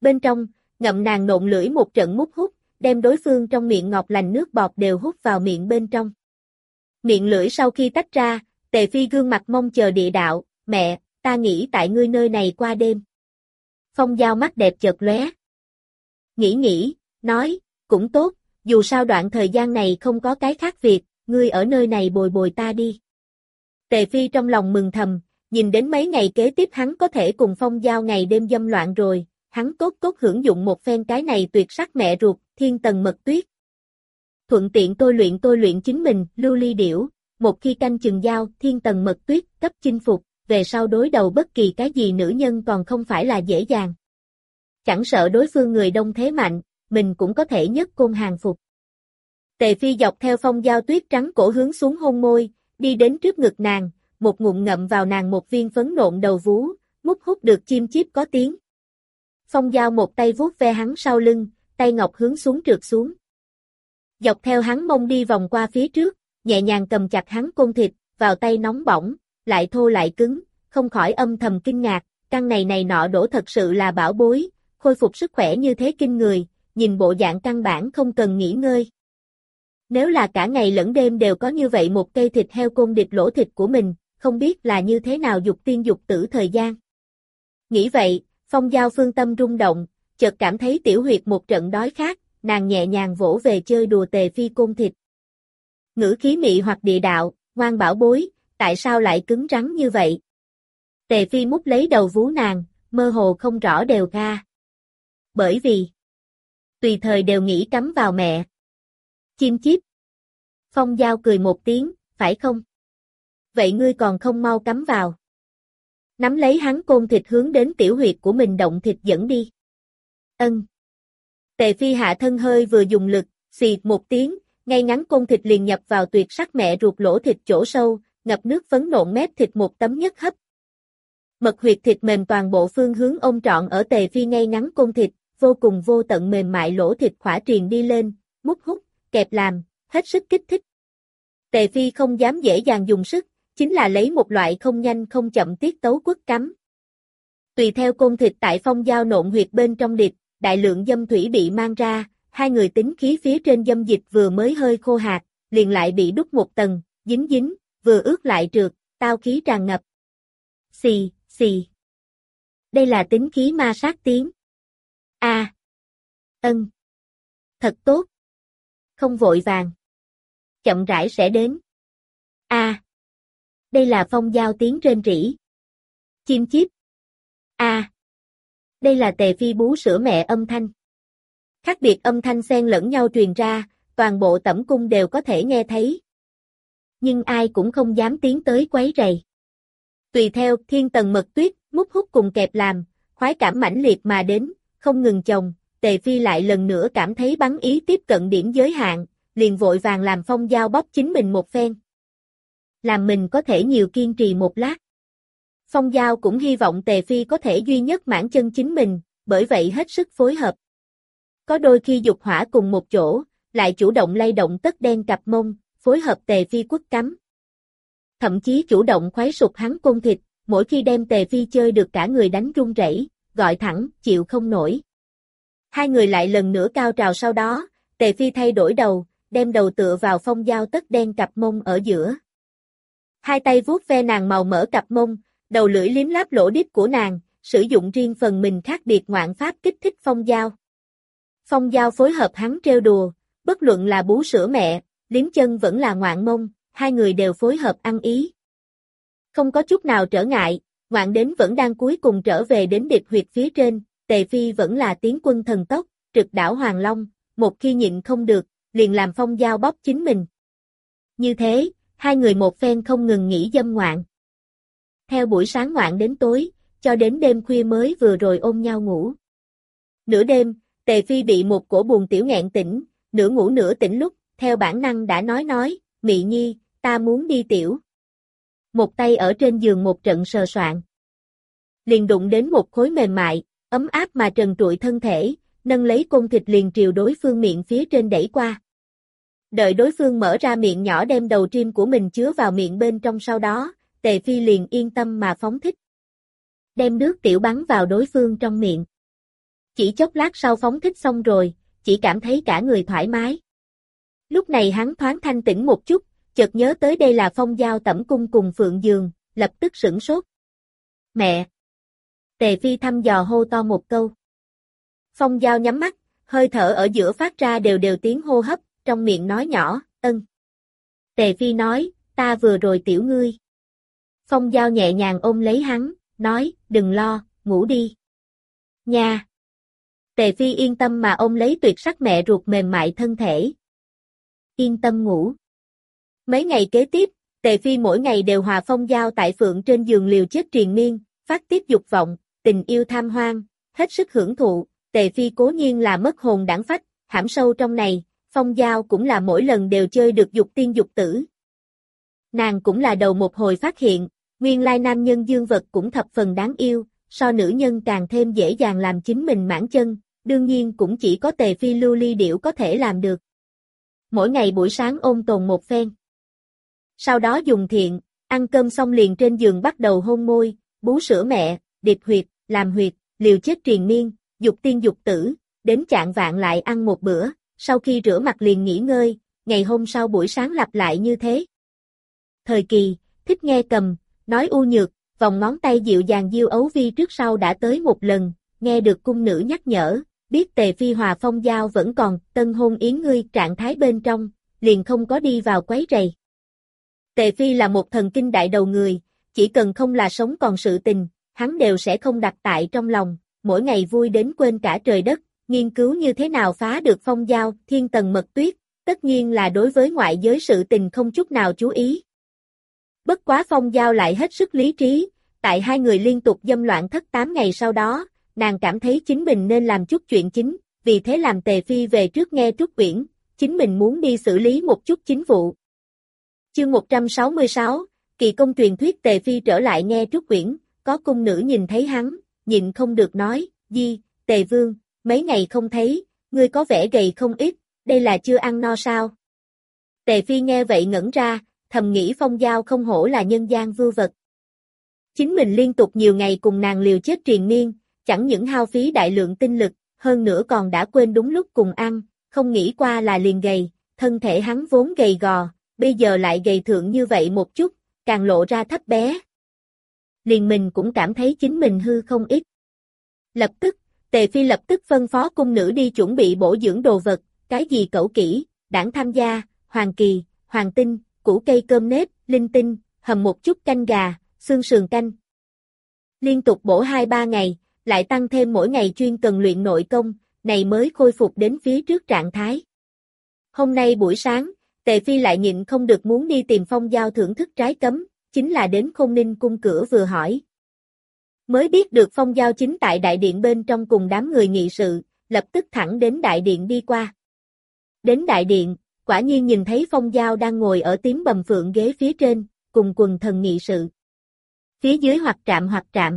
Bên trong, ngậm nàng nộn lưỡi một trận mút hút, đem đối phương trong miệng ngọt lành nước bọt đều hút vào miệng bên trong. Miệng lưỡi sau khi tách ra, Tề Phi gương mặt mong chờ địa đạo, mẹ, ta nghĩ tại ngươi nơi này qua đêm. Phong Giao mắt đẹp chợt lóe. Nghĩ, nói, cũng tốt, dù sao đoạn thời gian này không có cái khác việc, ngươi ở nơi này bồi bồi ta đi. Tề Phi trong lòng mừng thầm, nhìn đến mấy ngày kế tiếp hắn có thể cùng Phong Giao ngày đêm dâm loạn rồi, hắn cốt hưởng dụng một phen cái này tuyệt sắc mẹ ruột, thiên tần mật tuyết. Thuận tiện tôi luyện chính mình, lưu ly điểu, một khi canh chừng Giao, thiên tần mật tuyết, cấp chinh phục, về sau đối đầu bất kỳ cái gì nữ nhân còn không phải là dễ dàng. Chẳng sợ đối phương người đông thế mạnh, mình cũng có thể nhất côn hàng phục. Tề Phi dọc theo Phong Giao tuyết trắng cổ hướng xuống hôn môi, đi đến trước ngực nàng, một ngụm ngậm vào nàng một viên phấn nộn đầu vú, mút hút được chim chíp có tiếng. Phong Giao một tay vuốt ve hắn sau lưng, tay ngọc hướng xuống trượt xuống. Dọc theo hắn mông đi vòng qua phía trước, nhẹ nhàng cầm chặt hắn côn thịt, vào tay nóng bỏng, lại thô lại cứng, không khỏi âm thầm kinh ngạc, căn này nọ đổ thật sự là bảo bối, khôi phục sức khỏe như thế kinh người, nhìn bộ dạng căn bản không cần nghỉ ngơi. Nếu là cả ngày lẫn đêm đều có như vậy một cây thịt heo côn địch lỗ thịt của mình, không biết là như thế nào dục tiên dục tử thời gian. Nghĩ vậy, Phong Giao phương tâm rung động, chợt cảm thấy tiểu huyệt một trận đói khát, nàng nhẹ nhàng vỗ về chơi đùa Tề Phi côn thịt. Ngữ khí mị hoặc địa đạo, ngoan bảo bối, tại sao lại cứng rắn như vậy? Tề Phi mút lấy đầu vú nàng, mơ hồ không rõ đều ga. Bởi vì, tùy thời đều nghĩ cắm vào mẹ. Chim chíp. Phong Giao cười một tiếng, phải không? Vậy ngươi còn không mau cắm vào. Nắm lấy hắn côn thịt hướng đến tiểu huyệt của mình động thịt dẫn đi. Ân. Tề Phi hạ thân hơi vừa dùng lực, xì một tiếng, ngay ngắn côn thịt liền nhập vào tuyệt sắc mẹ ruột lỗ thịt chỗ sâu, ngập nước phấn nộn mép thịt một tấm nhất hấp. Mật huyệt thịt mềm toàn bộ phương hướng ôm trọn ở Tề Phi ngay ngắn côn thịt, vô cùng vô tận mềm mại lỗ thịt khỏa triền đi lên, mút hút, kẹp làm, hết sức kích thích. Tề Phi không dám dễ dàng dùng sức, chính là lấy một loại không nhanh không chậm tiết tấu quất cắm. Tùy theo côn thịt tại Phong Giao nộn huyệt bên trong địch, đại lượng dâm thủy bị mang ra, hai người tính khí phía trên dâm dịch vừa mới hơi khô hạt, liền lại bị đúc một tầng, dính, vừa ướt lại trượt, tao khí tràn ngập. Xì. Đây là tính khí ma sát tiếng. A. Ân. Thật tốt. Không vội vàng. Chậm rãi sẽ đến. A. Đây là Phong Giao tiếng rên rỉ. Chim chíp. A. Đây là Tề Phi bú sữa mẹ âm thanh. Khác biệt âm thanh xen lẫn nhau truyền ra, toàn bộ tẩm cung đều có thể nghe thấy. Nhưng ai cũng không dám tiến tới quấy rầy. Tùy theo thiên tần mật tuyết, mút hút cùng kẹp làm, khoái cảm mãnh liệt mà đến, không ngừng chồng, Tề Phi lại lần nữa cảm thấy bắn ý tiếp cận điểm giới hạn, liền vội vàng làm Phong Giao bóp chính mình một phen. Làm mình có thể nhiều kiên trì một lát. Phong Giao cũng hy vọng Tề Phi có thể duy nhất mãn chân chính mình, bởi vậy hết sức phối hợp. Có đôi khi dục hỏa cùng một chỗ, lại chủ động lay động tất đen cặp mông, phối hợp Tề Phi quất cắm. Thậm chí chủ động khoái sụp hắn côn thịt, mỗi khi đem Tề Phi chơi được cả người đánh run rẩy, gọi thẳng, chịu không nổi. Hai người lại lần nữa cao trào sau đó, Tề Phi thay đổi đầu, đem đầu tựa vào Phong Giao tất đen cặp mông ở giữa. Hai tay vuốt ve nàng màu mỡ cặp mông, đầu lưỡi liếm láp lỗ đít của nàng, sử dụng riêng phần mình khác biệt ngoạn pháp kích thích Phong Giao. Phong Giao phối hợp hắn trêu đùa, bất luận là bú sữa mẹ, liếm chân vẫn là ngoạn mông, hai người đều phối hợp ăn ý. Không có chút nào trở ngại, ngoạn đến vẫn đang cuối cùng trở về đến điệp huyệt phía trên, Tề Phi vẫn là tiến quân thần tốc, trực đảo Hoàng Long, một khi nhịn không được, liền làm Phong Giao bóp chính mình. Như thế, hai người một phen không ngừng nghỉ dâm ngoạn. Theo buổi sáng ngoạn đến tối, cho đến đêm khuya mới vừa rồi ôm nhau ngủ. Nửa đêm, Tề Phi bị một cổ buồn tiểu nghẹn tỉnh, nửa ngủ nửa tỉnh lúc, theo bản năng đã nói, Mị Nhi, ta muốn đi tiểu. Một tay ở trên giường một trận sờ soạn. Liền đụng đến một khối mềm mại, ấm áp mà trần trụi thân thể, nâng lấy côn thịt liền triều đối phương miệng phía trên đẩy qua. Đợi đối phương mở ra miệng nhỏ đem đầu trim của mình chứa vào miệng bên trong sau đó, Tề Phi liền yên tâm mà phóng thích. Đem nước tiểu bắn vào đối phương trong miệng. Chỉ chốc lát sau phóng thích xong rồi, chỉ cảm thấy cả người thoải mái. Lúc này hắn thoáng thanh tĩnh một chút, chợt nhớ tới đây là Phong Giao tẩm cung cùng Phượng Dường, lập tức sửng sốt. Mẹ! Tề Phi thăm dò hô to một câu. Phong Giao nhắm mắt, hơi thở ở giữa phát ra đều đều tiếng hô hấp, trong miệng nói nhỏ, ân. Tề Phi nói, ta vừa rồi tiểu ngươi. Phong Giao nhẹ nhàng ôm lấy hắn, nói, đừng lo, ngủ đi. Nha! Tề Phi yên tâm mà ôm lấy tuyệt sắc mẹ ruột mềm mại thân thể. Yên tâm ngủ. Mấy ngày kế tiếp, Tề Phi mỗi ngày đều hòa Phong Giao tại Phượng trên giường liều chết triền miên, phát tiết dục vọng, tình yêu tham hoang, hết sức hưởng thụ. Tề Phi cố nhiên là mất hồn đãng phách, hãm sâu trong này, Phong Giao cũng là mỗi lần đều chơi được dục tiên dục tử. Nàng cũng là đầu một hồi phát hiện, nguyên lai nam nhân dương vật cũng thập phần đáng yêu, so nữ nhân càng thêm dễ dàng làm chính mình mãn chân, đương nhiên cũng chỉ có Tề Phi lưu ly điểu có thể làm được. Mỗi ngày buổi sáng ôn tồn một phen. Sau đó dùng thiện, ăn cơm xong liền trên giường bắt đầu hôn môi, bú sữa mẹ, điệp huyệt, làm huyệt, liều chết triền miên, dục tiên dục tử, đến chạng vạng lại ăn một bữa, sau khi rửa mặt liền nghỉ ngơi, ngày hôm sau buổi sáng lặp lại như thế. Thời kỳ, thích nghe cầm, nói u nhược, vòng ngón tay dịu dàng diêu ấu vi trước sau đã tới một lần, nghe được cung nữ nhắc nhở, biết Tề Phi hòa Phong Giao vẫn còn tân hôn yến ngươi trạng thái bên trong, liền không có đi vào quấy rầy. Tề Phi là một thần kinh đại đầu người, chỉ cần không là sống còn sự tình, hắn đều sẽ không đặt tại trong lòng, mỗi ngày vui đến quên cả trời đất, nghiên cứu như thế nào phá được Phong Giao, thiên tầng mật tuyết, tất nhiên là đối với ngoại giới sự tình không chút nào chú ý. Bất quá Phong Giao lại hết sức lý trí, tại hai người liên tục dâm loạn thất 8 ngày sau đó, nàng cảm thấy chính mình nên làm chút chuyện chính, vì thế làm Tề Phi về trước nghe Trúc Uyển, chính mình muốn đi xử lý một chút chính vụ. Chương 166, kỳ công truyền thuyết. Tề Phi trở lại nghe Trúc Uyển, có cung nữ nhìn thấy hắn, nhịn không được nói, Tề Vương, mấy ngày không thấy, ngươi có vẻ gầy không ít, đây là chưa ăn no sao? Tề Phi nghe vậy ngẩn ra, thầm nghĩ Phong Giao không hổ là nhân gian vưu vật. Chính mình liên tục nhiều ngày cùng nàng liều chết triền miên, chẳng những hao phí đại lượng tinh lực, hơn nữa còn đã quên đúng lúc cùng ăn, không nghĩ qua là liền gầy, thân thể hắn vốn gầy gò, bây giờ lại gầy thượng như vậy một chút, càng lộ ra thấp bé. Liền mình cũng cảm thấy chính mình hư không ít. Lập tức, Tề Phi lập tức phân phó cung nữ đi chuẩn bị bổ dưỡng đồ vật, cái gì cẩu kỹ, đảng tham gia, hoàng kỳ, hoàng tinh, củ cây cơm nếp, linh tinh, hầm một chút canh gà, xương sườn canh. Liên tục bổ 2-3 ngày, lại tăng thêm mỗi ngày chuyên cần luyện nội công, này mới khôi phục đến phía trước trạng thái. Hôm nay buổi sáng, Tề Phi lại nhịn không được muốn đi tìm Phong Giao thưởng thức trái cấm, chính là đến Khôn Ninh cung cửa vừa hỏi. Mới biết được Phong Giao chính tại đại điện bên trong cùng đám người nghị sự, lập tức thẳng đến đại điện đi qua. Đến đại điện, quả nhiên nhìn thấy Phong Giao đang ngồi ở tím bầm phượng ghế phía trên, cùng quần thần nghị sự. Phía dưới hoặc trạm.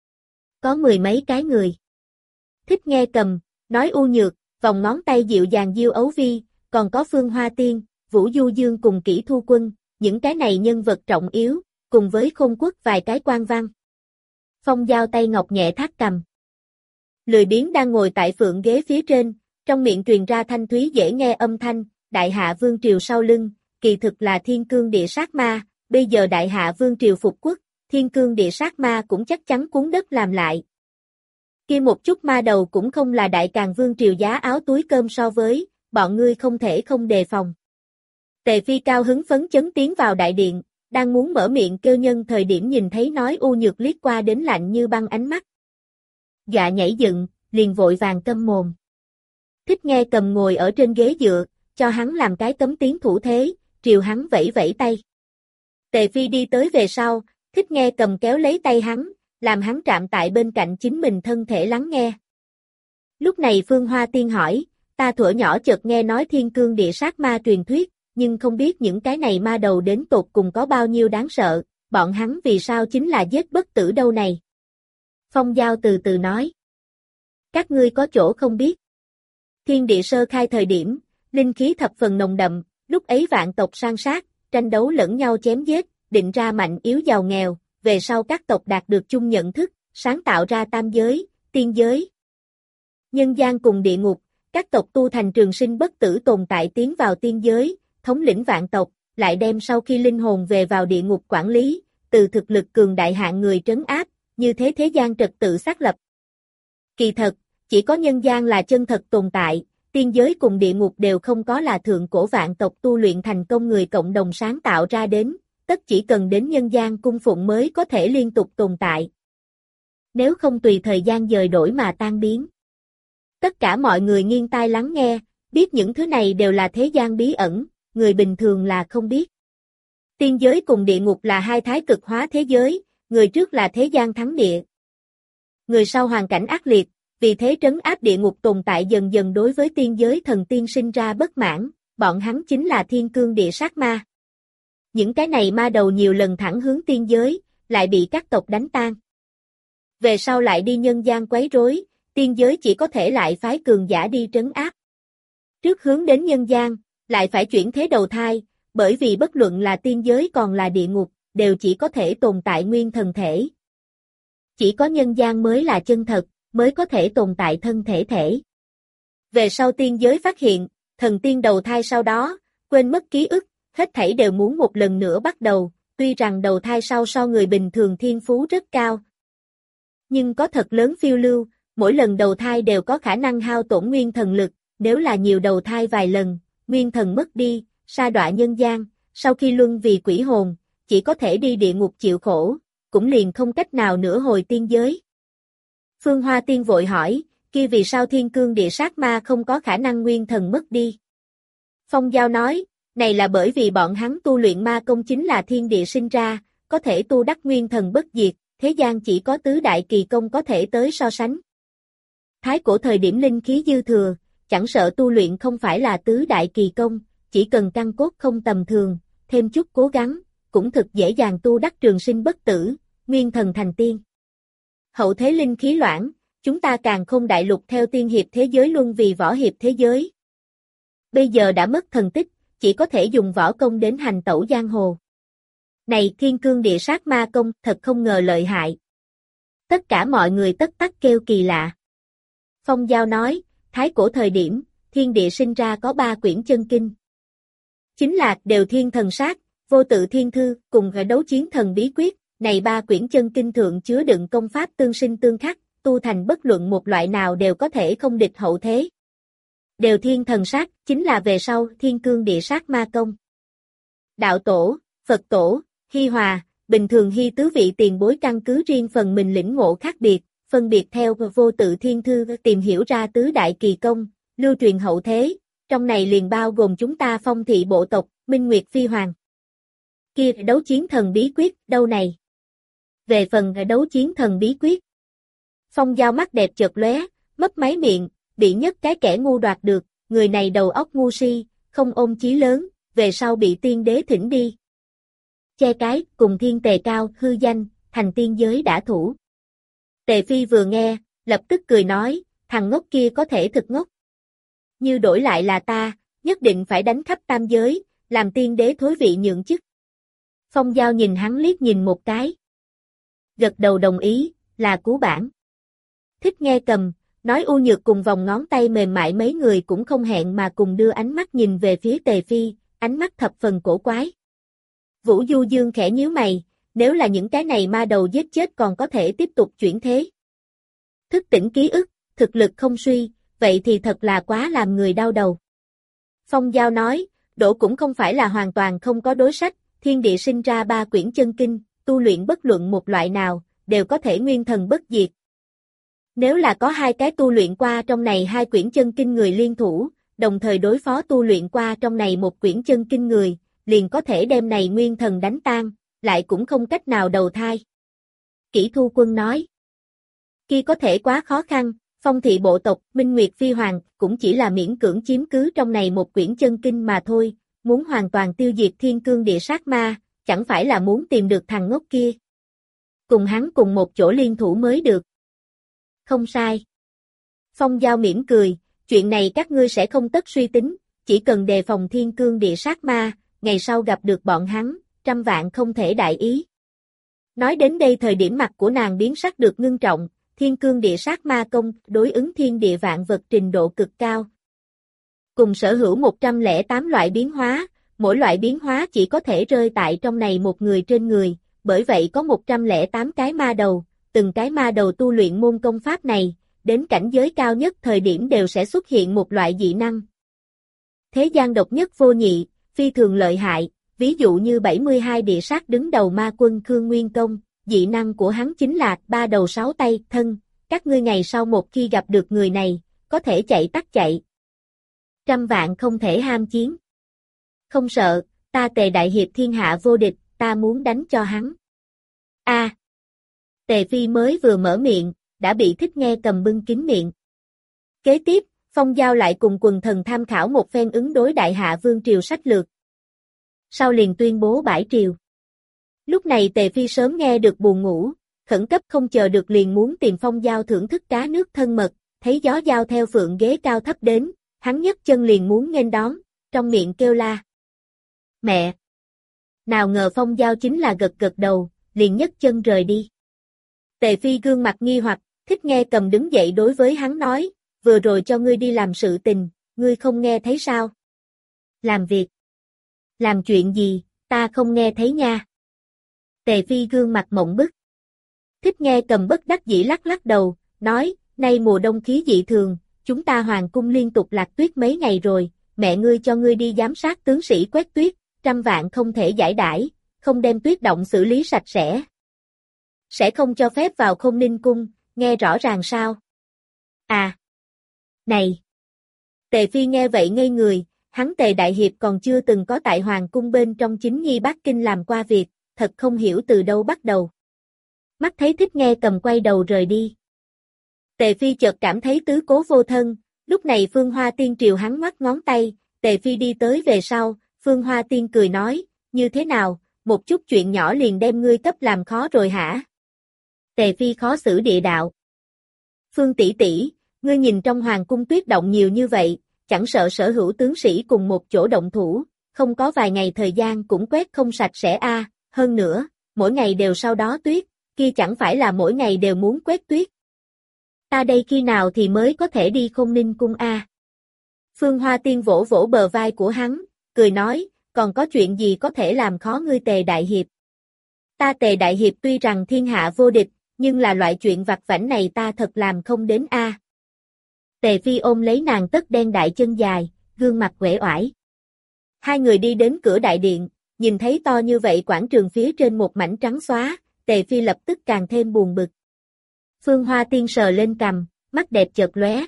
Có 10 mấy cái người. Thích nghe cầm, nói u nhược, vòng ngón tay dịu dàng diêu ấu vi, còn có Phương Hoa Tiên, Vũ Du Dương cùng Kỷ Thu Quân, những cái này nhân vật trọng yếu, cùng với Khôn Quốc vài cái quan văn. Phong Giao tay ngọc nhẹ thắt cầm. Lười biếng đang ngồi tại phượng ghế phía trên, trong miệng truyền ra thanh thúy dễ nghe âm thanh, đại hạ vương triều sau lưng, kỳ thực là thiên cương địa sát ma, bây giờ đại hạ vương triều phục quốc, thiên cương địa sát ma cũng chắc chắn cuốn đất làm lại. Kia một chút ma đầu cũng không là đại càng vương triều giá áo túi cơm so với, bọn ngươi không thể không đề phòng. Tề Phi cao hứng phấn chấn tiến vào đại điện, đang muốn mở miệng kêu nhân thời điểm nhìn thấy nói u nhược liếc qua đến lạnh như băng ánh mắt. Dạ nhảy dựng, liền vội vàng câm mồm. Thích nghe cầm ngồi ở trên ghế dựa, cho hắn làm cái cấm tiến thủ thế, triều hắn vẫy vẫy tay. Tề Phi đi tới về sau, thích nghe cầm kéo lấy tay hắn, làm hắn trạm tại bên cạnh chính mình thân thể lắng nghe. Lúc này Phương Hoa Tiên hỏi, ta thuở nhỏ chợt nghe nói thiên cương địa sát ma truyền thuyết, nhưng không biết những cái này ma đầu đến tột cùng có bao nhiêu đáng sợ, bọn hắn vì sao chính là giết bất tử đâu này. Phong Giao từ từ nói. Các ngươi có chỗ không biết. Thiên địa sơ khai thời điểm, linh khí thập phần nồng đậm, lúc ấy vạn tộc san sát, tranh đấu lẫn nhau chém giết, định ra mạnh yếu giàu nghèo, về sau các tộc đạt được chung nhận thức, sáng tạo ra tam giới, tiên giới. Nhân gian cùng địa ngục, các tộc tu thành trường sinh bất tử tồn tại tiến vào tiên giới, thống lĩnh vạn tộc, lại đem sau khi linh hồn về vào địa ngục quản lý, từ thực lực cường đại hạng người trấn áp, như thế thế gian trật tự xác lập. Kỳ thật, chỉ có nhân gian là chân thật tồn tại, tiên giới cùng địa ngục đều không có là thượng cổ vạn tộc tu luyện thành công người cộng đồng sáng tạo ra đến, tất chỉ cần đến nhân gian cung phụng mới có thể liên tục tồn tại. Nếu không tùy thời gian dời đổi mà tan biến. Tất cả mọi người nghiêng tai lắng nghe, biết những thứ này đều là thế gian bí ẩn, người bình thường là không biết. Tiên giới cùng địa ngục là hai thái cực hóa thế giới, người trước là thế gian thắng địa. Người sau hoàn cảnh ác liệt, vì thế trấn áp địa ngục tồn tại dần dần đối với tiên giới thần tiên sinh ra bất mãn, bọn hắn chính là thiên cương địa sát ma. Những cái này ma đầu nhiều lần thẳng hướng tiên giới, lại bị các tộc đánh tan. Về sau lại đi nhân gian quấy rối, tiên giới chỉ có thể lại phái cường giả đi trấn áp. Trước hướng đến nhân gian, lại phải chuyển thế đầu thai, bởi vì bất luận là tiên giới còn là địa ngục, đều chỉ có thể tồn tại nguyên thần thể. Chỉ có nhân gian mới là chân thật, mới có thể tồn tại thân thể thể. Về sau tiên giới phát hiện, thần tiên đầu thai sau đó, quên mất ký ức, hết thảy đều muốn một lần nữa bắt đầu, tuy rằng đầu thai sau so người bình thường thiên phú rất cao. Nhưng có thật lớn phiêu lưu, mỗi lần đầu thai đều có khả năng hao tổn nguyên thần lực, nếu là nhiều đầu thai vài lần, nguyên thần mất đi, sa đọa nhân gian, sau khi luân vì quỷ hồn, chỉ có thể đi địa ngục chịu khổ, cũng liền không cách nào nữa hồi tiên giới. Phương Hoa Tiên vội hỏi, kia vì sao thiên cương địa sát ma không có khả năng nguyên thần mất đi? Phong Giao nói, này là bởi vì bọn hắn tu luyện ma công chính là thiên địa sinh ra, có thể tu đắc nguyên thần bất diệt, thế gian chỉ có tứ đại kỳ công có thể tới so sánh. Thái cổ thời điểm linh khí dư thừa, chẳng sợ tu luyện không phải là tứ đại kỳ công, chỉ cần căn cốt không tầm thường, thêm chút cố gắng, cũng thực dễ dàng tu đắc trường sinh bất tử, nguyên thần thành tiên. Hậu thế linh khí loãng, chúng ta càng không đại lục theo tiên hiệp thế giới luân vì võ hiệp thế giới. Bây giờ đã mất thần tích, chỉ có thể dùng võ công đến hành tẩu giang hồ. Này thiên cương địa sát ma công thật không ngờ lợi hại. Tất cả mọi người tất tắc kêu kỳ lạ. Phong Giao nói, thái cổ thời điểm, thiên địa sinh ra có 3 quyển chân kinh. Chính là đều thiên thần sát, vô tự thiên thư, cùng đấu chiến thần bí quyết. Này 3 quyển chân kinh thượng chứa đựng công pháp tương sinh tương khắc, tu thành bất luận một loại nào đều có thể không địch hậu thế. Đều thiên thần sát, chính là về sau thiên cương địa sát ma công. Đạo tổ, Phật tổ, Hi Hòa, bình thường Hi tứ vị tiền bối căn cứ riêng phần mình lĩnh ngộ khác biệt, phân biệt theo vô tự thiên thư tìm hiểu ra tứ đại kỳ công, lưu truyền hậu thế, trong này liền bao gồm chúng ta Phong thị bộ tộc, Minh Nguyệt Phi Hoàng. Kia đấu chiến thần bí quyết, đâu này? Về phần đấu chiến thần bí quyết. Phong Giao mắt đẹp chợt lóe, mấp máy miệng, bị nhất cái kẻ ngu đoạt được, người này đầu óc ngu si, không ôm chí lớn, về sau bị tiên đế thỉnh đi. Che cái, cùng thiên tề cao, hư danh, thành tiên giới đã thủ. Tề Phi vừa nghe, lập tức cười nói, thằng ngốc kia có thể thực ngốc. Như đổi lại là ta, nhất định phải đánh khắp tam giới, làm tiên đế thối vị nhượng chức. Phong Giao nhìn hắn liếc nhìn một cái. Gật đầu đồng ý, là cú bản. Thích Nghe Cầm, nói U Nhược cùng vòng ngón tay mềm mại mấy người cũng không hẹn mà cùng đưa ánh mắt nhìn về phía Tề Phi, ánh mắt thập phần cổ quái. Vũ Du Dương khẽ nhíu mày, nếu là những cái này ma đầu giết chết còn có thể tiếp tục chuyển thế. Thức tỉnh ký ức, thực lực không suy, vậy thì thật là quá làm người đau đầu. Phong Giao nói, Đỗ cũng không phải là hoàn toàn không có đối sách, thiên địa sinh ra 3 quyển chân kinh, tu luyện bất luận một loại nào, đều có thể nguyên thần bất diệt. Nếu là có 2 cái tu luyện qua trong này 2 quyển chân kinh người liên thủ, đồng thời đối phó tu luyện qua trong này 1 quyển chân kinh người, liền có thể đem này nguyên thần đánh tan, lại cũng không cách nào đầu thai. Kỷ Thu Quân nói, kia có thể quá khó khăn, Phong thị bộ tộc, Minh Nguyệt Phi Hoàng, cũng chỉ là miễn cưỡng chiếm cứ trong này 1 quyển chân kinh mà thôi, muốn hoàn toàn tiêu diệt thiên cương địa sát ma, chẳng phải là muốn tìm được thằng ngốc kia. Cùng hắn cùng một chỗ liên thủ mới được. Không sai. Phong Giao mỉm cười, chuyện này các ngươi sẽ không tất suy tính, chỉ cần đề phòng thiên cương địa sát ma, ngày sau gặp được bọn hắn, trăm vạn không thể đại ý. Nói đến đây thời điểm mặt của nàng biến sắc được ngưng trọng, thiên cương địa sát ma công, đối ứng thiên địa vạn vật trình độ cực cao. Cùng sở hữu 108 loại biến hóa, mỗi loại biến hóa chỉ có thể rơi tại trong này một người trên người, bởi vậy có 108 cái ma đầu, từng cái ma đầu tu luyện môn công pháp này, đến cảnh giới cao nhất thời điểm đều sẽ xuất hiện một loại dị năng. Thế gian độc nhất vô nhị, phi thường lợi hại, ví dụ như 72 địa sát đứng đầu ma quân Khương Nguyên Công, dị năng của hắn chính là 3 đầu 6 tay, thân, các ngươi ngày sau một khi gặp được người này, có thể chạy tắt chạy. Trăm vạn không thể ham chiến. Không sợ, ta Tề đại hiệp thiên hạ vô địch, ta muốn đánh cho hắn. A. Tề Phi mới vừa mở miệng, đã bị Thích Nghe Cầm bưng kín miệng. Kế tiếp, Phong Giao lại cùng quần thần tham khảo một phen ứng đối Đại Hạ Vương triều sách lược. Sau liền tuyên bố bãi triều. Lúc này Tề Phi sớm nghe được buồn ngủ, khẩn cấp không chờ được liền muốn tìm Phong Giao thưởng thức cá nước thân mật, thấy gió giao theo phượng ghế cao thấp đến, hắn nhấc chân liền muốn nghênh đón, trong miệng kêu la. Mẹ! Nào ngờ Phong Giao chính là gật gật đầu, liền nhấc chân rời đi. Tề Phi gương mặt nghi hoặc, Thích Nghe Cầm đứng dậy đối với hắn nói, vừa rồi cho ngươi đi làm sự tình, ngươi không nghe thấy sao? Làm việc. Làm chuyện gì, ta không nghe thấy nha. Tề Phi gương mặt mộng bức. Thích Nghe Cầm bất đắc dĩ lắc lắc đầu, nói, nay mùa đông khí dị thường, chúng ta hoàng cung liên tục lạc tuyết mấy ngày rồi, mẹ ngươi cho ngươi đi giám sát tướng sĩ quét tuyết, trăm vạn không thể giải đãi, không đem tuyết động xử lý sạch sẽ. Sẽ không cho phép vào Không Ninh cung, nghe rõ ràng sao? À! Này! Tề Phi nghe vậy ngây người, hắn Tề đại hiệp còn chưa từng có tại hoàng cung bên trong chính nghi bát kinh làm qua việc, thật không hiểu từ đâu bắt đầu. Mắt thấy Thích Nghe Cầm quay đầu rời đi. Tề Phi chợt cảm thấy tứ cố vô thân, lúc này Phương Hoa Tiên triều hắn ngoắc ngón tay, Tề Phi đi tới về sau, Phương Hoa Tiên cười nói, như thế nào, một chút chuyện nhỏ liền đem ngươi cấp làm khó rồi hả? Tề Phi khó xử địa đạo. Phương tỷ tỷ, ngươi nhìn trong hoàng cung tuyết động nhiều như vậy, chẳng sợ sở hữu tướng sĩ cùng một chỗ động thủ, không có vài ngày thời gian cũng quét không sạch sẽ a. Hơn nữa, mỗi ngày đều sau đó tuyết, kia chẳng phải là mỗi ngày đều muốn quét tuyết. Ta đây khi nào thì mới có thể đi Không Ninh cung a? Phương Hoa Tiên vỗ vỗ bờ vai của hắn, cười nói, còn có chuyện gì có thể làm khó ngươi Tề đại hiệp? Ta Tề đại hiệp tuy rằng thiên hạ vô địch, nhưng là loại chuyện vặt vãnh này ta thật làm không đến a. Tề Phi ôm lấy nàng tất đen đại chân dài, gương mặt uể oải. Hai người đi đến cửa đại điện, nhìn thấy to như vậy quảng trường phía trên một mảnh trắng xóa, Tề Phi lập tức càng thêm buồn bực. Phương Hoa Tiên sờ lên cằm, mắt đẹp chợt lóe.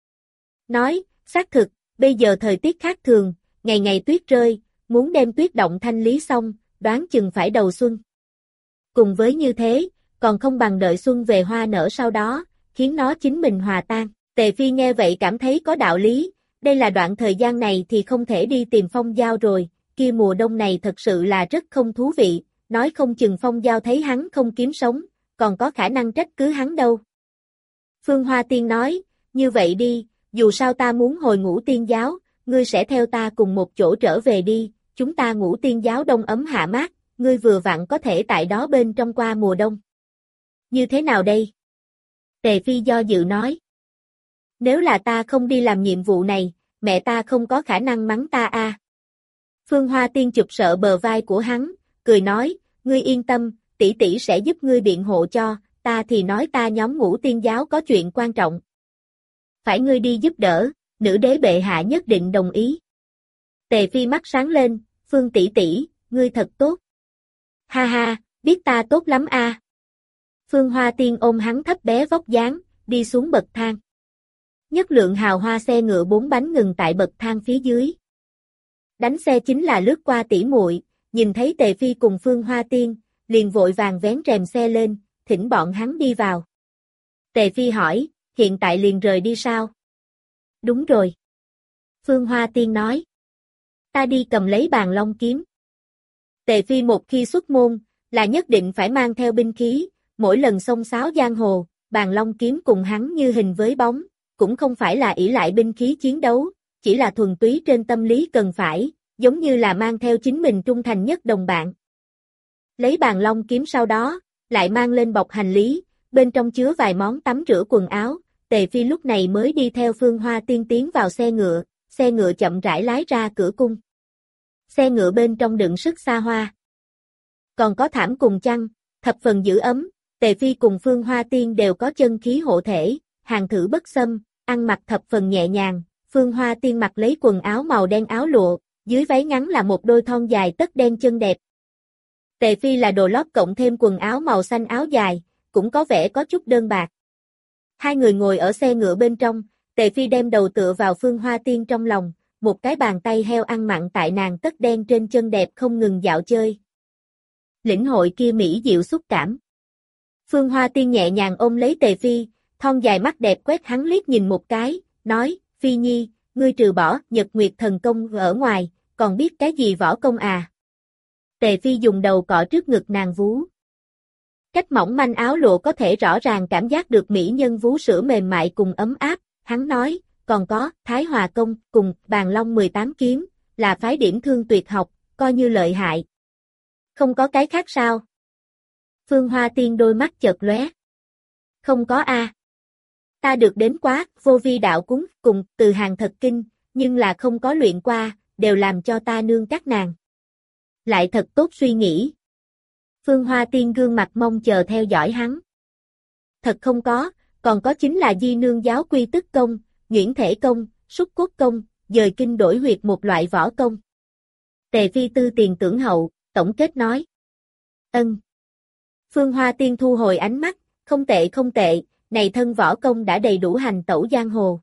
Nói, xác thực, bây giờ thời tiết khác thường, ngày ngày tuyết rơi, muốn đem tuyết động thanh lý xong, đoán chừng phải đầu xuân. Cùng với như thế, còn không bằng đợi xuân về hoa nở sau đó, khiến nó chính mình hòa tan. Tề Phi nghe vậy cảm thấy có đạo lý, đây là đoạn thời gian này thì không thể đi tìm Phong Giao rồi, kia mùa đông này thật sự là rất không thú vị, nói không chừng Phong Giao thấy hắn không kiếm sống, còn có khả năng trách cứ hắn đâu. Phương Hoa Tiên nói, như vậy đi, dù sao ta muốn hồi Ngũ Tiên giáo, ngươi sẽ theo ta cùng một chỗ trở về đi, chúng ta Ngũ Tiên giáo đông ấm hạ mát, ngươi vừa vặn có thể tại đó bên trong qua mùa đông. Như thế nào đây? Tề Phi do dự nói. Nếu là ta không đi làm nhiệm vụ này, mẹ ta không có khả năng mắng ta a. Phương Hoa Tiên chụp sợ bờ vai của hắn, cười nói, ngươi yên tâm, tỷ tỷ sẽ giúp ngươi biện hộ cho, ta thì nói ta nhóm Ngũ Tiên giáo có chuyện quan trọng. Phải ngươi đi giúp đỡ, nữ đế bệ hạ nhất định đồng ý. Tề Phi mắt sáng lên, Phương tỷ tỷ, ngươi thật tốt. Ha ha, biết ta tốt lắm a. Phương Hoa Tiên ôm hắn thấp bé vóc dáng, đi xuống bậc thang. Nhất lượng hào hoa xe ngựa 4 bánh ngừng tại bậc thang phía dưới. Đánh xe chính là lướt qua tỷ muội, nhìn thấy Tề Phi cùng Phương Hoa Tiên, liền vội vàng vén rèm xe lên, thỉnh bọn hắn đi vào. Tề Phi hỏi, hiện tại liền rời đi sao? Đúng rồi. Phương Hoa Tiên nói. Ta đi cầm lấy bàn long kiếm. Tề Phi một khi xuất môn, là nhất định phải mang theo binh khí, mỗi lần xông xáo giang hồ, bàn long kiếm cùng hắn như hình với bóng, cũng không phải là ỷ lại binh khí chiến đấu, chỉ là thuần túy trên tâm lý cần phải, giống như là mang theo chính mình trung thành nhất đồng bạn. Lấy bàn long kiếm sau đó, lại mang lên bọc hành lý, bên trong chứa vài món tắm rửa quần áo, Tề Phi lúc này mới đi theo Phương Hoa Tiên tiến vào xe ngựa chậm rãi lái ra cửa cung. Xe ngựa bên trong đựng sức xa hoa. Còn có thảm cùng chăn, thập phần giữ ấm, Tề Phi cùng Phương Hoa Tiên đều có chân khí hộ thể, hàng thử bất xâm, ăn mặc thập phần nhẹ nhàng, Phương Hoa Tiên mặc lấy quần áo màu đen áo lụa, dưới váy ngắn là một đôi thon dài tất đen chân đẹp. Tề Phi là đồ lót cộng thêm quần áo màu xanh áo dài, cũng có vẻ có chút đơn bạc. Hai người ngồi ở xe ngựa bên trong, Tề Phi đem đầu tựa vào Phương Hoa Tiên trong lòng, một cái bàn tay heo ăn mặn tại nàng tất đen trên chân đẹp không ngừng dạo chơi. Lĩnh hội kia mỹ diệu xúc cảm. Phương Hoa Tiên nhẹ nhàng ôm lấy Tề Phi, thon dài mắt đẹp quét hắn liếc nhìn một cái, nói, Phi Nhi, ngươi trừ bỏ Nhật Nguyệt thần công ở ngoài, còn biết cái gì võ công à? Tề Phi dùng đầu cọ trước ngực nàng vú. Cách mỏng manh áo lụa có thể rõ ràng cảm giác được mỹ nhân vú sữa mềm mại cùng ấm áp, hắn nói, còn có Thái Hòa công cùng Bàn Long 18 kiếm, là phái điểm thương tuyệt học, coi như lợi hại. Không có cái khác sao? Phương Hoa Tiên đôi mắt chợt lóe. Không có a. Ta được đến quá, vô vi đạo cúng, cùng từ hàng thật kinh, nhưng là không có luyện qua, đều làm cho ta nương các nàng. Lại thật tốt suy nghĩ. Phương Hoa Tiên gương mặt mong chờ theo dõi hắn. Thật không có, còn có chính là di nương giáo quy tức công, nhuyễn thể công, súc cốt công, dời kinh đổi huyệt một loại võ công. Tề Phi tư tiền tưởng hậu, tổng kết nói. Ân. Phương Hoa Tiên thu hồi ánh mắt, không tệ không tệ, này thân võ công đã đầy đủ hành tẩu giang hồ.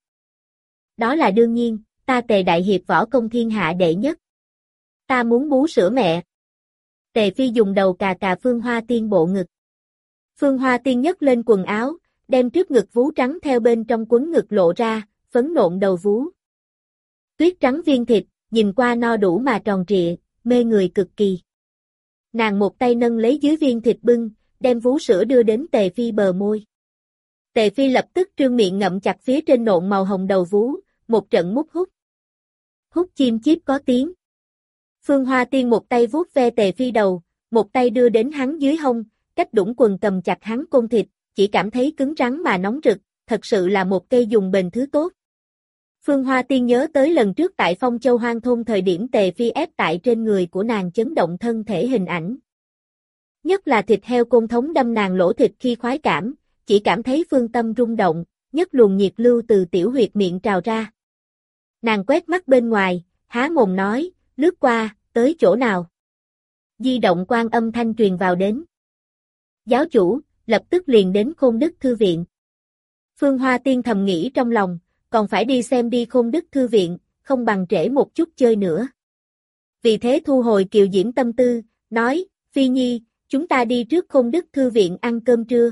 Đó là đương nhiên, ta Tề đại hiệp võ công thiên hạ đệ nhất. Ta muốn bú sữa mẹ. Tề Phi dùng đầu cà cà Phương Hoa Tiên bộ ngực. Phương Hoa Tiên nhấc lên quần áo, đem trước ngực vú trắng theo bên trong quấn ngực lộ ra, phấn nộn đầu vú. Tuyết trắng viên thịt, nhìn qua no đủ mà tròn trịa, mê người cực kỳ. Nàng một tay nâng lấy dưới viên thịt bưng, đem vú sữa đưa đến Tề Phi bờ môi. Tề Phi lập tức trương miệng ngậm chặt phía trên nộn màu hồng đầu vú, một trận mút hút. Hút chim chíp có tiếng. Phương Hoa Tiên một tay vuốt ve Tề Phi đầu, một tay đưa đến hắn dưới hông, cách đũng quần cầm chặt hắn côn thịt, chỉ cảm thấy cứng rắn mà nóng rực, thật sự là một cây dùng bền thứ tốt. Phương Hoa Tiên nhớ tới lần trước tại Phong Châu Hoang Thôn thời điểm Tề Phi ép tại trên người của nàng chấn động thân thể hình ảnh. Nhất là thịt heo côn thống đâm nàng lỗ thịt khi khoái cảm, chỉ cảm thấy phương tâm rung động, nhất luồng nhiệt lưu từ tiểu huyệt miệng trào ra. Nàng quét mắt bên ngoài, há mồm nói, lướt qua, tới chỗ nào? Di động quan âm thanh truyền vào đến. Giáo chủ, lập tức liền đến Khôn Đức Thư Viện. Phương Hoa Tiên thầm nghĩ trong lòng, còn phải đi xem đi Khôn Đức Thư Viện, không bằng trễ một chút chơi nữa. Vì thế thu hồi kiều diễm tâm tư, nói, Phi Nhi, chúng ta đi trước Khôn Đức Thư Viện ăn cơm trưa.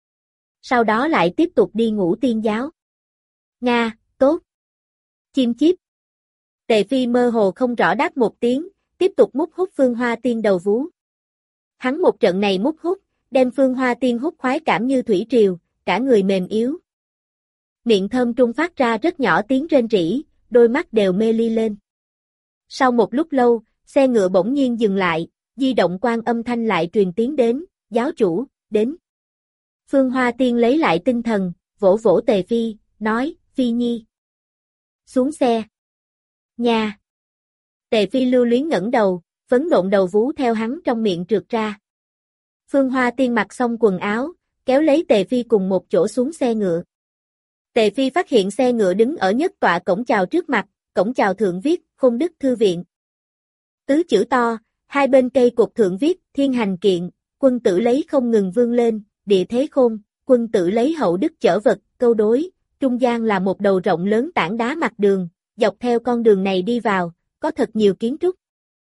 Sau đó lại tiếp tục đi Ngũ Tiên giáo. Nga, tốt. Chim chíp. Tề Phi mơ hồ không rõ đáp một tiếng, tiếp tục mút hút Phương Hoa Tiên đầu vú. Hắn một trận này mút hút, đem Phương Hoa Tiên hút khoái cảm như thủy triều, cả người mềm yếu. Miệng thơm trung phát ra rất nhỏ tiếng rên rỉ, đôi mắt đều mê ly lên. Sau một lúc lâu, xe ngựa bỗng nhiên dừng lại, di động quan âm thanh lại truyền tiếng đến, giáo chủ, đến. Phương Hoa Tiên lấy lại tinh thần, vỗ vỗ Tề Phi, nói, Phi Nhi. Xuống xe. Nha. Tề Phi lưu luyến ngẩng đầu, phấn nộn đầu vú theo hắn trong miệng trượt ra. Phương Hoa Tiên mặc xong quần áo, kéo lấy Tề Phi cùng một chỗ xuống xe ngựa. Tề Phi phát hiện xe ngựa đứng ở nhất tọa cổng chào trước mặt, cổng chào thượng viết, Khôn Đức Thư Viện. Tứ chữ to, hai bên cây cột thượng viết, Thiên hành kiện, quân tử lấy không ngừng vươn lên, địa thế khôn, quân tử lấy hậu đức chở vật, câu đối, trung gian là một đầu rộng lớn tảng đá mặt đường, dọc theo con đường này đi vào, có thật nhiều kiến trúc.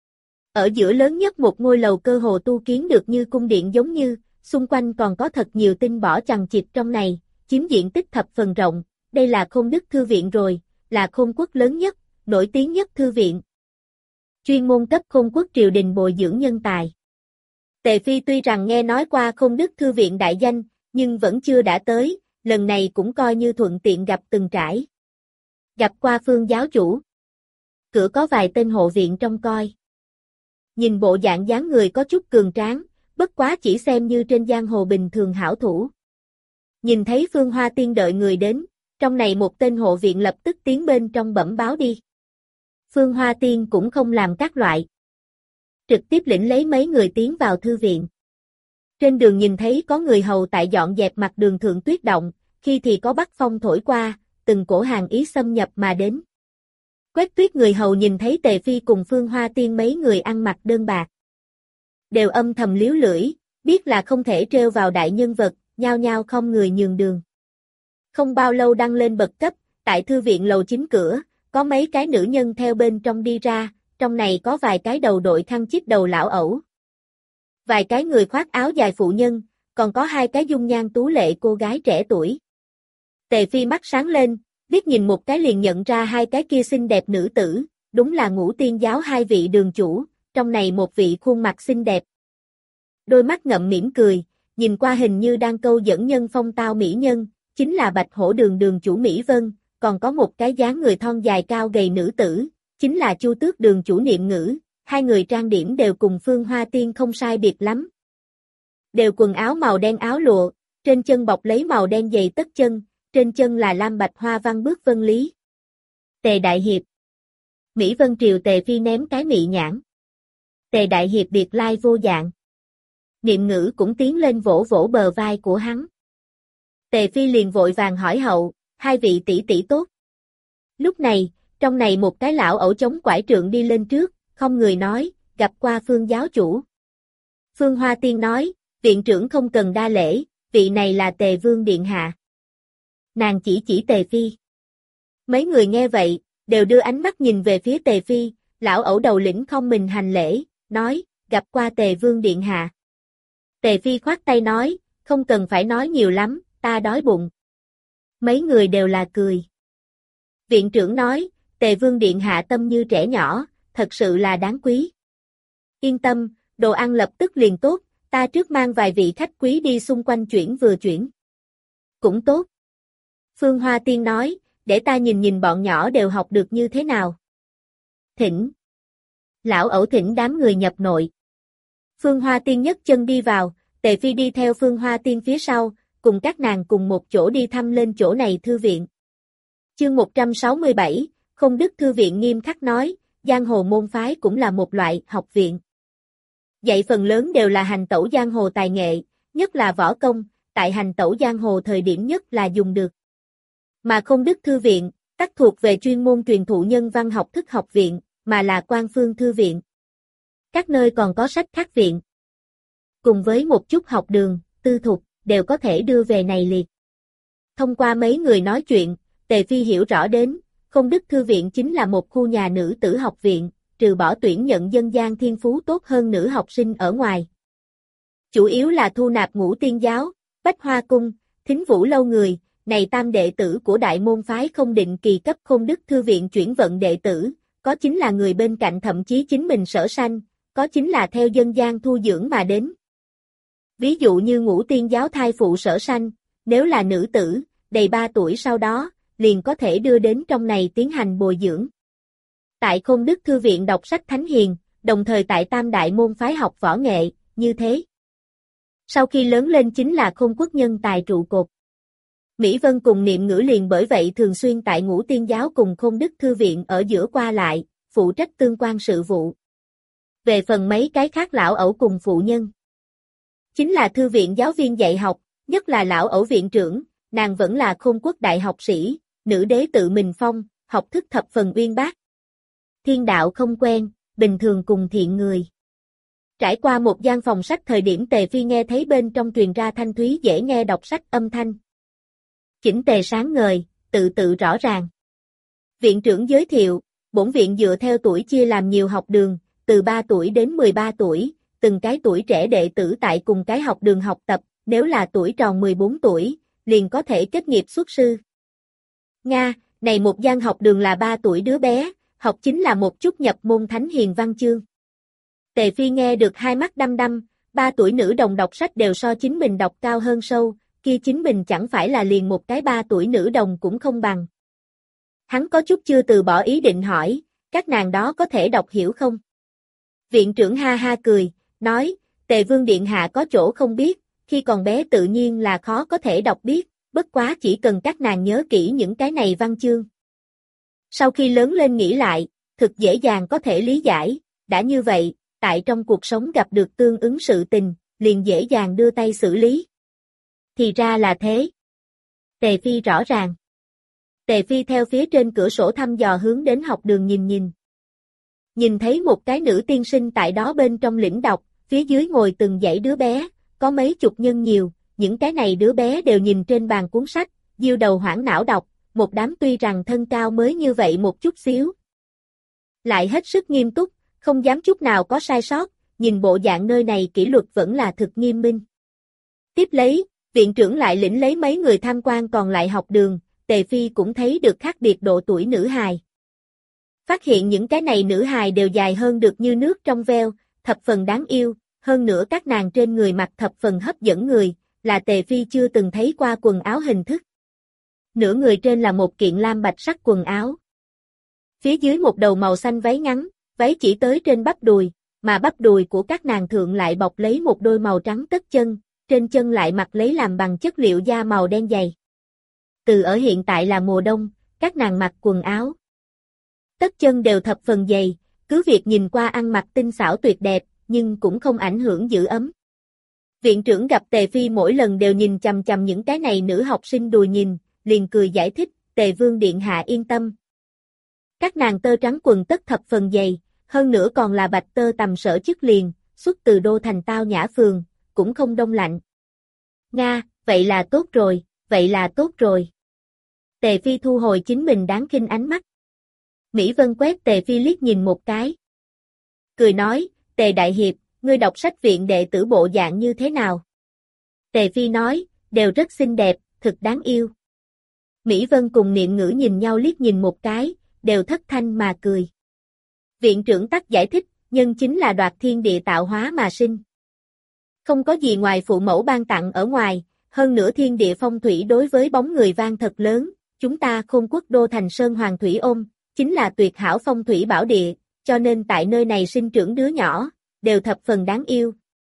Ở giữa lớn nhất một ngôi lầu cơ hồ tu kiến được như cung điện giống như, xung quanh còn có thật nhiều tinh bỏ chằng chịt trong này, chiếm diện tích thập phần rộng, đây là Khôn Đức Thư Viện rồi, là Khôn Quốc lớn nhất, nổi tiếng nhất thư viện. Chuyên môn cấp Khôn Quốc triều đình bồi dưỡng nhân tài. Tề Phi tuy rằng nghe nói qua Khôn Đức Thư Viện đại danh, nhưng vẫn chưa đã tới, lần này cũng coi như thuận tiện gặp từng trải. Gặp qua Phương giáo chủ. Cửa có vài tên hộ viện trông coi. Nhìn bộ dạng dáng người có chút cường tráng, bất quá chỉ xem như trên giang hồ bình thường hảo thủ. Nhìn thấy Phương Hoa Tiên đợi người đến, trong này một tên hộ viện lập tức tiến bên trong bẩm báo đi. Phương Hoa Tiên cũng không làm các loại. Trực tiếp lĩnh lấy mấy người tiến vào thư viện. Trên đường nhìn thấy có người hầu tại dọn dẹp mặt đường thượng tuyết động, khi thì có bắc phong thổi qua, từng cổ hàng ý xâm nhập mà đến. Quét tuyết người hầu nhìn thấy Tề Phi cùng Phương Hoa Tiên mấy người ăn mặc đơn bạc. Đều âm thầm liếu lưỡi, biết là không thể trêu vào đại nhân vật, nhao nhao không người nhường đường. Không bao lâu đăng lên bậc cấp, tại thư viện lầu chính cửa, có mấy cái nữ nhân theo bên trong đi ra, trong này có vài cái đầu đội khăn chít đầu lão ẩu. Vài cái người khoác áo dài phụ nhân, còn có hai cái dung nhan tú lệ cô gái trẻ tuổi. Tề Phi mắt sáng lên, liếc nhìn một cái liền nhận ra hai cái kia xinh đẹp nữ tử, đúng là Ngũ Tiên giáo hai vị đường chủ, trong này một vị khuôn mặt xinh đẹp. Đôi mắt ngậm mỉm cười, nhìn qua hình như đang câu dẫn nhân phong tao mỹ nhân, chính là Bạch Hổ đường đường chủ Mỹ Vân, còn có một cái dáng người thon dài cao gầy nữ tử, chính là Chu Tước đường chủ Niệm Ngữ, hai người trang điểm đều cùng Phương Hoa Tiên không sai biệt lắm. Đều quần áo màu đen áo lụa, trên chân bọc lấy màu đen giày tất chân, trên chân là lam bạch hoa văn bước vân lý. Tề Đại Hiệp. Mỹ Vân triều Tề Phi ném cái mị nhãn. Tề Đại Hiệp biệt lai vô dạng. Niệm Ngữ cũng tiến lên vỗ vỗ bờ vai của hắn. Tề Phi liền vội vàng hỏi hậu, hai vị tỷ tỷ tốt. Lúc này, trong này một cái lão ẩu chống quải trượng đi lên trước, không người nói, gặp qua Phương giáo chủ. Phương Hoa Tiên nói, viện trưởng không cần đa lễ, vị này là Tề Vương Điện Hạ. Nàng chỉ Tề Phi. Mấy người nghe vậy, đều đưa ánh mắt nhìn về phía Tề Phi, lão ẩu đầu lĩnh không mình hành lễ, nói, gặp qua Tề Vương Điện Hạ. Tề Phi khoát tay nói, không cần phải nói nhiều lắm, ta đói bụng. Mấy người đều là cười. Viện trưởng nói, Tề Vương Điện Hạ tâm như trẻ nhỏ, thật sự là đáng quý. Yên tâm, đồ ăn lập tức liền tốt, ta trước mang vài vị khách quý đi xung quanh chuyển vừa chuyển. Cũng tốt. Phương Hoa Tiên nói, để ta nhìn nhìn bọn nhỏ đều học được như thế nào. Thỉnh. Lão ẩu thỉnh đám người nhập nội. Phương Hoa Tiên nhấc chân đi vào, Tề Phi đi theo Phương Hoa Tiên phía sau, cùng các nàng cùng một chỗ đi thăm lên chỗ này thư viện. Chương 167, Không Đức Thư viện nghiêm khắc nói, giang hồ môn phái cũng là một loại học viện. Dạy phần lớn đều là hành tẩu giang hồ tài nghệ, nhất là võ công, tại hành tẩu giang hồ thời điểm nhất là dùng được. Mà Không Đức Thư viện, tắc thuộc về chuyên môn truyền thụ nhân văn học thức học viện, mà là Quan Phương Thư viện. Các nơi còn có sách khác viện. Cùng với một chút học đường, tư thục, đều có thể đưa về này liệt. Thông qua mấy người nói chuyện, Tề Phi hiểu rõ đến, Không Đức Thư viện chính là một khu nhà nữ tử học viện, trừ bỏ tuyển nhận dân gian thiên phú tốt hơn nữ học sinh ở ngoài. Chủ yếu là thu nạp Ngũ Tiên giáo, Bách Hoa cung, Thính Vũ lâu người, này tam đệ tử của đại môn phái không định kỳ cấp Không Đức Thư viện chuyển vận đệ tử, có chính là người bên cạnh thậm chí chính mình sở sanh, có chính là theo dân gian thu dưỡng mà đến. Ví dụ như Ngũ Tiên giáo thai phụ sở sanh, nếu là nữ tử, đầy 3 tuổi sau đó, liền có thể đưa đến trong này tiến hành bồi dưỡng. Tại Không Đức Thư viện đọc sách thánh hiền, đồng thời tại tam đại môn phái học võ nghệ, như thế. Sau khi lớn lên chính là Khôn Quốc nhân tài trụ cột. Mỹ Vân cùng Niệm Ngữ liền bởi vậy thường xuyên tại Ngũ Tiên giáo cùng Không Đức Thư viện ở giữa qua lại, phụ trách tương quan sự vụ. Về phần mấy cái khác lão ẩu cùng phụ nhân, chính là thư viện giáo viên dạy học, nhất là lão ẩu viện trưởng, nàng vẫn là Khôn Quốc đại học sĩ, nữ đế tự mình phong, học thức thập phần uyên bác. Thiên đạo không quen, bình thường cùng thiện người. Trải qua một gian phòng sách thời điểm Tề Phi nghe thấy bên trong truyền ra thanh thúy dễ nghe đọc sách âm thanh. Chỉnh tề sáng ngời, tự tự rõ ràng. Viện trưởng giới thiệu, bổn viện dựa theo tuổi chia làm nhiều học đường, từ 3 tuổi đến 13 tuổi, từng cái tuổi trẻ đệ tử tại cùng cái học đường học tập, nếu là tuổi tròn 14 tuổi, liền có thể kết nghiệp xuất sư. Nga, này một gian học đường là 3 tuổi đứa bé, học chính là một chút nhập môn thánh hiền văn chương. Tề Phi nghe được hai mắt đăm đăm, 3 tuổi nữ đồng đọc sách đều so chính mình đọc cao hơn sâu, kia chính mình chẳng phải là liền một cái 3 tuổi nữ đồng cũng không bằng. Hắn có chút chưa từ bỏ ý định hỏi, các nàng đó có thể đọc hiểu không? Viện trưởng ha ha cười, nói, Tề Vương Điện Hạ có chỗ không biết, khi còn bé tự nhiên là khó có thể đọc biết, bất quá chỉ cần các nàng nhớ kỹ những cái này văn chương. Sau khi lớn lên nghĩ lại, thực dễ dàng có thể lý giải, đã như vậy, tại trong cuộc sống gặp được tương ứng sự tình, liền dễ dàng đưa tay xử lý. Thì ra là thế. Tề Phi rõ ràng. Tề Phi theo phía trên cửa sổ thăm dò hướng đến học đường nhìn. Nhìn thấy một cái nữ tiên sinh tại đó bên trong lĩnh đọc, phía dưới ngồi từng dãy đứa bé, có mấy chục nhân nhiều, những cái này đứa bé đều nhìn trên bàn cuốn sách, diêu đầu hoảng não đọc, một đám tuy rằng thân cao mới như vậy một chút xíu. Lại hết sức nghiêm túc, không dám chút nào có sai sót, nhìn bộ dạng nơi này kỷ luật vẫn là thực nghiêm minh. Tiếp lấy, viện trưởng lại lĩnh lấy mấy người tham quan còn lại học đường, Tề Phi cũng thấy được khác biệt độ tuổi nữ hài. Phát hiện những cái này nữ hài đều dài hơn được như nước trong veo, thập phần đáng yêu, hơn nữa các nàng trên người mặc thập phần hấp dẫn người, là Tề Phi chưa từng thấy qua quần áo hình thức. Nửa người trên là một kiện lam bạch sắc quần áo. Phía dưới một đầu màu xanh váy ngắn, váy chỉ tới trên bắp đùi, mà bắp đùi của các nàng thượng lại bọc lấy một đôi màu trắng tất chân, trên chân lại mặc lấy làm bằng chất liệu da màu đen dày. Từ ở hiện tại là mùa đông, các nàng mặc quần áo tất chân đều thập phần dày, cứ việc nhìn qua ăn mặc tinh xảo tuyệt đẹp, nhưng cũng không ảnh hưởng giữ ấm. Viện trưởng gặp Tề Phi mỗi lần đều nhìn chằm chằm những cái này nữ học sinh đùi nhìn, liền cười giải thích, Tề Vương điện hạ yên tâm. Các nàng tơ trắng quần tất thập phần dày, hơn nữa còn là bạch tơ tằm sở chức liền, xuất từ đô thành Tao Nhã Phường, cũng không đông lạnh. Nga, vậy là tốt rồi, vậy là tốt rồi. Tề Phi thu hồi chính mình đáng khinh ánh mắt. Mỹ Vân quét Tề Phi liếc nhìn một cái. Cười nói, Tề Đại Hiệp, ngươi đọc sách viện đệ tử bộ dạng như thế nào? Tề Phi nói, đều rất xinh đẹp, thực đáng yêu. Mỹ Vân cùng Niệm Ngữ nhìn nhau liếc nhìn một cái, đều thất thanh mà cười. Viện trưởng tắc giải thích, nhân chính là đoạt thiên địa tạo hóa mà sinh. Không có gì ngoài phụ mẫu ban tặng ở ngoài, hơn nữa thiên địa phong thủy đối với bóng người vang thật lớn, chúng ta Khôn Quốc đô thành Sơn Hoàng Thủy Ôn, chính là tuyệt hảo phong thủy bảo địa, cho nên tại nơi này sinh trưởng đứa nhỏ, đều thập phần đáng yêu.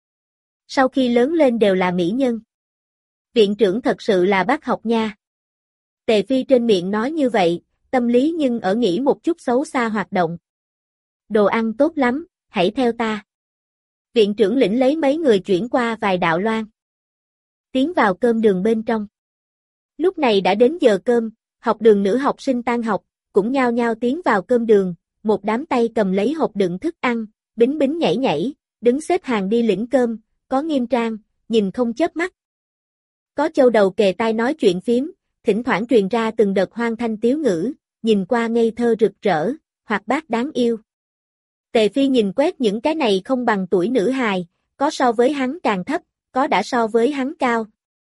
Sau khi lớn lên đều là mỹ nhân. Viện trưởng thật sự là bác học nha. Tề Phi trên miệng nói như vậy, tâm lý nhưng ở nghĩ một chút xấu xa hoạt động. Đồ ăn tốt lắm, hãy theo ta. Viện trưởng lĩnh lấy mấy người chuyển qua vài đạo loan. Tiến vào cơm đường bên trong. Lúc này đã đến giờ cơm, học đường nữ học sinh tan học, cũng nhao nhao tiến vào cơm đường, một đám tay cầm lấy hộp đựng thức ăn, bính bính nhảy nhảy, đứng xếp hàng đi lĩnh cơm, có nghiêm trang, nhìn không chớp mắt. Có châu đầu kề tai nói chuyện phím, thỉnh thoảng truyền ra từng đợt hoang thanh tiếu ngữ, nhìn qua ngây thơ rực rỡ, hoạt bát đáng yêu. Tề Phi nhìn quét những cái này không bằng tuổi nữ hài, có so với hắn càng thấp, có đã so với hắn cao.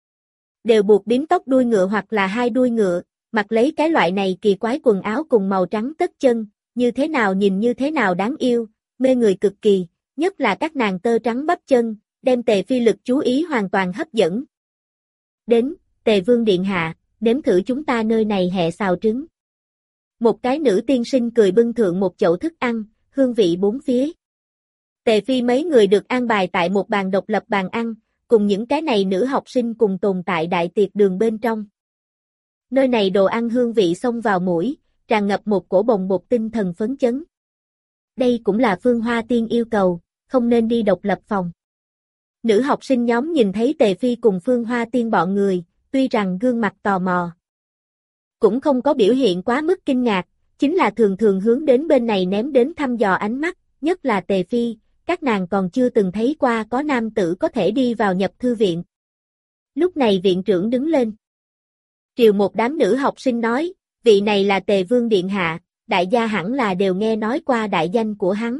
Đều buộc bím tóc đuôi ngựa hoặc là hai đuôi ngựa, mặc lấy cái loại này kỳ quái quần áo cùng màu trắng tất chân, như thế nào nhìn như thế nào đáng yêu, mê người cực kỳ, nhất là các nàng tơ trắng bắp chân, đem Tề Phi lực chú ý hoàn toàn hấp dẫn. Đến, Tề Vương điện hạ, nếm thử chúng ta nơi này hẹ xào trứng. Một cái nữ tiên sinh cười bưng thượng một chậu thức ăn, hương vị bốn phía. Tề Phi mấy người được an bài tại một bàn độc lập bàn ăn, cùng những cái này nữ học sinh cùng tồn tại đại tiệc đường bên trong. Nơi này đồ ăn hương vị xông vào mũi, tràn ngập một cổ bồng bột tinh thần phấn chấn. Đây cũng là Phương Hoa Tiên yêu cầu, không nên đi độc lập phòng. Nữ học sinh nhóm nhìn thấy Tề Phi cùng Phương Hoa Tiên bọn người, tuy rằng gương mặt tò mò, cũng không có biểu hiện quá mức kinh ngạc, chính là thường thường hướng đến bên này ném đến thăm dò ánh mắt, nhất là Tề Phi, các nàng còn chưa từng thấy qua có nam tử có thể đi vào nhập thư viện. Lúc này viện trưởng đứng lên. Triều một đám nữ học sinh nói, vị này là Tề Vương điện hạ, đại gia hẳn là đều nghe nói qua đại danh của hắn.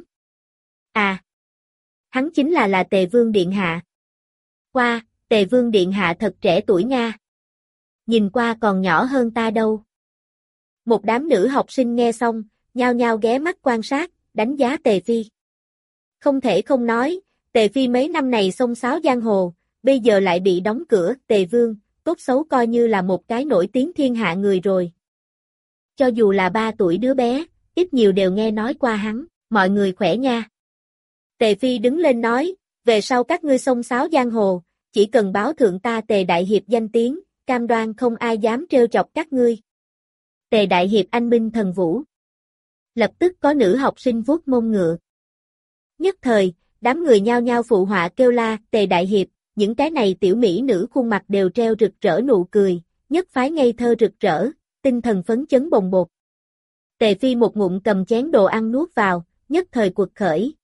À, hắn chính là Tề Vương điện hạ. Qua, Tề Vương điện hạ thật trẻ tuổi nha. Nhìn qua còn nhỏ hơn ta đâu. Một đám nữ học sinh nghe xong, nhao nhao ghé mắt quan sát, đánh giá Tề Phi. Không thể không nói, Tề Phi mấy năm này xông xáo giang hồ, bây giờ lại bị đóng cửa, Tề Vương, tốt xấu coi như là một cái nổi tiếng thiên hạ người rồi. Cho dù là 3 tuổi đứa bé, ít nhiều đều nghe nói qua hắn, mọi người khỏe nha. Tề Phi đứng lên nói, về sau các ngươi xông xáo giang hồ, chỉ cần báo thượng ta Tề Đại Hiệp danh tiếng, cam đoan không ai dám trêu chọc các ngươi. Tề Đại Hiệp anh minh thần vũ. Lập tức có nữ học sinh vuốt mông ngựa. Nhất thời, đám người nhao nhao phụ họa kêu la, Tề Đại Hiệp, những cái này tiểu mỹ nữ khuôn mặt đều treo rực rỡ nụ cười, nhất phái ngây thơ rực rỡ, tinh thần phấn chấn bồng bột. Tề Phi một ngụm cầm chén đồ ăn nuốt vào, nhất thời cuột khởi.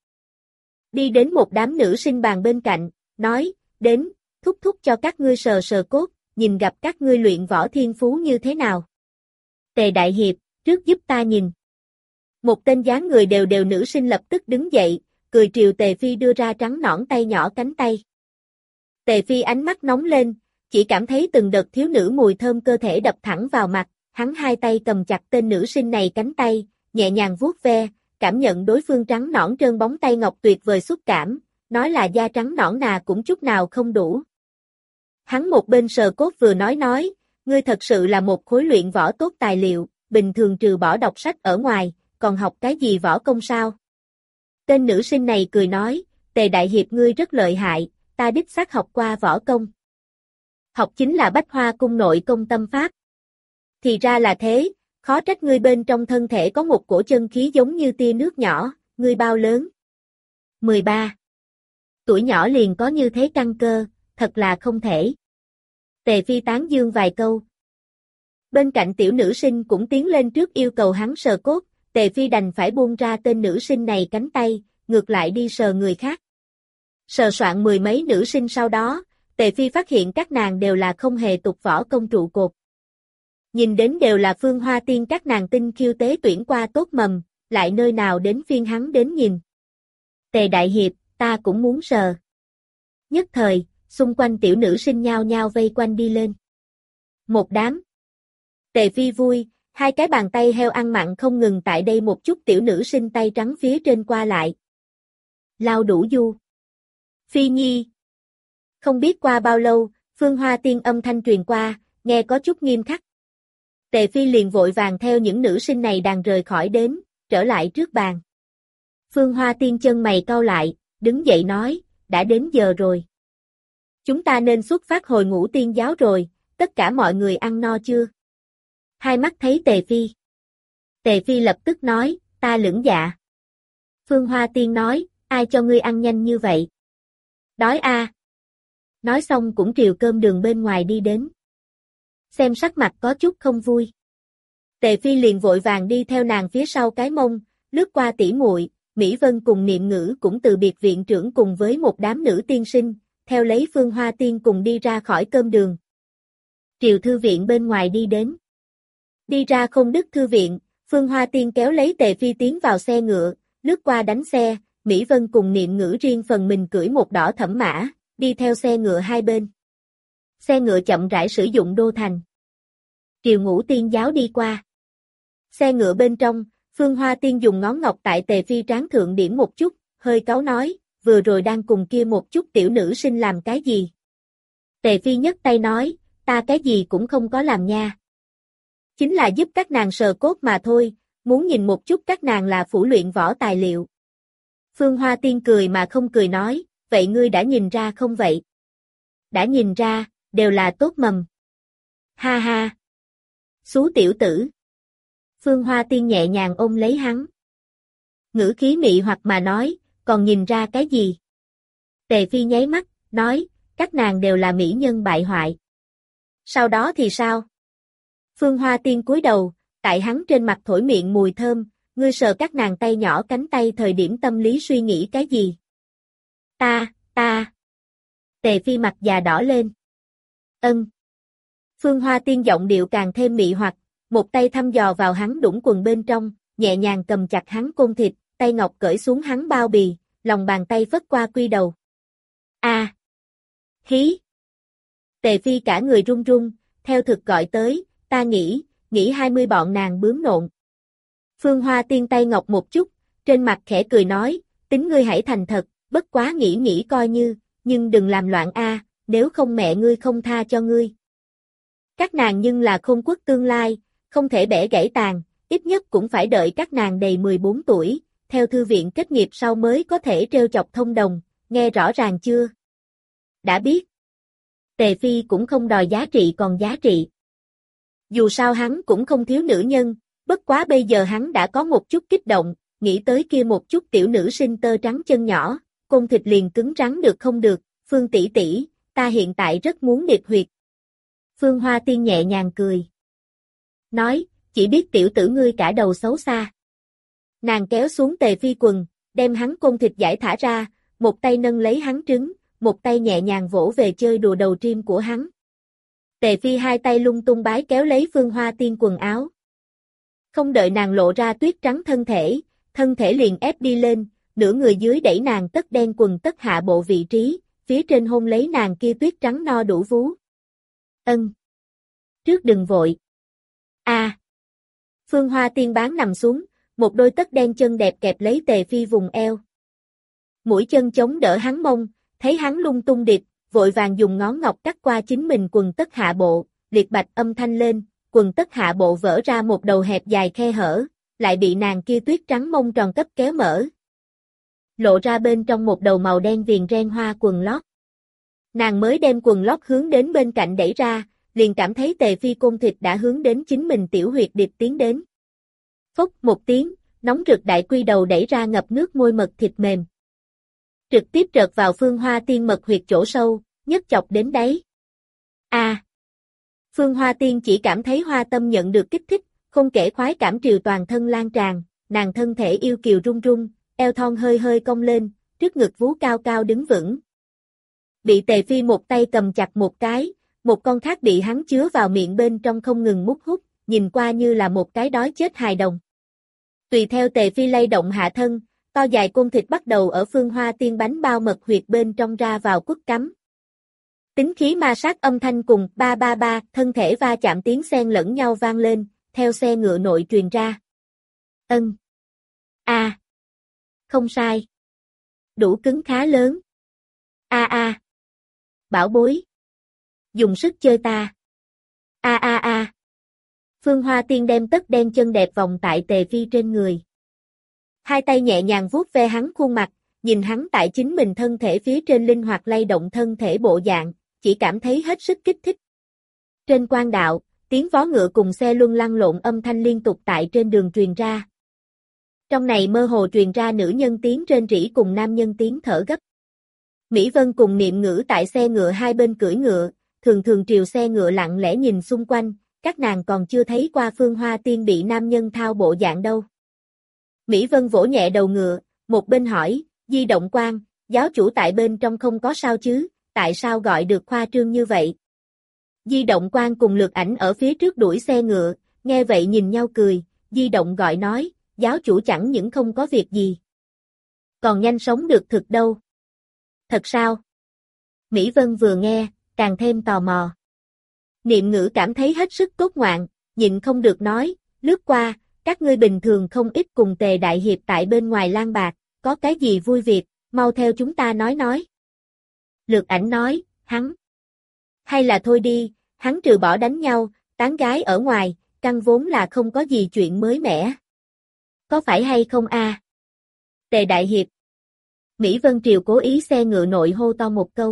Đi đến một đám nữ sinh bàn bên cạnh, nói, đến, thúc thúc cho các ngươi sờ sờ cốt, nhìn gặp các ngươi luyện võ thiên phú như thế nào. Tề Đại Hiệp, trước giúp ta nhìn. Một tên dáng người đều đều nữ sinh lập tức đứng dậy, cười triều Tề Phi đưa ra trắng nõn tay nhỏ cánh tay. Tề Phi ánh mắt nóng lên, chỉ cảm thấy từng đợt thiếu nữ mùi thơm cơ thể đập thẳng vào mặt, hắn hai tay cầm chặt tên nữ sinh này cánh tay, nhẹ nhàng vuốt ve, cảm nhận đối phương trắng nõn trơn bóng tay ngọc tuyệt vời xúc cảm, nói là da trắng nõn nà cũng chút nào không đủ. Hắn một bên sờ cốt vừa nói, ngươi thật sự là một khối luyện võ tốt tài liệu, bình thường trừ bỏ đọc sách ở ngoài, còn học cái gì võ công sao? Tên nữ sinh này cười nói, Tề Đại Hiệp ngươi rất lợi hại, ta đích xác học qua võ công. Học chính là Bách Hoa cung nội công tâm pháp. Thì ra là thế, khó trách ngươi bên trong thân thể có một cổ chân khí giống như tia nước nhỏ, ngươi bao lớn? 13. Tuổi nhỏ liền có như thế căn cơ, thật là không thể. Tề Phi tán dương vài câu. Bên cạnh tiểu nữ sinh cũng tiến lên trước yêu cầu hắn sờ cốt, Tề Phi đành phải buông ra tên nữ sinh này cánh tay, ngược lại đi sờ người khác. Sờ soạn mười mấy nữ sinh sau đó, Tề Phi phát hiện các nàng đều là không hề tục võ công trụ cột. Nhìn đến đều là Phương Hoa Tiên các nàng tinh khiêu tế tuyển qua tốt mầm, lại nơi nào đến phiên hắn đến nhìn. Tề Đại Hiệp, ta cũng muốn sờ. Nhất thời, xung quanh tiểu nữ sinh nhao nhao vây quanh đi lên. Một đám. Tề Phi vui, hai cái bàn tay heo ăn mặn không ngừng tại đây một chút tiểu nữ sinh tay trắng phía trên qua lại. Lao đủ du. Phi Nhi. Không biết qua bao lâu, Phương Hoa Tiên âm thanh truyền qua, nghe có chút nghiêm khắc. Tề Phi liền vội vàng theo những nữ sinh này đàn rời khỏi đến, trở lại trước bàn. Phương Hoa Tiên chân mày cau lại, đứng dậy nói, đã đến giờ rồi. Chúng ta nên xuất phát hồi Ngũ Tiên giáo rồi, tất cả mọi người ăn no chưa? Hai mắt thấy Tề Phi. Tề Phi lập tức nói, ta lưỡng dạ. Phương Hoa Tiên nói, ai cho ngươi ăn nhanh như vậy? Đói a. Nói xong cũng triều cơm đường bên ngoài đi đến. Xem sắc mặt có chút không vui. Tề Phi liền vội vàng đi theo nàng phía sau cái mông, lướt qua tỷ muội, Mỹ Vân cùng Niệm Ngữ cũng từ biệt viện trưởng cùng với một đám nữ tiên sinh, theo lấy Phương Hoa Tiên cùng đi ra khỏi cơm đường. Triều thư viện bên ngoài đi đến. Đi ra Không Đức thư viện, Phương Hoa Tiên kéo lấy Tề Phi tiến vào xe ngựa, lướt qua đánh xe, Mỹ Vân cùng Niệm Ngữ riêng phần mình cưỡi một đỏ thẫm mã, đi theo xe ngựa hai bên. Xe ngựa chậm rãi sử dụng đô thành. Triều Ngũ Tiên giáo đi qua. Xe ngựa bên trong, Phương Hoa Tiên dùng ngón ngọc tại Tề Phi trán thượng điểm một chút, hơi cáu nói, vừa rồi đang cùng kia một chút tiểu nữ sinh làm cái gì? Tề Phi nhấc tay nói, ta cái gì cũng không có làm nha. Chính là giúp các nàng sờ cốt mà thôi, muốn nhìn một chút các nàng là phủ luyện võ tài liệu. Phương Hoa Tiên cười mà không cười nói, vậy ngươi đã nhìn ra không vậy? Đã nhìn ra, đều là tốt mầm. Ha ha. Xú tiểu tử. Phương Hoa Tiên nhẹ nhàng ôm lấy hắn. Ngữ khí mị hoặc mà nói, còn nhìn ra cái gì? Tề Phi nháy mắt, nói, các nàng đều là mỹ nhân bại hoại. Sau đó thì sao? Phương Hoa Tiên cúi đầu, tại hắn trên mặt thổi miệng mùi thơm, ngươi sờ các nàng tay nhỏ cánh tay thời điểm tâm lý suy nghĩ cái gì? Ta. Tề Phi mặt già đỏ lên. Ân. Phương Hoa Tiên giọng điệu càng thêm mị hoặc, một tay thăm dò vào hắn đũng quần bên trong, nhẹ nhàng cầm chặt hắn côn thịt, tay ngọc cởi xuống hắn bao bì, lòng bàn tay phất qua quy đầu. A. Hí. Tề Phi cả người run run, theo thực gọi tới, ta nghĩ 20 bọn nàng bướm nộn. Phương Hoa Tiên tay ngọc một chút, trên mặt khẽ cười nói, tính ngươi hãy thành thật, bất quá nghĩ coi như, nhưng đừng làm loạn a, nếu không mẹ ngươi không tha cho ngươi. Các nàng nhưng là Khôn Quốc tương lai, không thể bẻ gãy tàn, ít nhất cũng phải đợi các nàng đầy 14 tuổi, theo thư viện kết nghiệp sau mới có thể trêu chọc thông đồng, nghe rõ ràng chưa? Đã biết. Tề Phi cũng không đòi giá trị còn giá trị. Dù sao hắn cũng không thiếu nữ nhân, bất quá bây giờ hắn đã có một chút kích động, nghĩ tới kia một chút tiểu nữ sinh tơ trắng chân nhỏ, côn thịt liền cứng rắn được không được, Phương tỷ tỷ, ta hiện tại rất muốn điệp huyệt. Phương Hoa Tiên nhẹ nhàng cười. Nói, chỉ biết tiểu tử ngươi cả đầu xấu xa. Nàng kéo xuống Tề Phi quần, đem hắn côn thịt giải thả ra, một tay nâng lấy hắn trứng, một tay nhẹ nhàng vỗ về chơi đùa đầu trim của hắn. Tề Phi hai tay lung tung bái kéo lấy Phương Hoa Tiên quần áo. Không đợi nàng lộ ra tuyết trắng thân thể liền ép đi lên, nửa người dưới đẩy nàng tất đen quần tất hạ bộ vị trí, phía trên hôn lấy nàng kia tuyết trắng no đủ vú. Ân. Trước đừng vội. A. Phương Hoa Tiên bán nằm xuống, một đôi tất đen chân đẹp kẹp lấy Tề Phi vùng eo. Mũi chân chống đỡ hắn mông, thấy hắn lung tung điệp, vội vàng dùng ngón ngọc cắt qua chính mình quần tất hạ bộ, liệt bạch âm thanh lên, quần tất hạ bộ vỡ ra một đầu hẹp dài khe hở, lại bị nàng kia tuyết trắng mông tròn cấp kéo mở. Lộ ra bên trong một đầu màu đen viền ren hoa quần lót. Nàng mới đem quần lót hướng đến bên cạnh đẩy ra, liền cảm thấy Tề Phi côn thịt đã hướng đến chính mình tiểu huyệt điệp tiến đến. Phốc một tiếng, nóng rực đại quy đầu đẩy ra ngập nước môi mật thịt mềm. Trực tiếp trợt vào Phương Hoa Tiên mật huyệt chỗ sâu, nhấc chọc đến đáy. A. Phương Hoa Tiên chỉ cảm thấy hoa tâm nhận được kích thích, không kể khoái cảm triều toàn thân lan tràn, nàng thân thể yêu kiều run run, eo thon hơi hơi cong lên, trước ngực vú cao cao đứng vững. Bị Tề Phi một tay cầm chặt một cái, một con khác bị hắn chứa vào miệng bên trong không ngừng mút hút, nhìn qua như là một cái đói chết hài đồng. Tùy theo Tề Phi lay động hạ thân, to dài côn thịt bắt đầu ở Phương Hoa Tiên bánh bao mật huyệt bên trong ra vào quất cắm. Tính khí ma sát âm thanh cùng ba ba ba, thân thể va chạm tiếng xen lẫn nhau vang lên, theo xe ngựa nội truyền ra. Ân. A. Không sai. Đủ cứng khá lớn. A a. Bảo bối. Dùng sức chơi ta. A a a. Phương Hoa Tiên đem tất đen chân đẹp vòng tại Tề Phi trên người. Hai tay nhẹ nhàng vuốt ve hắn khuôn mặt, nhìn hắn tại chính mình thân thể phía trên linh hoạt lay động thân thể bộ dạng, chỉ cảm thấy hết sức kích thích. Trên quan đạo, tiếng vó ngựa cùng xe luân lăn lộn âm thanh liên tục tại trên đường truyền ra. Trong này mơ hồ truyền ra nữ nhân tiếng rên rỉ cùng nam nhân tiếng thở gấp. Mỹ Vân cùng Niệm Ngữ tại xe ngựa hai bên cưỡi ngựa, thường thường triều xe ngựa lặng lẽ nhìn xung quanh, các nàng còn chưa thấy qua Phương Hoa Tiên bị nam nhân thao bộ dạng đâu. Mỹ Vân vỗ nhẹ đầu ngựa, một bên hỏi, Di Động Quan, giáo chủ tại bên trong không có sao chứ, tại sao gọi được khoa trương như vậy? Di Động Quan cùng Lược Ảnh ở phía trước đuổi xe ngựa, nghe vậy nhìn nhau cười, Di Động gọi nói, giáo chủ chẳng những không có việc gì. Còn nhanh sống được thực đâu. Thật sao? Mỹ Vân vừa nghe, càng thêm tò mò. Niệm Ngữ cảm thấy hết sức cốt ngoạn, nhịn không được nói, lướt qua, các ngươi bình thường không ít cùng Tề Đại Hiệp tại bên ngoài lang bạc, có cái gì vui việc, mau theo chúng ta nói. Lược Ảnh nói, hắn. Hay là thôi đi, hắn trừ bỏ đánh nhau, tán gái ở ngoài, căn vốn là không có gì chuyện mới mẻ. Có phải hay không a? Tề Đại Hiệp. Mỹ Vân Triều cố ý xe ngựa nội hô to một câu.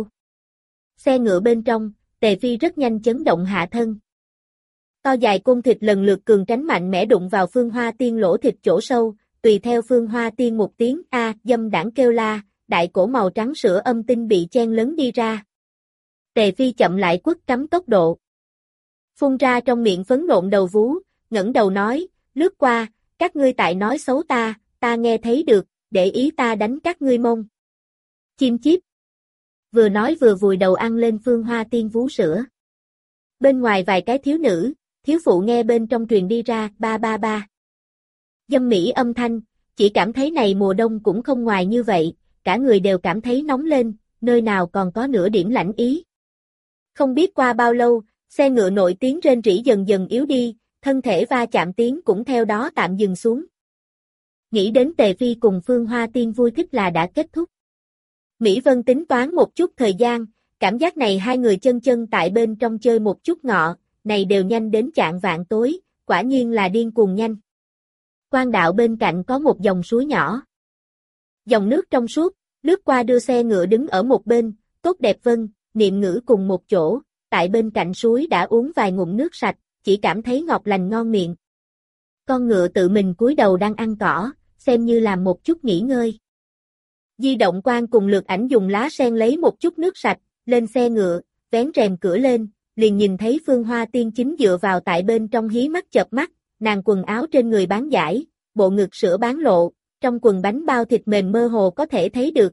Xe ngựa bên trong, Tề Phi rất nhanh chấn động hạ thân. To dài côn thịt lần lượt cường tránh mạnh mẽ đụng vào Phương Hoa Tiên lỗ thịt chỗ sâu, tùy theo Phương Hoa Tiên một tiếng a dâm đãng kêu la, đại cổ màu trắng sữa âm tinh bị chen lấn đi ra. Tề Phi chậm lại quất cắm tốc độ. Phun ra trong miệng phấn nộn đầu vú, ngẩng đầu nói, lướt qua, các ngươi tại nói xấu ta nghe thấy được, để ý ta đánh các ngươi mông. Chim chíp. Vừa nói vừa vùi đầu ăn lên Phương Hoa Tiên vú sữa. Bên ngoài vài cái thiếu nữ, thiếu phụ nghe bên trong truyền đi ra, ba ba ba. Dâm mỹ âm thanh, chỉ cảm thấy này mùa đông cũng không ngoài như vậy, cả người đều cảm thấy nóng lên, nơi nào còn có nửa điểm lạnh ý. Không biết qua bao lâu, xe ngựa nội tiếng rên rỉ dần dần yếu đi, thân thể va chạm tiếng cũng theo đó tạm dừng xuống. Nghĩ đến Tề Phi cùng Phương Hoa Tiên vui thích là đã kết thúc. Mỹ Vân tính toán một chút thời gian, cảm giác này hai người chân tại bên trong chơi một chút ngọ, này đều nhanh đến chạng vạng tối, quả nhiên là điên cuồng nhanh. Quan đạo bên cạnh có một dòng suối nhỏ. Dòng nước trong suốt, lướt qua đưa xe ngựa đứng ở một bên, tốt đẹp Vân, Niệm Ngữ cùng một chỗ, tại bên cạnh suối đã uống vài ngụm nước sạch, chỉ cảm thấy ngọt lành ngon miệng. Con ngựa tự mình cúi đầu đang ăn cỏ, xem như làm một chút nghỉ ngơi. Di Động Quan cùng Lược Ảnh dùng lá sen lấy một chút nước sạch, lên xe ngựa, vén rèm cửa lên, liền nhìn thấy Phương Hoa Tiên chính dựa vào tại bên trong hí mắt chợp mắt, nàng quần áo trên người bán giải, bộ ngực sữa bán lộ, trong quần bánh bao thịt mềm mơ hồ có thể thấy được.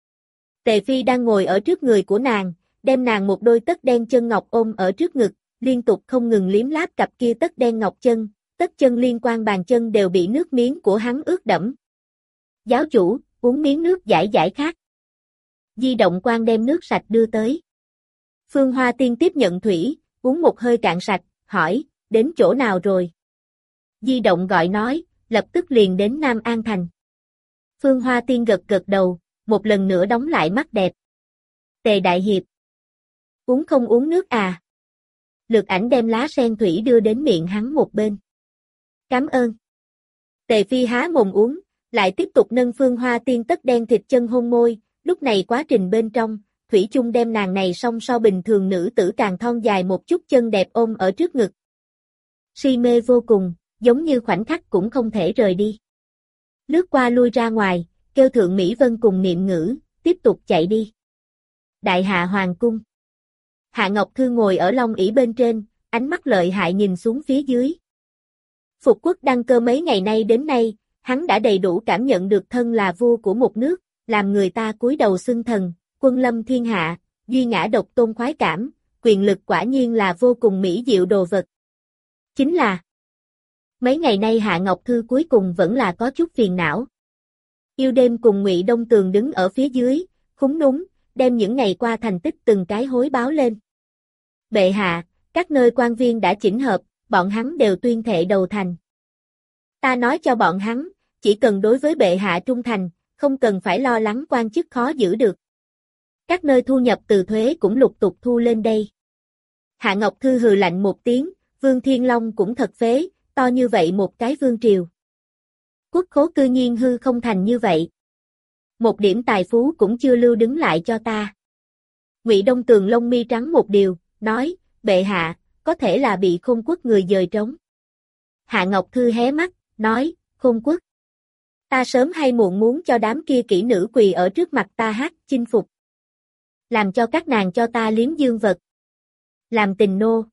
Tề Phi đang ngồi ở trước người của nàng, đem nàng một đôi tất đen chân ngọc ôm ở trước ngực, liên tục không ngừng liếm láp cặp kia tất đen ngọc chân, tất chân liên quan bàn chân đều bị nước miếng của hắn ướt đẫm. Giáo chủ, uống miếng nước giải giải khát. Di Động Quan đem nước sạch đưa tới. Phương Hoa Tiên tiếp nhận thủy, uống một hơi cạn sạch, hỏi, đến chỗ nào rồi? Di Động gọi nói, lập tức liền đến Nam An Thành. Phương Hoa Tiên gật gật đầu, một lần nữa đóng lại mắt đẹp. Tề Đại Hiệp. Uống không uống nước à? Lược Ảnh đem lá sen thủy đưa đến miệng hắn một bên. Cảm ơn. Tề Phi há mồm uống, lại tiếp tục nâng Phương Hoa Tiên tất đen thịt chân hôn môi, lúc này quá trình bên trong, thủy chung đem nàng này song so bình thường nữ tử càng thon dài một chút chân đẹp ôm ở trước ngực. Si mê vô cùng, giống như khoảnh khắc cũng không thể rời đi. Lướt qua lui ra ngoài, kêu Thượng Mỹ Vân cùng Niệm Ngữ, tiếp tục chạy đi. Đại Hạ Hoàng Cung. Hạ Ngọc Thư ngồi ở long ỷ bên trên, ánh mắt lợi hại nhìn xuống phía dưới. Phục quốc đăng cơ mấy ngày nay đến nay, hắn đã đầy đủ cảm nhận được thân là vua của một nước, làm người ta cúi đầu xưng thần, quân lâm thiên hạ, duy ngã độc tôn khoái cảm, quyền lực quả nhiên là vô cùng mỹ diệu đồ vật. Chính là mấy ngày nay Hạ Ngọc Thư cuối cùng vẫn là có chút phiền não. Yêu Đêm cùng Ngụy Đông Tường đứng ở phía dưới, khúm núm, đem những ngày qua thành tích từng cái hối báo lên. Bệ hạ, các nơi quan viên đã chỉnh hợp, bọn hắn đều tuyên thệ đầu thành. Ta nói cho bọn hắn, chỉ cần đối với bệ hạ trung thành, không cần phải lo lắng quan chức khó giữ được. Các nơi thu nhập từ thuế cũng lục tục thu lên đây. Hạ Ngọc Thư hừ lạnh một tiếng, Vương Thiên Long cũng thật phế, to như vậy một cái vương triều. Quốc khố cư nhiên hư không thành như vậy. Một điểm tài phú cũng chưa lưu đứng lại cho ta. Ngụy Đông Tường lông mi trắng một điều, nói, bệ hạ, có thể là bị Khôn Quốc người dời trống. Hạ Ngọc Thư hé mắt, nói, Khôn Quốc. Ta sớm hay muộn muốn cho đám kia kỹ nữ quỳ ở trước mặt ta hát, chinh phục. Làm cho các nàng cho ta liếm dương vật. Làm tình nô.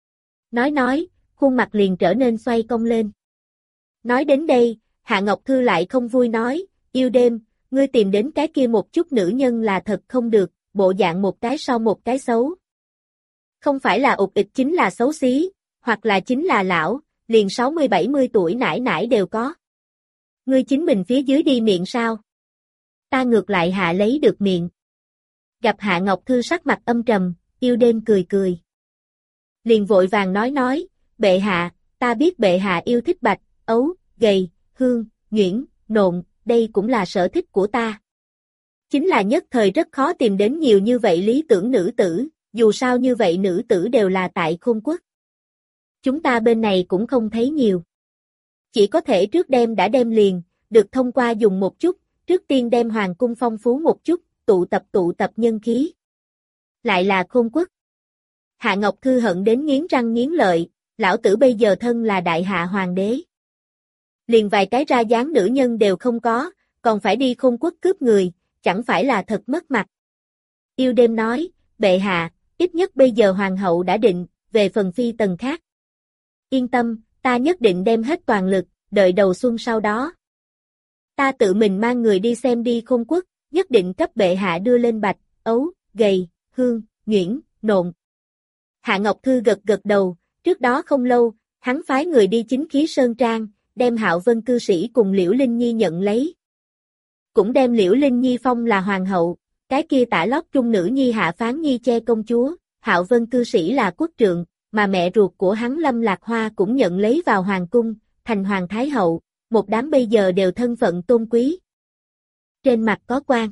Nói, khuôn mặt liền trở nên xoay cong lên. Nói đến đây, Hạ Ngọc Thư lại không vui nói, Yêu Đêm, ngươi tìm đến cái kia một chút nữ nhân là thật không được, bộ dạng một cái sau một cái xấu. Không phải là ụt ịch chính là xấu xí, hoặc là chính là lão, liền 60-70 tuổi nải nải đều có. Ngươi chính mình phía dưới đi miệng sao? Ta ngược lại hạ lấy được miệng. Gặp Hạ Ngọc Thư sắc mặt âm trầm, Yêu Đêm cười cười. Liền vội vàng nói, bệ hạ, ta biết bệ hạ yêu thích bạch, ấu, gầy, hương, nhuyễn, nộn, đây cũng là sở thích của ta. Chính là nhất thời rất khó tìm đến nhiều như vậy lý tưởng nữ tử, dù sao như vậy nữ tử đều là tại Khôn Quốc. Chúng ta bên này cũng không thấy nhiều. Chỉ có thể trước đem đã đem liền, được thông qua dùng một chút, trước tiên đem hoàng cung phong phú một chút, tụ tập nhân khí. Lại là Khôn Quốc. Hạ Ngọc Thư hận đến nghiến răng nghiến lợi, lão tử bây giờ thân là đại hạ hoàng đế. Liền vài cái ra dáng nữ nhân đều không có, còn phải đi Khôn Quốc cướp người, chẳng phải là thật mất mặt. Yêu Đêm nói, bệ hạ, ít nhất bây giờ hoàng hậu đã định, về phần phi tần khác. Yên tâm, ta nhất định đem hết toàn lực, đợi đầu xuân sau đó. Ta tự mình mang người đi xem đi Khôn Quốc, nhất định cấp bệ hạ đưa lên bạch, ấu, gầy, hương, nhuyễn, nộn. Hạ Ngọc Thư gật đầu, trước đó không lâu, hắn phái người đi Chính Khí Sơn Trang, đem Hạo Vân cư sĩ cùng Liễu Linh Nhi nhận lấy. Cũng đem Liễu Linh Nhi phong là hoàng hậu, cái kia tả lót trung nữ nhi Hạ Phán Nhi che công chúa, Hạo Vân cư sĩ là quốc trượng, mà mẹ ruột của hắn Lâm Lạc Hoa cũng nhận lấy vào hoàng cung, thành hoàng thái hậu, một đám bây giờ đều thân phận tôn quý. Trên mặt có quan.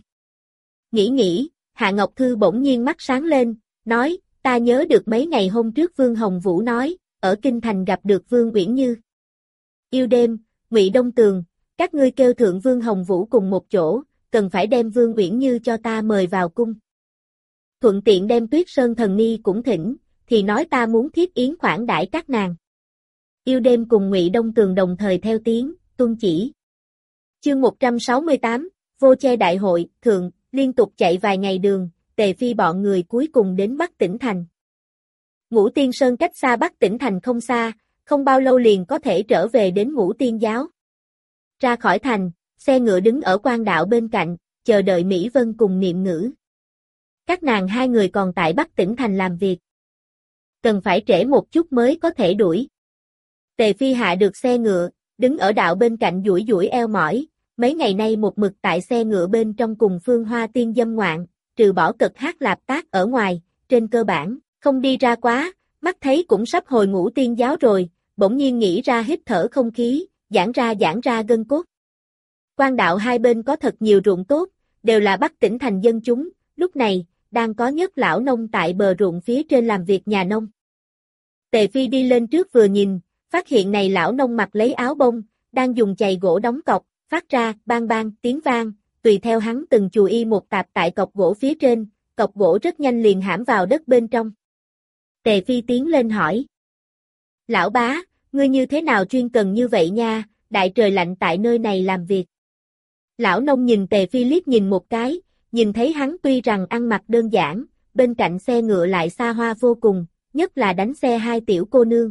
Nghĩ, Hạ Ngọc Thư bỗng nhiên mắt sáng lên, nói, ta nhớ được mấy ngày hôm trước Vương Hồng Vũ nói, ở Kinh Thành gặp được Vương Uyển Như. Yêu Đêm, Ngụy Đông Tường, các ngươi kêu thượng Vương Hồng Vũ cùng một chỗ, cần phải đem Vương Uyển Như cho ta mời vào cung. thuận tiện đem Tuyết Sơn thần ni cũng thỉnh, thì nói ta muốn thiết yến khoản đãi các nàng. Yêu đêm cùng Ngụy Đông Tường đồng thời theo tiếng, tuân chỉ. Chương 168, Vô Che Đại hội, thượng, liên tục chạy vài ngày đường, Tề Phi bọn người cuối cùng đến Bắc Tỉnh Thành. Ngũ Tiên Sơn cách xa Bắc Tỉnh Thành không xa, không bao lâu liền có thể trở về đến Ngũ Tiên Giáo. Ra khỏi thành, xe ngựa đứng ở quan đạo bên cạnh, chờ đợi Mỹ Vân cùng Niệm Ngữ. Các nàng hai người còn tại Bắc Tỉnh Thành làm việc. Cần phải trễ một chút mới có thể đuổi. Tề Phi hạ được xe ngựa, đứng ở đạo bên cạnh duỗi duỗi eo mỏi, mấy ngày nay một mực tại xe ngựa bên trong cùng Phương Hoa Tiên dâm ngoạn, trừ bỏ cật hát lạp tác ở ngoài, trên cơ bản, không đi ra quá, mắt thấy cũng sắp hồi Ngũ Tiên Giáo rồi, bỗng nhiên nghĩ ra hít thở không khí, giãn ra gân cốt. Quan đạo hai bên có thật nhiều ruộng tốt, đều là Bắc Tỉnh Thành dân chúng, lúc này, đang có nhất lão nông tại bờ ruộng phía trên làm việc nhà nông. Tề Phi đi lên trước vừa nhìn, phát hiện này lão nông mặc lấy áo bông, đang dùng chày gỗ đóng cọc, phát ra bang bang tiếng vang, tùy theo hắn từng chùi y một tạp tại cọc gỗ phía trên, cọc gỗ rất nhanh liền hãm vào đất bên trong. Tề Phi tiến lên hỏi. Lão bá, ngươi như thế nào chuyên cần như vậy nha, đại trời lạnh tại nơi này làm việc. Lão nông nhìn Tề Phi liếc nhìn một cái, nhìn thấy hắn tuy rằng ăn mặc đơn giản, bên cạnh xe ngựa lại xa hoa vô cùng, nhất là đánh xe hai tiểu cô nương.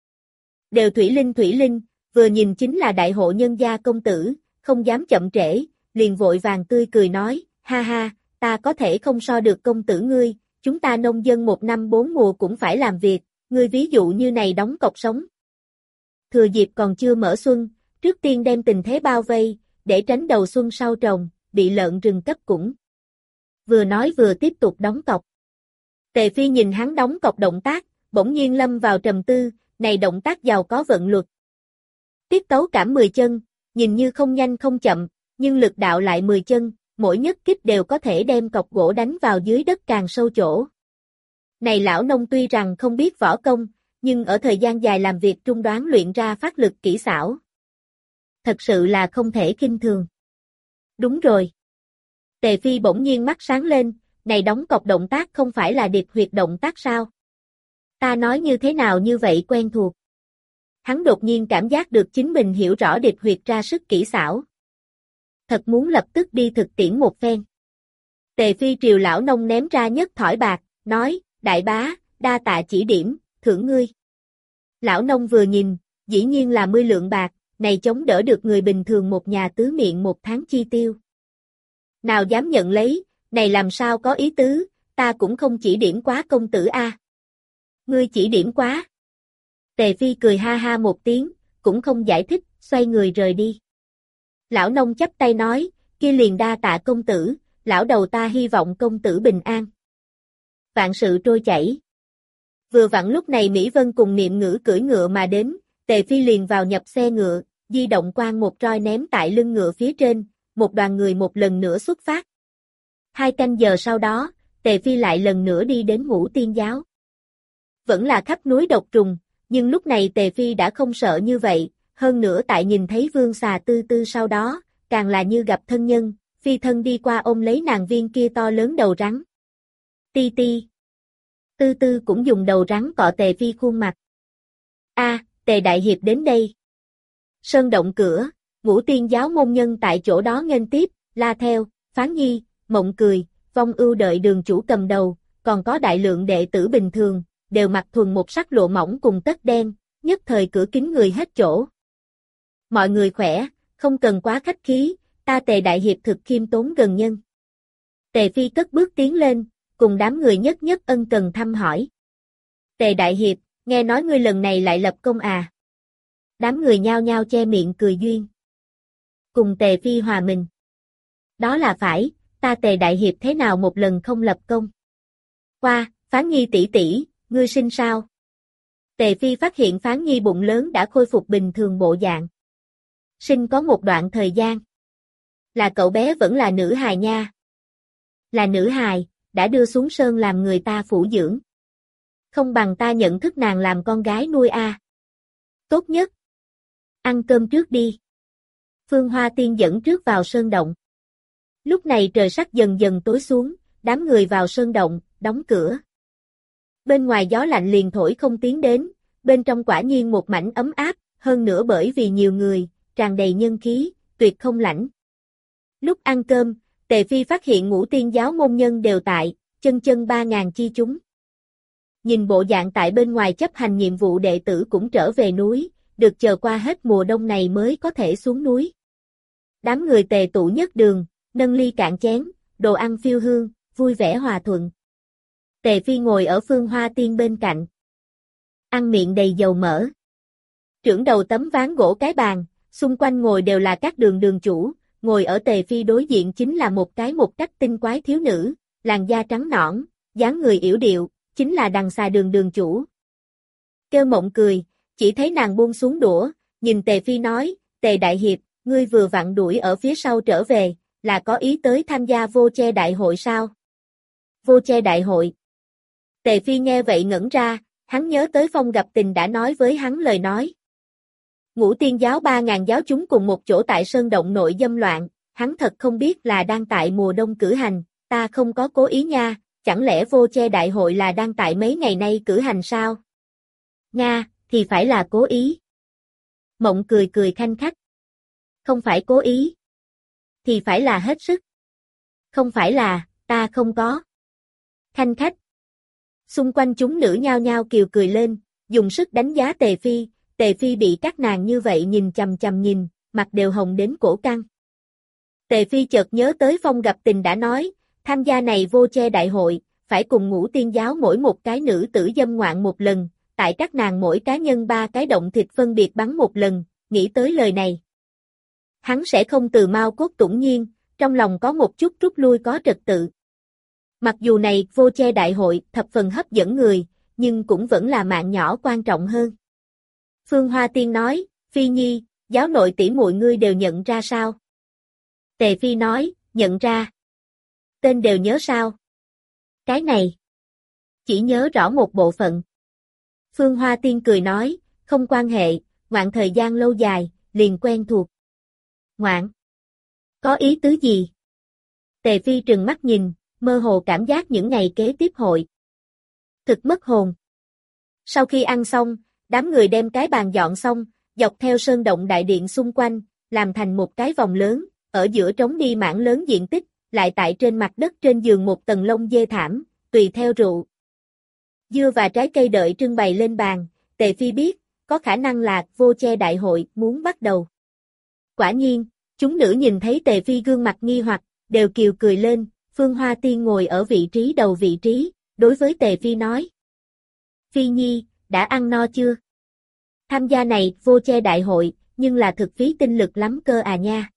Đều thủy linh, vừa nhìn chính là đại hộ nhân gia công tử, không dám chậm trễ, liền vội vàng tươi cười nói, ha ha, ta có thể không so được công tử ngươi, chúng ta nông dân một năm bốn mùa cũng phải làm việc, ngươi ví dụ như này đóng cọc sống. Thừa dịp còn chưa mở xuân, trước tiên đem tình thế bao vây, để tránh đầu xuân sau trồng, bị lợn rừng cấp cũng. Vừa nói vừa tiếp tục đóng cọc. Tề Phi nhìn hắn đóng cọc động tác, bỗng nhiên lâm vào trầm tư, này động tác giàu có vận luật. Tiết tấu cảm 10 chân, nhìn như không nhanh không chậm, nhưng lực đạo lại 10 chân, mỗi nhất kích đều có thể đem cọc gỗ đánh vào dưới đất càng sâu chỗ. Này lão nông tuy rằng không biết võ công, nhưng ở thời gian dài làm việc trung đoán luyện ra phát lực kỹ xảo. Thật sự là không thể khinh thường. Đúng rồi. Tề Phi bỗng nhiên mắt sáng lên, này đóng cọc động tác không phải là điệp huyệt động tác sao? Ta nói như thế nào như vậy quen thuộc. Hắn đột nhiên cảm giác được chính mình hiểu rõ điệp huyệt ra sức kỹ xảo. Thật muốn lập tức đi thực tiễn một phen. Tề Phi triều lão nông ném ra nhất thỏi bạc, nói, đại bá, đa tạ chỉ điểm, thưởng ngươi. Lão nông vừa nhìn, dĩ nhiên là 10 lượng bạc, này chống đỡ được người bình thường một nhà tứ miệng một tháng chi tiêu. Nào dám nhận lấy, này làm sao có ý tứ, ta cũng không chỉ điểm quá công tử a. Ngươi chỉ điểm quá. Tề Phi cười ha ha một tiếng, cũng không giải thích, xoay người rời đi. Lão nông chắp tay nói, kia liền đa tạ công tử, lão đầu ta hy vọng công tử bình an. Vạn sự trôi chảy. Vừa vặn lúc này Mỹ Vân cùng Niệm Ngữ cưỡi ngựa mà đến, Tề Phi liền vào nhập xe ngựa, di động quang một roi ném tại lưng ngựa phía trên, một đoàn người một lần nữa xuất phát. 2 canh giờ sau đó, Tề Phi lại lần nữa đi đến Ngũ Tiên Giáo. Vẫn là khắp núi độc trùng, nhưng lúc này Tề Phi đã không sợ như vậy, hơn nữa tại nhìn thấy Vương Xà Tư Tư sau đó, càng là như gặp thân nhân, phi thân đi qua ôm lấy nàng viên kia to lớn đầu rắn. Ti ti. Tư Tư cũng dùng đầu rắn cọ Tề Phi khuôn mặt. A, Tề Đại Hiệp đến đây. Sơn động cửa, Ngũ Tiên Giáo môn nhân tại chỗ đó nghênh tiếp, la theo, Phán Nhi, Mộng Cười, Vong Ưu đợi đường chủ cầm đầu, còn có đại lượng đệ tử bình thường, đều mặc thuần một sắc lộ mỏng cùng tất đen, nhất thời cửa kín người hết chỗ. Mọi người khỏe, không cần quá khách khí, ta Tề Đại Hiệp thực khiêm tốn gần nhân. Tề Phi cất bước tiến lên, cùng đám người nhất nhất ân cần thăm hỏi. Tề Đại Hiệp, nghe nói ngươi lần này lại lập công à? Đám người nhao nhao che miệng cười duyên. Cùng Tề Phi hòa mình. Đó là phải, ta Tề Đại Hiệp thế nào một lần không lập công? Qua, Phán Nhi tỷ tỷ, ngươi sinh sao? Tề Phi phát hiện Phán Nhi bụng lớn đã khôi phục bình thường bộ dạng. Sinh có một đoạn thời gian. Là cậu bé vẫn là nữ hài nha. Là nữ hài, đã đưa xuống sơn làm người ta phụ dưỡng. Không bằng ta nhận thức nàng làm con gái nuôi a. Tốt nhất. Ăn cơm trước đi. Phương Hoa Tiên dẫn trước vào sơn động. Lúc này trời sắc dần dần tối xuống, đám người vào sơn động, đóng cửa. Bên ngoài gió lạnh liền thổi không tiến đến, bên trong quả nhiên một mảnh ấm áp, hơn nữa bởi vì nhiều người, tràn đầy nhân khí, tuyệt không lãnh. Lúc ăn cơm, Tề Phi phát hiện Ngũ Tiên giáo môn nhân đều tại, chân 3.000 chi chúng. Nhìn bộ dạng tại bên ngoài chấp hành nhiệm vụ đệ tử cũng trở về núi, được chờ qua hết mùa đông này mới có thể xuống núi. Đám người tề tụ nhất đường, nâng ly cạn chén, đồ ăn phiêu hương, vui vẻ hòa thuận. Tề Phi ngồi ở Phương Hoa Tiên bên cạnh. Ăn miệng đầy dầu mỡ. Trưởng đầu tấm ván gỗ cái bàn, xung quanh ngồi đều là các đường chủ, ngồi ở Tề Phi đối diện chính là một cách tinh quái thiếu nữ, làn da trắng nõn, dáng người yểu điệu, chính là đằng xà đường chủ. Kêu Mộng cười, chỉ thấy nàng buông xuống đũa, nhìn Tề Phi nói, Tề Đại Hiệp, ngươi vừa vặn đuổi ở phía sau trở về, là có ý tới tham gia Vô Che Đại hội sao? Vô Che Đại hội. Tề Phi nghe vậy ngẩn ra, hắn nhớ tới Phong Gặp Tình đã nói với hắn lời nói. Ngũ Tiên giáo 3.000 giáo chúng cùng một chỗ tại sơn động nội dâm loạn, hắn thật không biết là đang tại mùa đông cử hành, ta không có cố ý nha, chẳng lẽ Vô Che Đại hội là đang tại mấy ngày nay cử hành sao? Nga, thì phải là cố ý. Mộng cười khanh khách. Không phải cố ý. Thì phải là hết sức. Không phải là, ta không có. Khanh khách. Xung quanh chúng nữ nhao nhao kiều cười lên, dùng sức đánh giá Tề Phi, Tề Phi bị các nàng như vậy nhìn chằm chằm nhìn, mặt đều hồng đến cổ căng. Tề Phi chợt nhớ tới Phong Gặp Tình đã nói, tham gia này Vô Che Đại hội, phải cùng Ngũ Tiên giáo mỗi một cái nữ tử dâm ngoạn một lần, tại các nàng mỗi cá nhân 3 cái động thịt phân biệt bắn một lần, nghĩ tới lời này. Hắn sẽ không từ mau cốt tủng nhiên, trong lòng có một chút rút lui có trật tự. Mặc dù này Vô Che Đại hội thập phần hấp dẫn người, nhưng cũng vẫn là mạng nhỏ quan trọng hơn. Phương Hoa Tiên nói, Phi Nhi, giáo nội tỷ muội ngươi đều nhận ra sao? Tề Phi nói, nhận ra. Tên đều nhớ sao? Cái này. Chỉ nhớ rõ một bộ phận. Phương Hoa Tiên cười nói, không quan hệ, ngoạn thời gian lâu dài, liền quen thuộc. Ngoạn. Có ý tứ gì? Tề Phi trừng mắt nhìn, mơ hồ cảm giác những ngày kế tiếp hội. Thực mất hồn. Sau khi ăn xong, đám người đem cái bàn dọn xong, dọc theo sơn động đại điện xung quanh, làm thành một cái vòng lớn, ở giữa trống đi mảng lớn diện tích, lại tại trên mặt đất trên giường một tầng lông dê thảm, tùy theo rượu. Dưa và trái cây đợi trưng bày lên bàn, Tề Phi biết, có khả năng là Vô Che Đại hội muốn bắt đầu. Quả nhiên, chúng nữ nhìn thấy Tề Phi gương mặt nghi hoặc, đều kiều cười lên, Phương Hoa Tiên ngồi ở vị trí đầu vị trí, đối với Tề Phi nói. Phi Nhi, đã ăn no chưa? Tham gia này Vô Che Đại hội, nhưng là thực phí tinh lực lắm cơ à nha.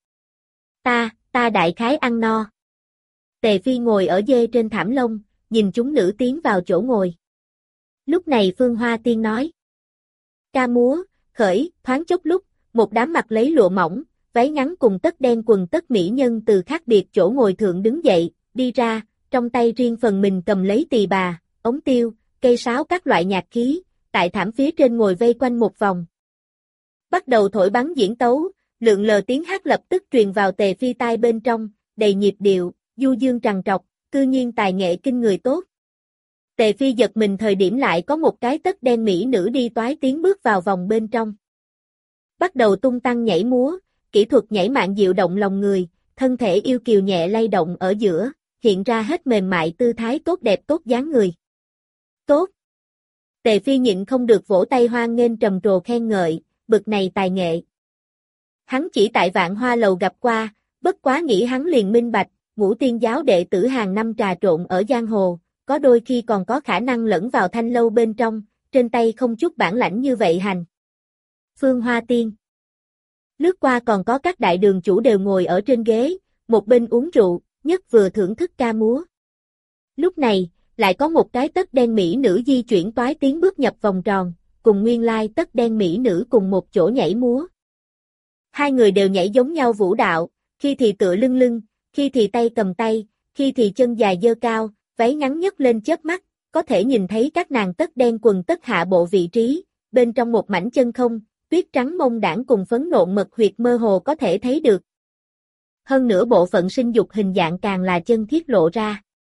Ta đại khái ăn no. Tề Phi ngồi ở dê trên thảm lông, nhìn chúng nữ tiến vào chỗ ngồi. Lúc này Phương Hoa Tiên nói. Ca múa, khởi, thoáng chốc lúc, một đám mặc lấy lụa mỏng, váy ngắn cùng tất đen quần tất mỹ nhân từ khác biệt chỗ ngồi thượng đứng dậy, đi ra, trong tay riêng phần mình cầm lấy tỳ bà, ống tiêu, cây sáo các loại nhạc khí, tại thảm phía trên ngồi vây quanh một vòng. Bắt đầu thổi bắn diễn tấu, lượng lờ tiếng hát lập tức truyền vào Tề Phi tai bên trong, đầy nhịp điệu, du dương trằn trọc, cư nhiên tài nghệ kinh người tốt. Tề Phi giật mình thời điểm lại có một cái tất đen mỹ nữ đi toái tiến bước vào vòng bên trong. Bắt đầu tung tăng nhảy múa, kỹ thuật nhảy mạng dịu động lòng người, thân thể yêu kiều nhẹ lay động ở giữa, hiện ra hết mềm mại tư thái tốt đẹp tốt dáng người. Tốt! Tề Phi nhịn không được vỗ tay hoan nghênh trầm trồ khen ngợi, bực này tài nghệ. Hắn chỉ tại Vạn Hoa lầu gặp qua, bất quá nghĩ hắn liền minh bạch, Ngũ Tiên giáo đệ tử hàng năm trà trộn ở giang hồ, có đôi khi còn có khả năng lẫn vào thanh lâu bên trong, trên tay không chút bản lãnh như vậy hành. Phương Hoa Tiên. Lướt qua còn có các đại đường chủ đều ngồi ở trên ghế, một bên uống rượu, nhất vừa thưởng thức ca múa. Lúc này, lại có một cái tất đen mỹ nữ di chuyển toái tiến bước nhập vòng tròn, cùng nguyên lai tất đen mỹ nữ cùng một chỗ nhảy múa. Hai người đều nhảy giống nhau vũ đạo, khi thì tựa lưng lưng, khi thì tay cầm tay, khi thì chân dài dơ cao, váy ngắn nhấc lên chớp mắt, có thể nhìn thấy các nàng tất đen quần tất hạ bộ vị trí, bên trong một mảnh chân không, tuyết trắng mông đảng cùng phấn nộn mật huyệt mơ hồ có thể thấy được. Hơn nữa bộ phận sinh dục hình dạng càng là chân thiết lộ ra.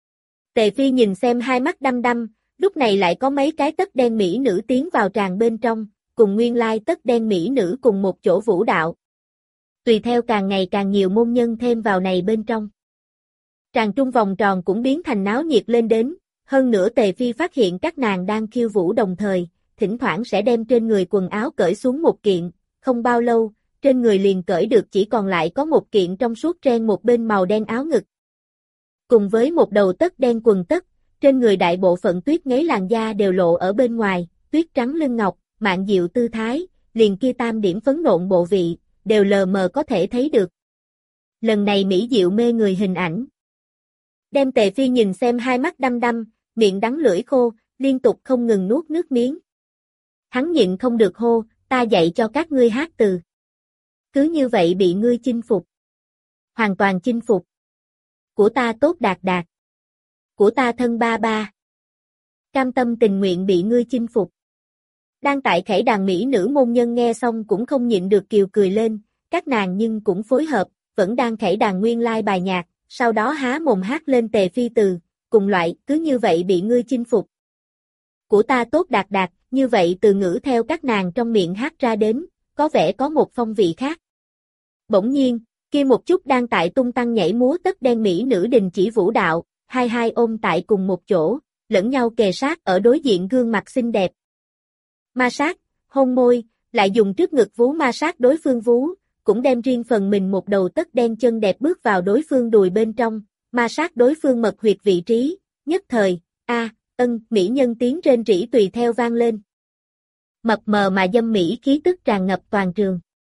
Tề Phi nhìn xem hai mắt đăm đăm, lúc này lại có mấy cái tất đen mỹ nữ tiến vào tràng bên trong, cùng nguyên lai tất đen mỹ nữ cùng một chỗ vũ đạo. Tùy theo càng ngày càng nhiều môn nhân thêm vào này bên trong. Tràng trung vòng tròn cũng biến thành náo nhiệt lên đến, hơn nữa Tề Phi phát hiện các nàng đang khiêu vũ đồng thời, thỉnh thoảng sẽ đem trên người quần áo cởi xuống một kiện, không bao lâu, trên người liền cởi được chỉ còn lại có một kiện trong suốt ren một bên màu đen áo ngực. Cùng với một đầu tất đen quần tất, trên người đại bộ phận tuyết ngấy làn da đều lộ ở bên ngoài, tuyết trắng lưng ngọc, mạn diệu tư thái, liền kia tam điểm phấn nộn bộ vị, đều lờ mờ có thể thấy được. Lần này mỹ diệu mê người hình ảnh. Đem Tề Phi nhìn xem hai mắt đăm đăm, miệng đắng lưỡi khô, liên tục không ngừng nuốt nước miếng. Hắn nhịn không được hô, ta dạy cho các ngươi hát từ. Cứ như vậy bị ngươi chinh phục. Hoàn toàn chinh phục. Của ta tốt đạt đạt. Của ta thân ba ba. Cam tâm tình nguyện bị ngươi chinh phục. Đang tại khẩy đàn mỹ nữ môn nhân nghe xong cũng không nhịn được kiều cười lên, các nàng nhưng cũng phối hợp, vẫn đang khẩy đàn nguyên lai bài nhạc, sau đó há mồm hát lên Tề Phi từ, cùng loại, cứ như vậy bị ngươi chinh phục. Của ta tốt đạt đạt, như vậy từ ngữ theo các nàng trong miệng hát ra đến, có vẻ có một phong vị khác. Bỗng nhiên, kia một chút đang tại tung tăng nhảy múa tất đen mỹ nữ đình chỉ vũ đạo, hai ôm tại cùng một chỗ, lẫn nhau kề sát ở đối diện gương mặt xinh đẹp. Ma sát, hôn môi, lại dùng trước ngực vú ma sát đối phương vú, cũng đem riêng phần mình một đầu tất đen chân đẹp bước vào đối phương đùi bên trong, ma sát đối phương mật huyệt vị trí, nhất thời, mỹ nhân tiếng rên rỉ tùy theo vang lên. Mập mờ mà dâm mỹ khí tức tràn ngập toàn trường.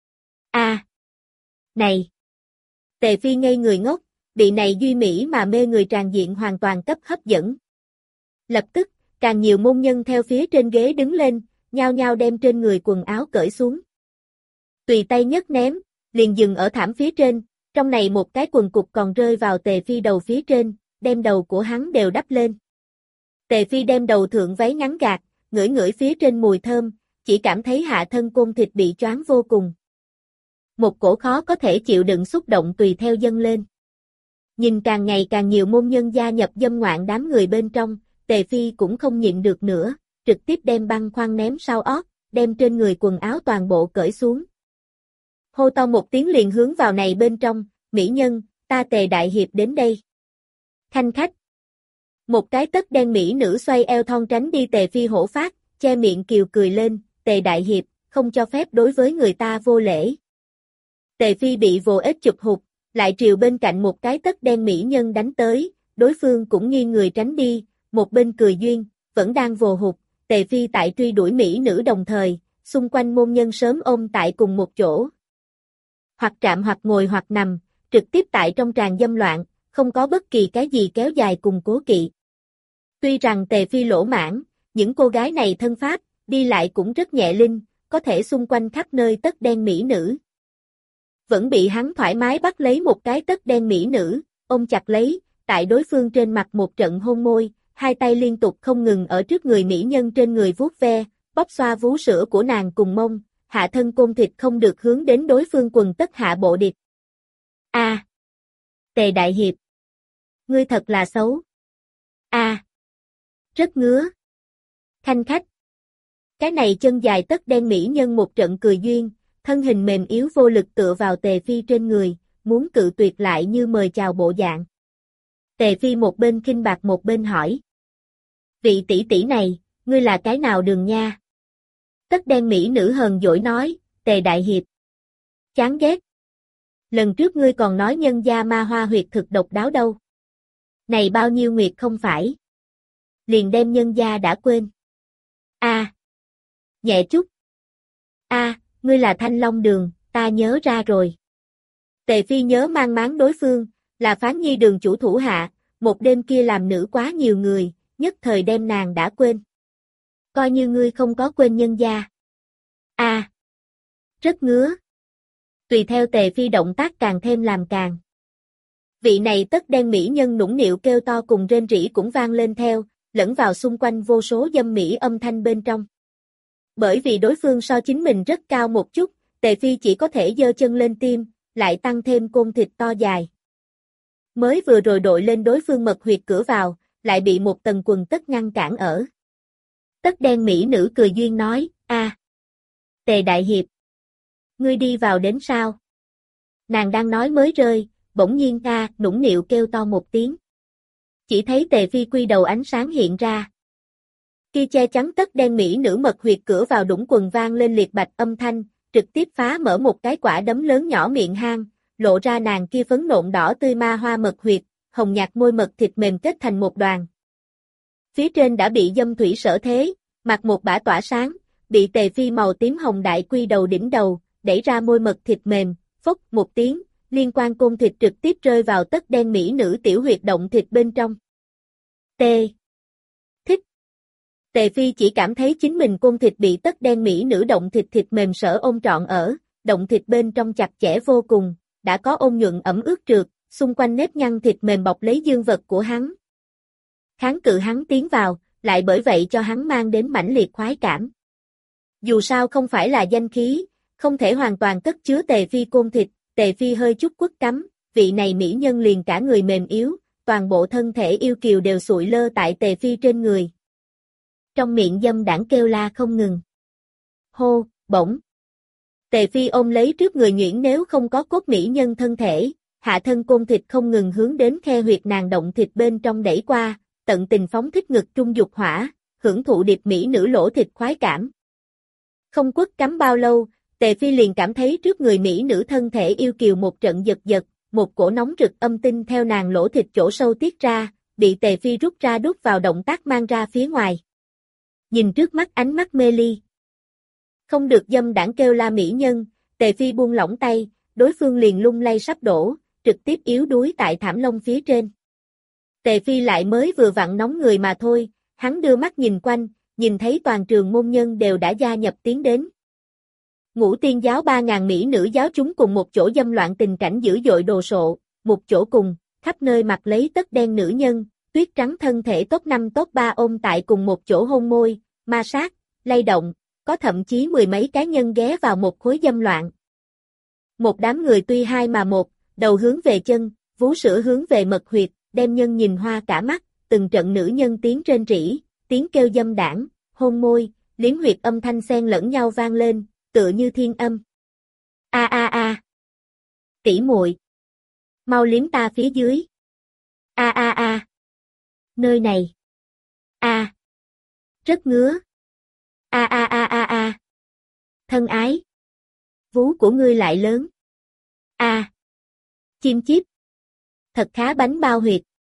Này! Tề Phi ngây người ngốc, bị này duy mỹ mà mê người tràn diện hoàn toàn cấp hấp dẫn. Lập tức, càng nhiều môn nhân theo phía trên ghế đứng lên, nhao nhao đem trên người quần áo cởi xuống. Tùy tay nhấc ném, liền dừng ở thảm phía trên, trong này một cái quần cục còn rơi vào Tề Phi đầu phía trên, đem đầu của hắn đều đắp lên. Tề Phi đem đầu thượng váy ngắn gạt, ngửi ngửi phía trên mùi thơm, chỉ cảm thấy hạ thân côn thịt bị choáng vô cùng. Một cổ khó có thể chịu đựng xúc động tùy theo dâng lên. Nhìn càng ngày càng nhiều môn nhân gia nhập dâm ngoạn đám người bên trong, Tề Phi cũng không nhịn được nữa, trực tiếp đem băng khoăn ném sau ót, đem trên người quần áo toàn bộ cởi xuống. Hô to một tiếng liền hướng vào này bên trong, mỹ nhân, ta Tề đại hiệp đến đây. Khanh khách. Một cái tất đen mỹ nữ xoay eo thon tránh đi Tề Phi hổ phát, che miệng kiều cười lên, Tề đại hiệp, không cho phép đối với người ta vô lễ. Tề Phi bị vồ ếch chụp hụt, lại triều bên cạnh một cái tất đen mỹ nhân đánh tới, đối phương cũng nghiêng người tránh đi, một bên cười duyên, vẫn đang vồ hụt, Tề Phi tại truy đuổi mỹ nữ đồng thời, xung quanh môn nhân sớm ôm tại cùng một chỗ. Hoặc chạm hoặc ngồi hoặc nằm, trực tiếp tại trong tràng dâm loạn, không có bất kỳ cái gì kéo dài cùng cố kỵ. Tuy rằng Tề Phi lỗ mãn, những cô gái này thân pháp, đi lại cũng rất nhẹ linh, có thể xung quanh khắp nơi tất đen mỹ nữ. Vẫn bị hắn thoải mái bắt lấy một cái tất đen mỹ nữ, ôm chặt lấy, tại đối phương trên mặt một trận hôn môi, hai tay liên tục không ngừng ở trước người mỹ nhân trên người vuốt ve, bóp xoa vú sữa của nàng cùng mông, hạ thân côn thịt không được hướng đến đối phương quần tất hạ bộ điệp. Tề đại hiệp. Ngươi thật là xấu. Rất ngứa. Khanh khách. Cái này chân dài tất đen mỹ nhân một trận cười duyên, thân hình mềm yếu vô lực tựa vào Tề Phi trên người, muốn cự tuyệt lại như mời chào bộ dạng. Tề Phi một bên khinh bạc một bên hỏi. Vị tỷ tỷ này, ngươi là cái nào đường nha? Tất đen mỹ nữ hờn dỗi nói, Tề đại hiệp. Chán ghét. Lần trước ngươi còn nói nhân gia ma hoa huyệt thực độc đáo đâu. Này bao nhiêu nguyệt không phải. Liền đem nhân gia đã quên. Nhẹ chút. Ngươi là Thanh Long Đường, ta nhớ ra rồi. Tề Phi nhớ mang máng đối phương, là Phán Nhi Đường chủ thủ hạ, một đêm kia làm nữ quá nhiều người, nhất thời đem nàng đã quên. Coi như ngươi không có quên nhân gia. Rất ngứa. Tùy theo Tề Phi động tác càng thêm làm càng. Vị này tất đen mỹ nhân nũng nịu kêu to cùng rên rỉ cũng vang lên theo, lẫn vào xung quanh vô số dâm mỹ âm thanh bên trong. Bởi vì đối phương so chính mình rất cao một chút, Tề Phi chỉ có thể giơ chân lên tim, lại tăng thêm côn thịt to dài. Mới vừa rồi đội lên đối phương mật huyệt cửa vào, lại bị một tầng quần tất ngăn cản ở. Tất đen mỹ nữ cười duyên nói, Tề đại hiệp. Ngươi đi vào đến sao? Nàng đang nói mới rơi, bỗng nhiên nũng nịu kêu to một tiếng. Chỉ thấy Tề Phi quy đầu ánh sáng hiện ra. Kia che chắn tất đen mỹ nữ mật huyệt cửa vào đũng quần vang lên liệt bạch âm thanh, trực tiếp phá mở một cái quả đấm lớn nhỏ miệng hang, lộ ra nàng kia phấn nộn đỏ tươi ma hoa mật huyệt, hồng nhạt môi mật thịt mềm kết thành một đoàn. Phía trên đã bị dâm thủy sở thế, mặt một bả tỏa sáng, bị Tề Phi màu tím hồng đại quy đầu đỉnh đầu, đẩy ra môi mật thịt mềm, phốc một tiếng, liên quan côn thịt trực tiếp rơi vào tất đen mỹ nữ tiểu huyệt động thịt bên trong. Thích. Tề Phi chỉ cảm thấy chính mình côn thịt bị tất đen mỹ nữ động thịt thịt mềm sở ôm trọn ở, động thịt bên trong chặt chẽ vô cùng, đã có ôn nhuận ẩm ướt trượt, xung quanh nếp nhăn thịt mềm bọc lấy dương vật của hắn. Kháng cự hắn tiến vào, lại bởi vậy cho hắn mang đến mãnh liệt khoái cảm. Dù sao không phải là danh khí, không thể hoàn toàn cất chứa Tề Phi côn thịt, Tề Phi hơi chút quất cắm, vị này mỹ nhân liền cả người mềm yếu, toàn bộ thân thể yêu kiều đều sụi lơ tại Tề Phi trên người. Trong miệng dâm đãng kêu la không ngừng. Hô, bỗng. Tề Phi ôm lấy trước người nhuyễn nếu không có cốt mỹ nhân thân thể, hạ thân côn thịt không ngừng hướng đến khe huyệt nàng động thịt bên trong đẩy qua, tận tình phóng thích ngực trung dục hỏa, hưởng thụ điệp mỹ nữ lỗ thịt khoái cảm. Không quất cắm bao lâu, Tề Phi liền cảm thấy trước người mỹ nữ thân thể yêu kiều một trận giật giật, một cổ nóng rực âm tinh theo nàng lỗ thịt chỗ sâu tiết ra, bị Tề Phi rút ra đút vào động tác mang ra phía ngoài. Nhìn trước mắt ánh mắt mê ly. Không được dâm đãng kêu la mỹ nhân, Tề Phi buông lỏng tay, đối phương liền lung lay sắp đổ, trực tiếp yếu đuối tại thảm lông phía trên. Tề Phi lại mới vừa vặn nóng người mà thôi, hắn đưa mắt nhìn quanh, nhìn thấy toàn trường môn nhân đều đã gia nhập tiến đến. Ngũ Tiên giáo 3.000 mỹ nữ giáo chúng cùng một chỗ dâm loạn tình cảnh dữ dội đồ sộ, một chỗ cùng, khắp nơi mặc lấy tất đen nữ nhân, tuyết trắng thân thể top 5 top 3 ôm tại cùng một chỗ hôn môi, ma sát, lay động, có thậm chí mười mấy cá nhân ghé vào một khối dâm loạn. Một đám người tuy hai mà một, đầu hướng về chân, vú sữa hướng về mật huyệt, đem nhân nhìn hoa cả mắt, từng trận nữ nhân tiếng rên rỉ, tiếng kêu dâm đãng, hôn môi, liếm huyệt âm thanh xen lẫn nhau vang lên, tựa như thiên âm. Tỷ muội, mau liếm ta phía dưới. Nơi này. Rất ngứa. Thân ái. Vú của ngươi lại lớn. Chim chíp. Thật khá bánh bao huyệt.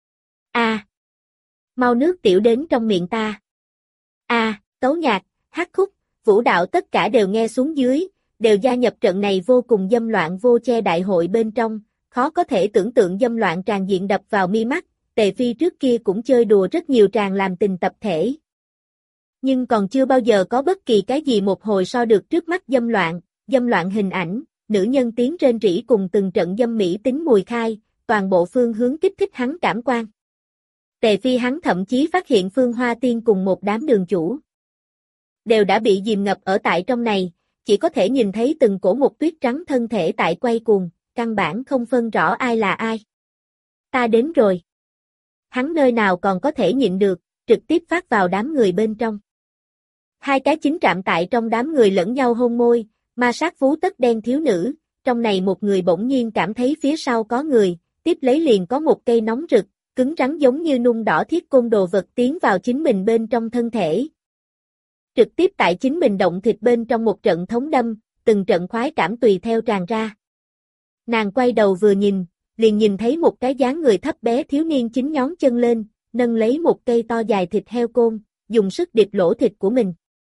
Mau nước tiểu đến trong miệng ta. Tấu nhạc, hát khúc, vũ đạo tất cả đều nghe xuống dưới, đều gia nhập trận này vô cùng dâm loạn vô che đại hội bên trong, khó có thể tưởng tượng dâm loạn tràn diện đập vào mi mắt, Tề Phi trước kia cũng chơi đùa rất nhiều tràng làm tình tập thể. Nhưng còn chưa bao giờ có bất kỳ cái gì một hồi so được trước mắt dâm loạn hình ảnh, nữ nhân tiếng rên rỉ cùng từng trận dâm mỹ tính mùi khai, toàn bộ phương hướng kích thích hắn cảm quan. Tề Phi hắn thậm chí phát hiện Phương Hoa Tiên cùng một đám đường chủ đều đã bị dìm ngập ở tại trong này, chỉ có thể nhìn thấy từng cổ một tuyết trắng thân thể tại quay cuồng, căn bản không phân rõ ai là ai. Ta đến rồi. Hắn nơi nào còn có thể nhịn được, trực tiếp phát vào đám người bên trong. Hai cái chính trạm tại trong đám người lẫn nhau hôn môi, ma sát vú tất đen thiếu nữ, trong này một người bỗng nhiên cảm thấy phía sau có người, tiếp lấy liền có một cây nóng rực, cứng rắn giống như nung đỏ thiết côn đồ vật tiến vào chính mình bên trong thân thể. Trực tiếp tại chính mình động thịt bên trong một trận thống đâm, từng trận khoái cảm tùy theo tràn ra. Nàng quay đầu vừa nhìn, liền nhìn thấy một cái dáng người thấp bé thiếu niên chính nhón chân lên, nâng lấy một cây to dài thịt heo côn, dùng sức điệp lỗ thịt của mình.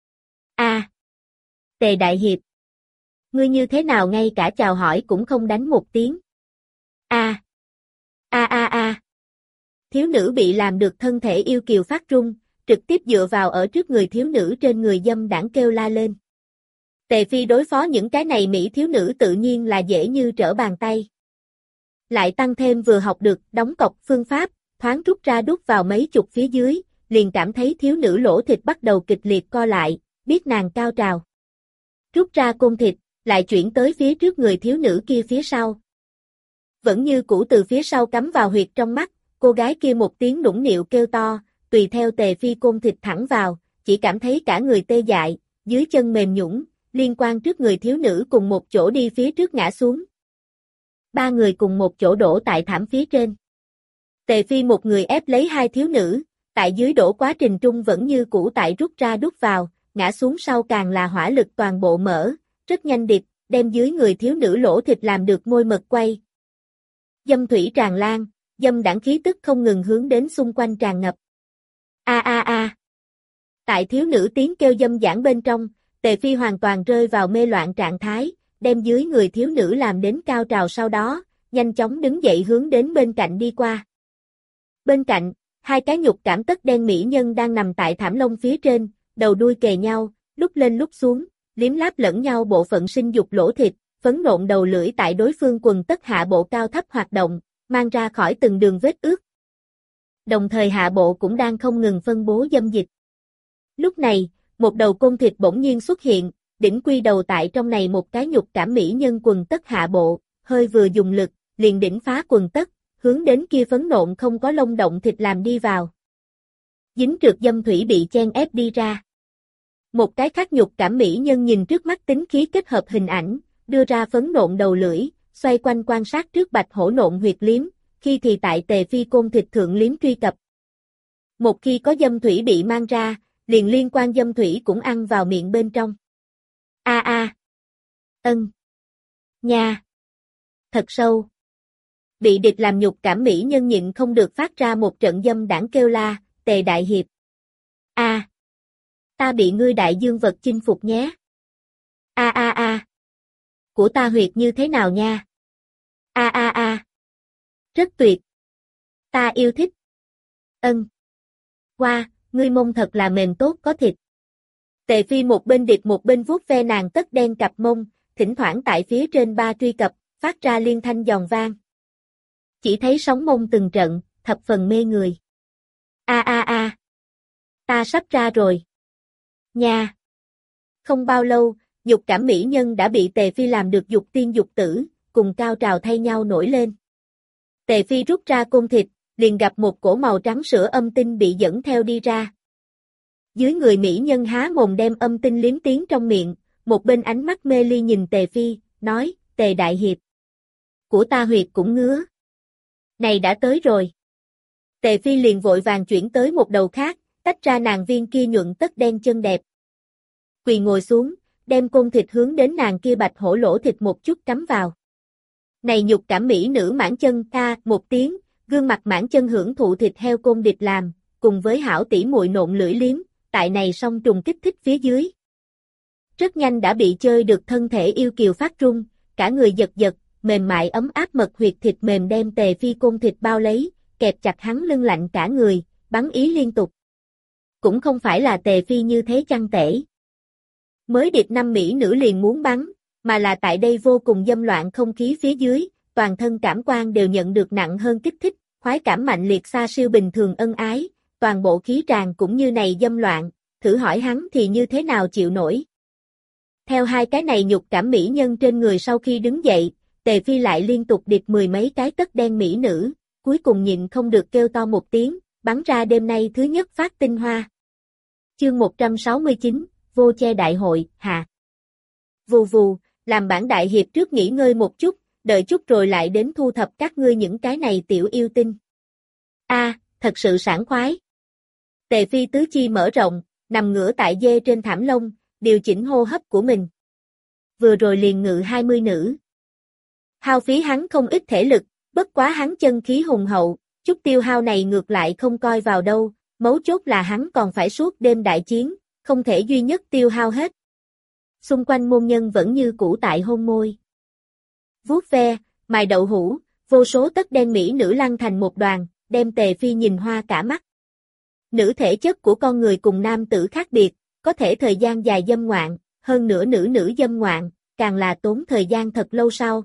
Tề đại hiệp, ngươi như thế nào ngay cả chào hỏi cũng không đánh một tiếng. Thiếu nữ bị làm được thân thể yêu kiều phát run, trực tiếp dựa vào ở trước người thiếu nữ trên người dâm đãng kêu la lên. Tề Phi đối phó những cái này mỹ thiếu nữ tự nhiên là dễ như trở bàn tay. Lại tăng thêm vừa học được đóng cọc phương pháp, thoáng rút ra đút vào mấy chục phía dưới, liền cảm thấy thiếu nữ lỗ thịt bắt đầu kịch liệt co lại, biết nàng cao trào. Rút ra côn thịt, lại chuyển tới phía trước người thiếu nữ kia phía sau. Vẫn như cũ từ phía sau cắm vào huyệt trong mắt, cô gái kia một tiếng nũng nịu kêu to, tùy theo Tề Phi côn thịt thẳng vào, chỉ cảm thấy cả người tê dại, dưới chân mềm nhũn, liên quan trước người thiếu nữ cùng một chỗ đi phía trước ngã xuống. Ba người cùng một chỗ đổ tại thảm phía trên. Tề Phi một người ép lấy hai thiếu nữ, tại dưới đổ quá trình trung vẫn như cũ tại rút ra đút vào, ngã xuống sau càng là hỏa lực toàn bộ mở, rất nhanh điệp, đem dưới người thiếu nữ lỗ thịt làm được môi mật quay. Dâm thủy tràn lan, dâm đãng khí tức không ngừng hướng đến xung quanh tràn ngập. A a a. Tại thiếu nữ tiếng kêu dâm dãn bên trong, Tề Phi hoàn toàn rơi vào mê loạn trạng thái, đem dưới người thiếu nữ làm đến cao trào sau đó, nhanh chóng đứng dậy hướng đến bên cạnh đi qua. Bên cạnh, hai cái nhục cảm tất đen mỹ nhân đang nằm tại thảm lông phía trên, đầu đuôi kề nhau, lúc lên lúc xuống, liếm láp lẫn nhau bộ phận sinh dục lỗ thịt, phấn nộn đầu lưỡi tại đối phương quần tất hạ bộ cao thấp hoạt động, mang ra khỏi từng đường vết ướt. Đồng thời hạ bộ cũng đang không ngừng phân bố dâm dịch. Lúc này, một đầu côn thịt bỗng nhiên xuất hiện, đỉnh quy đầu tại trong này một cái nhục cảm mỹ nhân quần tất hạ bộ, hơi vừa dùng lực, liền đỉnh phá quần tất, hướng đến kia phấn nộn không có lông động thịt làm đi vào. Dính trượt dâm thủy bị chen ép đi ra. Một cái khác nhục cảm mỹ nhân nhìn trước mắt tính khí kết hợp hình ảnh, đưa ra phấn nộn đầu lưỡi, xoay quanh quan sát trước bạch hổ nộn huyệt liếm, khi thì tại Tề Phi côn thịt thượng liếm truy cập. Một khi có dâm thủy bị mang ra, liền liên quan dâm thủy cũng ăn vào miệng bên trong. A a. Ân. Nha. Thật sâu. Bị địch làm nhục cảm mỹ nhân nhịn không được phát ra một trận dâm đãng kêu la, Tề đại hiệp. A. Ta bị ngươi đại dương vật chinh phục nhé. A a a. Của ta huyệt như thế nào nha? A a a. Rất tuyệt. Ta yêu thích. Ân. Wow, ngươi mông thật là mềm tốt có thịt. Tề Phi một bên điệp một bên vuốt ve nàng tất đen cặp mông, thỉnh thoảng tại phía trên ba truy cập, phát ra liên thanh giòn vang. Chỉ thấy sóng mông từng trận, thập phần mê người. A a a. Ta sắp ra rồi. Nha. Không bao lâu, dục cảm mỹ nhân đã bị Tề Phi làm được dục tiên dục tử, cùng cao trào thay nhau nổi lên. Tề Phi rút ra côn thịt, liền gặp một cổ màu trắng sữa âm tinh bị dẫn theo đi ra. Dưới người mỹ nhân há mồm đem âm tinh liếm tiến trong miệng, một bên ánh mắt mê ly nhìn Tề Phi, nói, Tề đại hiệp. Của ta huyệt cũng ngứa. Này đã tới rồi. Tề Phi liền vội vàng chuyển tới một đầu khác, tách ra nàng viên kia nhuận tất đen chân đẹp. Quỳ ngồi xuống, đem côn thịt hướng đến nàng kia bạch hổ lỗ thịt một chút cắm vào. Này nhục cảm mỹ nữ mãn chân ta một tiếng, gương mặt mãn chân hưởng thụ thịt heo côn địch làm, cùng với hảo tỷ muội nộn lưỡi liếm, tại này song trùng kích thích phía dưới. Rất nhanh đã bị chơi được thân thể yêu kiều phát rung, cả người giật giật, mềm mại ấm áp mật huyệt thịt mềm đem Tề Phi côn thịt bao lấy, kẹp chặt hắn lưng lạnh cả người, bắn ý liên tục. Cũng không phải là Tề Phi như thế chăng tể. Mới điệp năm mỹ nữ liền muốn bắn, mà là tại đây vô cùng dâm loạn không khí phía dưới, toàn thân cảm quan đều nhận được nặng hơn kích thích, khoái cảm mạnh liệt xa siêu bình thường ân ái, toàn bộ khí tràng cũng như này dâm loạn, thử hỏi hắn thì như thế nào chịu nổi. Theo hai cái này nhục cảm mỹ nhân trên người sau khi đứng dậy, Tề Phi lại liên tục điệp mười mấy cái tất đen mỹ nữ, cuối cùng nhịn không được kêu to một tiếng, bắn ra đêm nay thứ nhất phát tinh hoa. Chương 169, Vô Che Đại Hội, hạ. Vù vù, làm bản đại hiệp trước nghỉ ngơi một chút, đợi chút rồi lại đến thu thập các ngươi những cái này tiểu yêu tinh. A, thật sự sảng khoái. Tề Phi tứ chi mở rộng, nằm ngửa tại dê trên thảm lông, điều chỉnh hô hấp của mình. Vừa rồi liền ngự 20 nữ. Hao phí hắn không ít thể lực, bất quá hắn chân khí hùng hậu, chút tiêu hao này ngược lại không coi vào đâu, mấu chốt là hắn còn phải suốt đêm đại chiến, không thể duy nhất tiêu hao hết. Xung quanh môn nhân vẫn như cũ tại hôn môi. Vuốt ve, mài đậu hũ, vô số tất đen mỹ nữ lăn thành một đoàn, đem Tề Phi nhìn hoa cả mắt. Nữ thể chất của con người cùng nam tử khác biệt, có thể thời gian dài dâm ngoạn, hơn nữa nữ dâm ngoạn, càng là tốn thời gian thật lâu sau.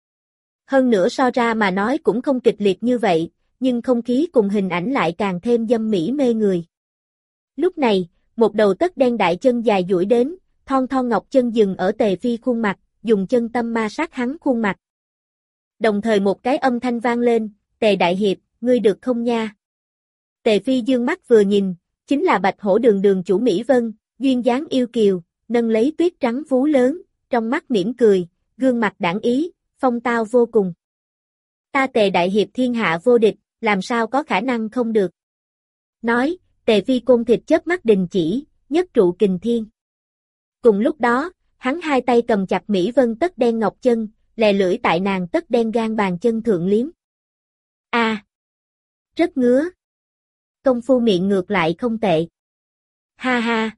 Hơn nữa so ra mà nói cũng không kịch liệt như vậy, nhưng không khí cùng hình ảnh lại càng thêm dâm mỹ mê người. Lúc này, một đầu tất đen đại chân dài duỗi đến, thon thon ngọc chân dừng ở Tề Phi khuôn mặt, dùng chân tâm ma sát hắn khuôn mặt. Đồng thời một cái âm thanh vang lên, Tề đại hiệp, ngươi được không nha? Tề Phi dương mắt vừa nhìn, chính là Bạch Hổ Đường đường chủ Mỹ Vân, duyên dáng yêu kiều, nâng lấy tuyết trắng vú lớn, trong mắt mỉm cười, gương mặt đãng ý, phong tao vô cùng. Ta Tề đại hiệp thiên hạ vô địch, làm sao có khả năng không được. Nói, Tề Phi côn thịt chớp mắt đình chỉ, nhất trụ kình thiên. Cùng lúc đó, hắn hai tay cầm chặt Mỹ Vân tất đen ngọc chân, lè lưỡi tại nàng tất đen gan bàn chân thượng liếm. A, rất ngứa. Công phu miệng ngược lại không tệ. Ha ha.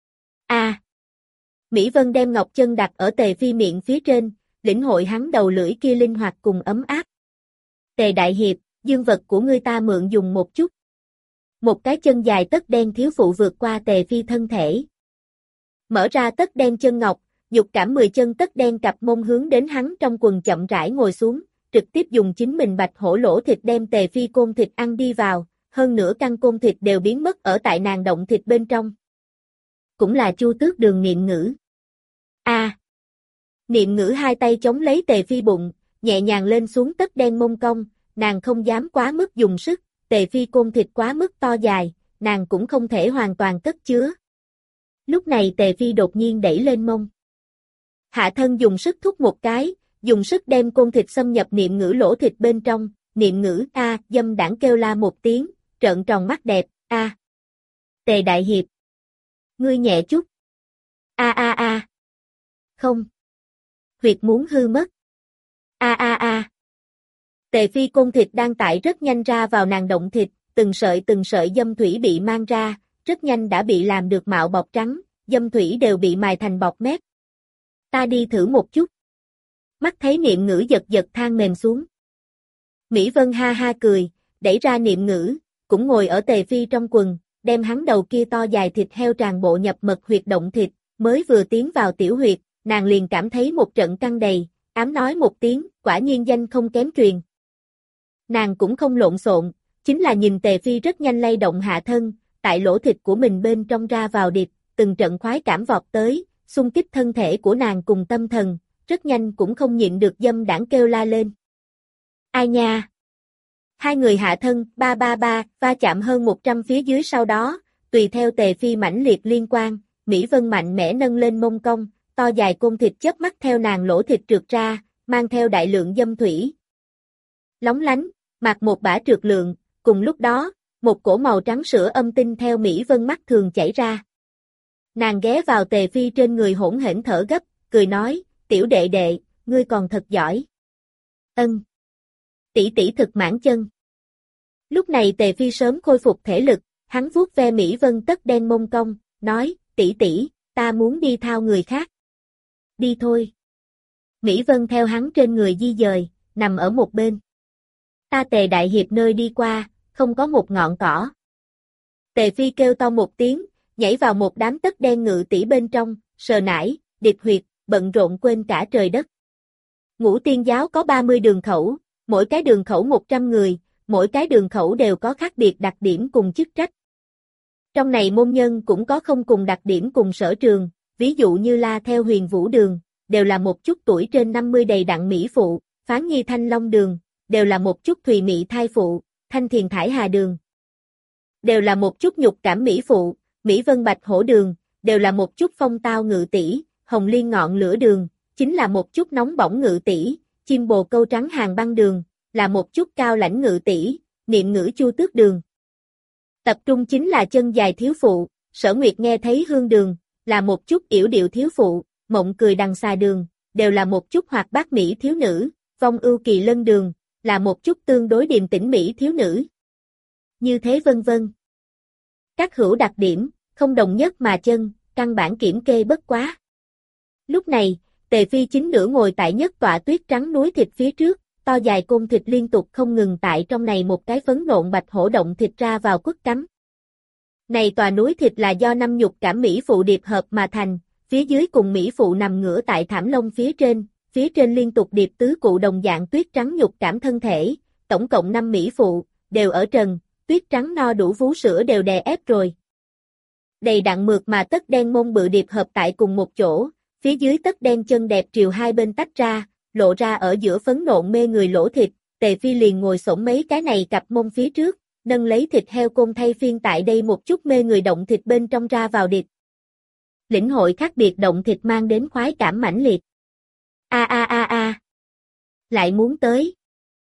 A. Mỹ Vân đem ngọc chân đặt ở Tề Phi miệng phía trên, lĩnh hội hắn đầu lưỡi kia linh hoạt cùng ấm áp. Tề đại hiệp, dương vật của ngươi ta mượn dùng một chút. Một cái chân dài tất đen thiếu phụ vượt qua Tề Phi thân thể. Mở ra tất đen chân ngọc, dục cảm 10 chân tất đen cặp mông hướng đến hắn trong quần chậm rãi ngồi xuống, trực tiếp dùng chính mình bạch hổ lỗ thịt đem Tề Phi côn thịt ăn đi vào, hơn nữa căn côn thịt đều biến mất ở tại nàng động thịt bên trong. Cũng là Chu Tước Đường niệm ngữ. A. Niệm ngữ hai tay chống lấy Tề Phi bụng, nhẹ nhàng lên xuống tất đen mông cong, nàng không dám quá mức dùng sức, Tề Phi côn thịt quá mức to dài, nàng cũng không thể hoàn toàn cất chứa. Lúc này Tề Phi đột nhiên đẩy lên mông. Hạ thân dùng sức thúc một cái, dùng sức đem côn thịt xâm nhập niệm ngữ lỗ thịt bên trong, niệm ngữ a dâm đãng kêu la một tiếng, trợn tròn mắt đẹp, a. Tề đại hiệp. Ngươi nhẹ chút. A a a. Không. Huyệt muốn hư mất. A a a. Tề Phi côn thịt đang tại rất nhanh ra vào nàng động thịt, từng sợi dâm thủy bị mang ra, rất nhanh đã bị làm được mạo bọc trắng, dâm thủy đều bị mài thành bọt mép. Ta đi thử một chút. Mắt thấy niệm ngữ giật giật than mềm xuống. Mỹ Vân ha ha cười, đẩy ra niệm ngữ, cũng ngồi ở Tề Phi trong quần, đem hắn đầu kia to dài thịt heo tràn bộ nhập mật huyệt động thịt, mới vừa tiến vào tiểu huyệt, nàng liền cảm thấy một trận căng đầy, ám nói một tiếng, quả nhiên danh không kém truyền. Nàng cũng không lộn xộn, chính là nhìn Tề Phi rất nhanh lay động hạ thân, tại lỗ thịt của mình bên trong ra vào điệp, từng trận khoái cảm vọt tới, xung kích thân thể của nàng cùng tâm thần, rất nhanh cũng không nhịn được dâm đãng kêu la lên. Ai nha! Hai người hạ thân, ba va chạm hơn 100 phía dưới sau đó, tùy theo Tề Phi mãnh liệt liên quan, Mỹ Vân mạnh mẽ nâng lên mông cong, to dài côn thịt chớp mắt theo nàng lỗ thịt trượt ra, mang theo đại lượng dâm thủy. Lóng lánh, mặc một bả trượt lượng, cùng lúc đó, một cổ màu trắng sữa âm tinh theo Mỹ Vân mắt thường chảy ra. Nàng ghé vào Tề Phi trên người hỗn hển thở gấp, cười nói, tiểu đệ đệ, ngươi còn thật giỏi. Ân. Tỷ tỷ thực mãn chân. Lúc này Tề Phi sớm khôi phục thể lực, hắn vuốt ve Mỹ Vân tất đen mông cong, nói, tỷ tỷ, ta muốn đi thao người khác. Đi thôi. Mỹ Vân theo hắn trên người di dời, nằm ở một bên. Ta Tề đại hiệp nơi đi qua, không có một ngọn cỏ. Tề Phi kêu to một tiếng, nhảy vào một đám tất đen ngự tỷ bên trong, sờ nải, điệp huyệt, bận rộn quên cả trời đất. Ngũ Tiên giáo có 30 đường khẩu, mỗi cái đường khẩu 100 người, mỗi cái đường khẩu đều có khác biệt đặc điểm cùng chức trách. Trong này môn nhân cũng có không cùng đặc điểm cùng sở trường, ví dụ như La theo Huyền Vũ đường, đều là một chút tuổi trên 50 đầy đặn mỹ phụ, Phán Nhi Thanh Long đường, đều là một chút thùy mị thai phụ, Thanh Thiền Thải Hà đường. Đều là một chút nhục cảm mỹ phụ, Mỹ Vân Bạch Hổ đường, đều là một chút phong tao ngự tỷ, Hồng Liên Ngọn Lửa đường, chính là một chút nóng bỏng ngự tỷ, Chim Bồ Câu Trắng Hàng Băng đường, là một chút cao lãnh ngự tỷ, Niệm ngữ Chu Tước đường. Tập trung chính là chân dài thiếu phụ, Sở Nguyệt Nghe Thấy Hương đường, là một chút yểu điệu thiếu phụ, Mộng Cười Đằng Xà đường, đều là một chút hoạt bát mỹ thiếu nữ, Vong Ưu Kỳ Lân đường, là một chút tương đối điềm tĩnh mỹ thiếu nữ. Như thế vân vân. Các hữu đặc điểm, không đồng nhất mà chân, căn bản kiểm kê bất quá. Lúc này, Tề Phi chính nửa ngồi tại nhất tọa tuyết trắng núi thịt phía trước, to dài côn thịt liên tục không ngừng tại trong này một cái phấn nộn bạch hổ động thịt ra vào quất cắm. Này tòa núi thịt là do 5 nhục cảm mỹ phụ điệp hợp mà thành, phía dưới cùng mỹ phụ nằm ngửa tại thảm lông phía trên liên tục điệp tứ cụ đồng dạng tuyết trắng nhục cảm thân thể, tổng cộng 5 mỹ phụ, đều ở trần, tuyết trắng no đủ vú sữa đều đè ép rồi. Đầy đặn mượt mà tất đen mông bự điệp hợp tại cùng một chỗ, phía dưới tất đen chân đẹp triều hai bên tách ra, lộ ra ở giữa phấn nộn mê người lỗ thịt, Tề Phi liền ngồi xổm mấy cái này cặp mông phía trước, nâng lấy thịt heo côn thay phiên tại đây một chút mê người động thịt bên trong ra vào điệp. Lĩnh hội khác biệt động thịt mang đến khoái cảm mãnh liệt. A a a a. Lại muốn tới.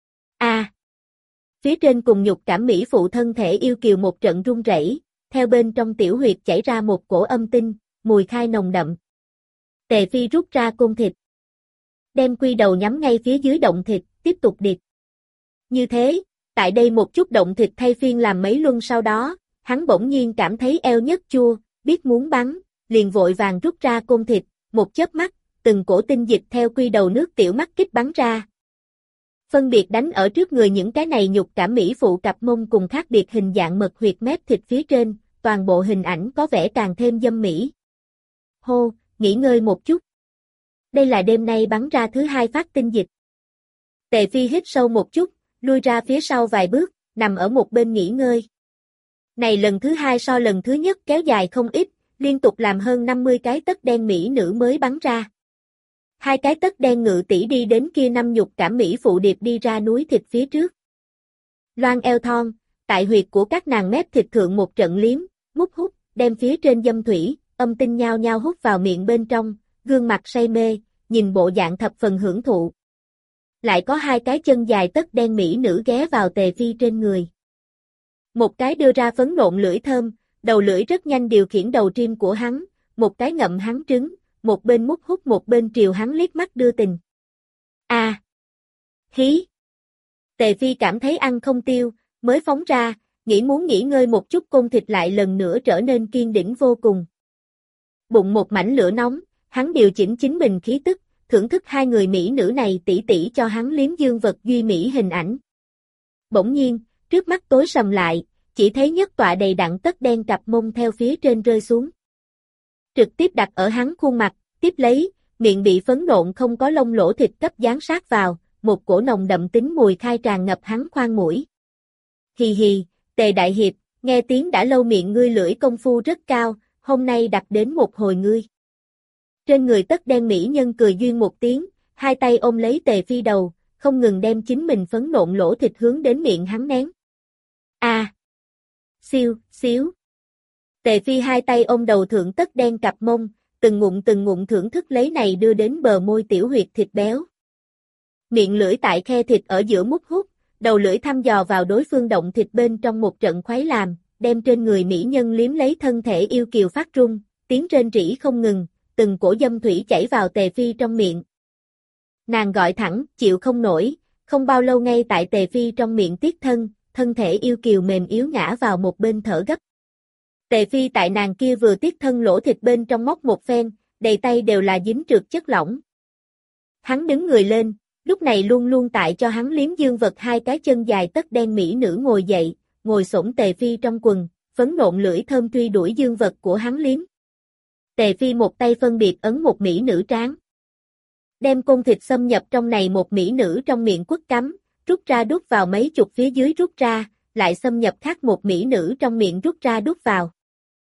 A. Phía trên cùng nhục cảm mỹ phụ thân thể yêu kiều một trận run rẩy, theo bên trong tiểu huyệt chảy ra một cổ âm tinh, mùi khai nồng đậm. Tề Phi rút ra côn thịt, đem quy đầu nhắm ngay phía dưới động thịt, tiếp tục điệp. Như thế, tại đây một chút động thịt thay phiên làm mấy luân sau đó, hắn bỗng nhiên cảm thấy eo nhấc chua, biết muốn bắn, liền vội vàng rút ra côn thịt, một chớp mắt, từng cổ tinh dịch theo quy đầu nước tiểu mắt kích bắn ra. Phân biệt đánh ở trước người những cái này nhục cảm mỹ phụ cặp mông cùng khác biệt hình dạng mật huyệt mép thịt phía trên, toàn bộ hình ảnh có vẻ càng thêm dâm mỹ. Hô, nghỉ ngơi một chút. Đây là đêm nay bắn ra thứ hai phát tinh dịch. Tề Phi hít sâu một chút, lui ra phía sau vài bước, nằm ở một bên nghỉ ngơi. Này lần thứ hai so lần thứ nhất kéo dài không ít, liên tục làm hơn 50 cái tất đen mỹ nữ mới bắn ra. Hai cái tất đen ngự tỷ đi đến kia năm nhục cảm mỹ phụ điệp đi ra núi thịt phía trước. Loan eo thon, tại huyệt của các nàng mép thịt thượng một trận liếm, mút hút, đem phía trên dâm thủy, âm tinh nhao nhao hút vào miệng bên trong, gương mặt say mê, nhìn bộ dạng thập phần hưởng thụ. Lại có hai cái chân dài tất đen mỹ nữ ghé vào Tề Phi trên người. Một cái đưa ra phấn nộn lưỡi thơm, đầu lưỡi rất nhanh điều khiển đầu trim của hắn, một cái ngậm hắn trứng, một bên mút hút một bên triều hắn liếc mắt đưa tình. A. Hí. Tề Phi cảm thấy ăn không tiêu, mới phóng ra, nghĩ muốn nghỉ ngơi một chút côn thịt lại lần nữa trở nên kiên đỉnh vô cùng. Bụng một mảnh lửa nóng, hắn điều chỉnh chính mình khí tức, thưởng thức hai người mỹ nữ này tỉ tỉ cho hắn liếm dương vật duy mỹ hình ảnh. Bỗng nhiên, trước mắt tối sầm lại, chỉ thấy nhất tọa đầy đặn tất đen cặp mông theo phía trên rơi xuống. Trực tiếp đặt ở hắn khuôn mặt, tiếp lấy, miệng bị phấn nộn không có lông lỗ thịt cấp dán sát vào, một cổ nồng đậm tính mùi khai tràn ngập hắn khoang mũi. Hì hì, Tề đại hiệp, nghe tiếng đã lâu miệng ngươi lưỡi công phu rất cao, hôm nay đặt đến một hồi ngươi. Trên người tất đen mỹ nhân cười duyên một tiếng, hai tay ôm lấy Tề Phi đầu, không ngừng đem chính mình phấn nộn lỗ thịt hướng đến miệng hắn nén. A. Siêu, xíu. Tề Phi hai tay ôm đầu thượng tất đen cặp mông, từng ngụm thưởng thức lấy này đưa đến bờ môi tiểu huyệt thịt béo. Miệng lưỡi tại khe thịt ở giữa mút hút, đầu lưỡi thăm dò vào đối phương động thịt bên trong một trận khoái làm, đem trên người mỹ nhân liếm lấy thân thể yêu kiều phát run, tiếng rên rỉ không ngừng, từng cổ dâm thủy chảy vào Tề Phi trong miệng. Nàng gọi thẳng, chịu không nổi, không bao lâu ngay tại Tề Phi trong miệng tiết thân thể yêu kiều mềm yếu ngã vào một bên thở gấp. Tề Phi tại nàng kia vừa tiết thân lỗ thịt bên trong móc một phen, đầy tay đều là dính trượt chất lỏng. Hắn đứng người lên, lúc này luôn luôn tại cho hắn liếm dương vật hai cái chân dài tất đen mỹ nữ ngồi dậy, ngồi xổm Tề Phi trong quần, phấn nộn lưỡi thơm truy đuổi dương vật của hắn liếm. Tề Phi một tay phân biệt ấn một mỹ nữ trán. Đem côn thịt xâm nhập trong này một mỹ nữ trong miệng quất cắm, rút ra đút vào mấy chục phía dưới rút ra, lại xâm nhập khác một mỹ nữ trong miệng rút ra đút vào.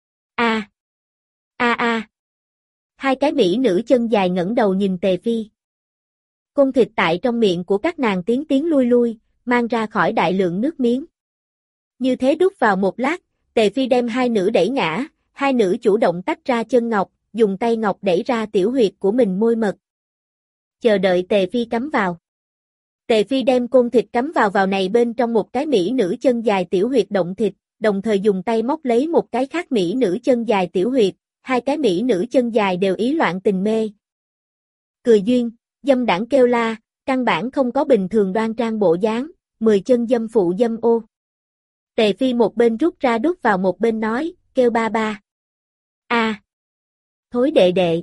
A. A a. Hai cái mỹ nữ chân dài ngẩng đầu nhìn Tề Phi. Côn thịt tại trong miệng của các nàng tiến lui, mang ra khỏi đại lượng nước miếng. Như thế đút vào một lát, Tề Phi đem hai nữ đẩy ngã, hai nữ chủ động tách ra chân ngọc, dùng tay ngọc đẩy ra tiểu huyệt của mình môi mật. Chờ đợi Tề Phi cắm vào. Tề Phi đem côn thịt cắm vào này bên trong một cái mỹ nữ chân dài tiểu huyệt động thịt, đồng thời dùng tay móc lấy một cái khác mỹ nữ chân dài tiểu huyệt, hai cái mỹ nữ chân dài đều ý loạn tình mê. Cười duyên, dâm đảng kêu la, căn bản không có bình thường đoan trang bộ dáng, 10 chân dâm phụ dâm ô. Tề Phi một bên rút ra đút vào một bên nói, kêu ba ba. A. Thối đệ đệ.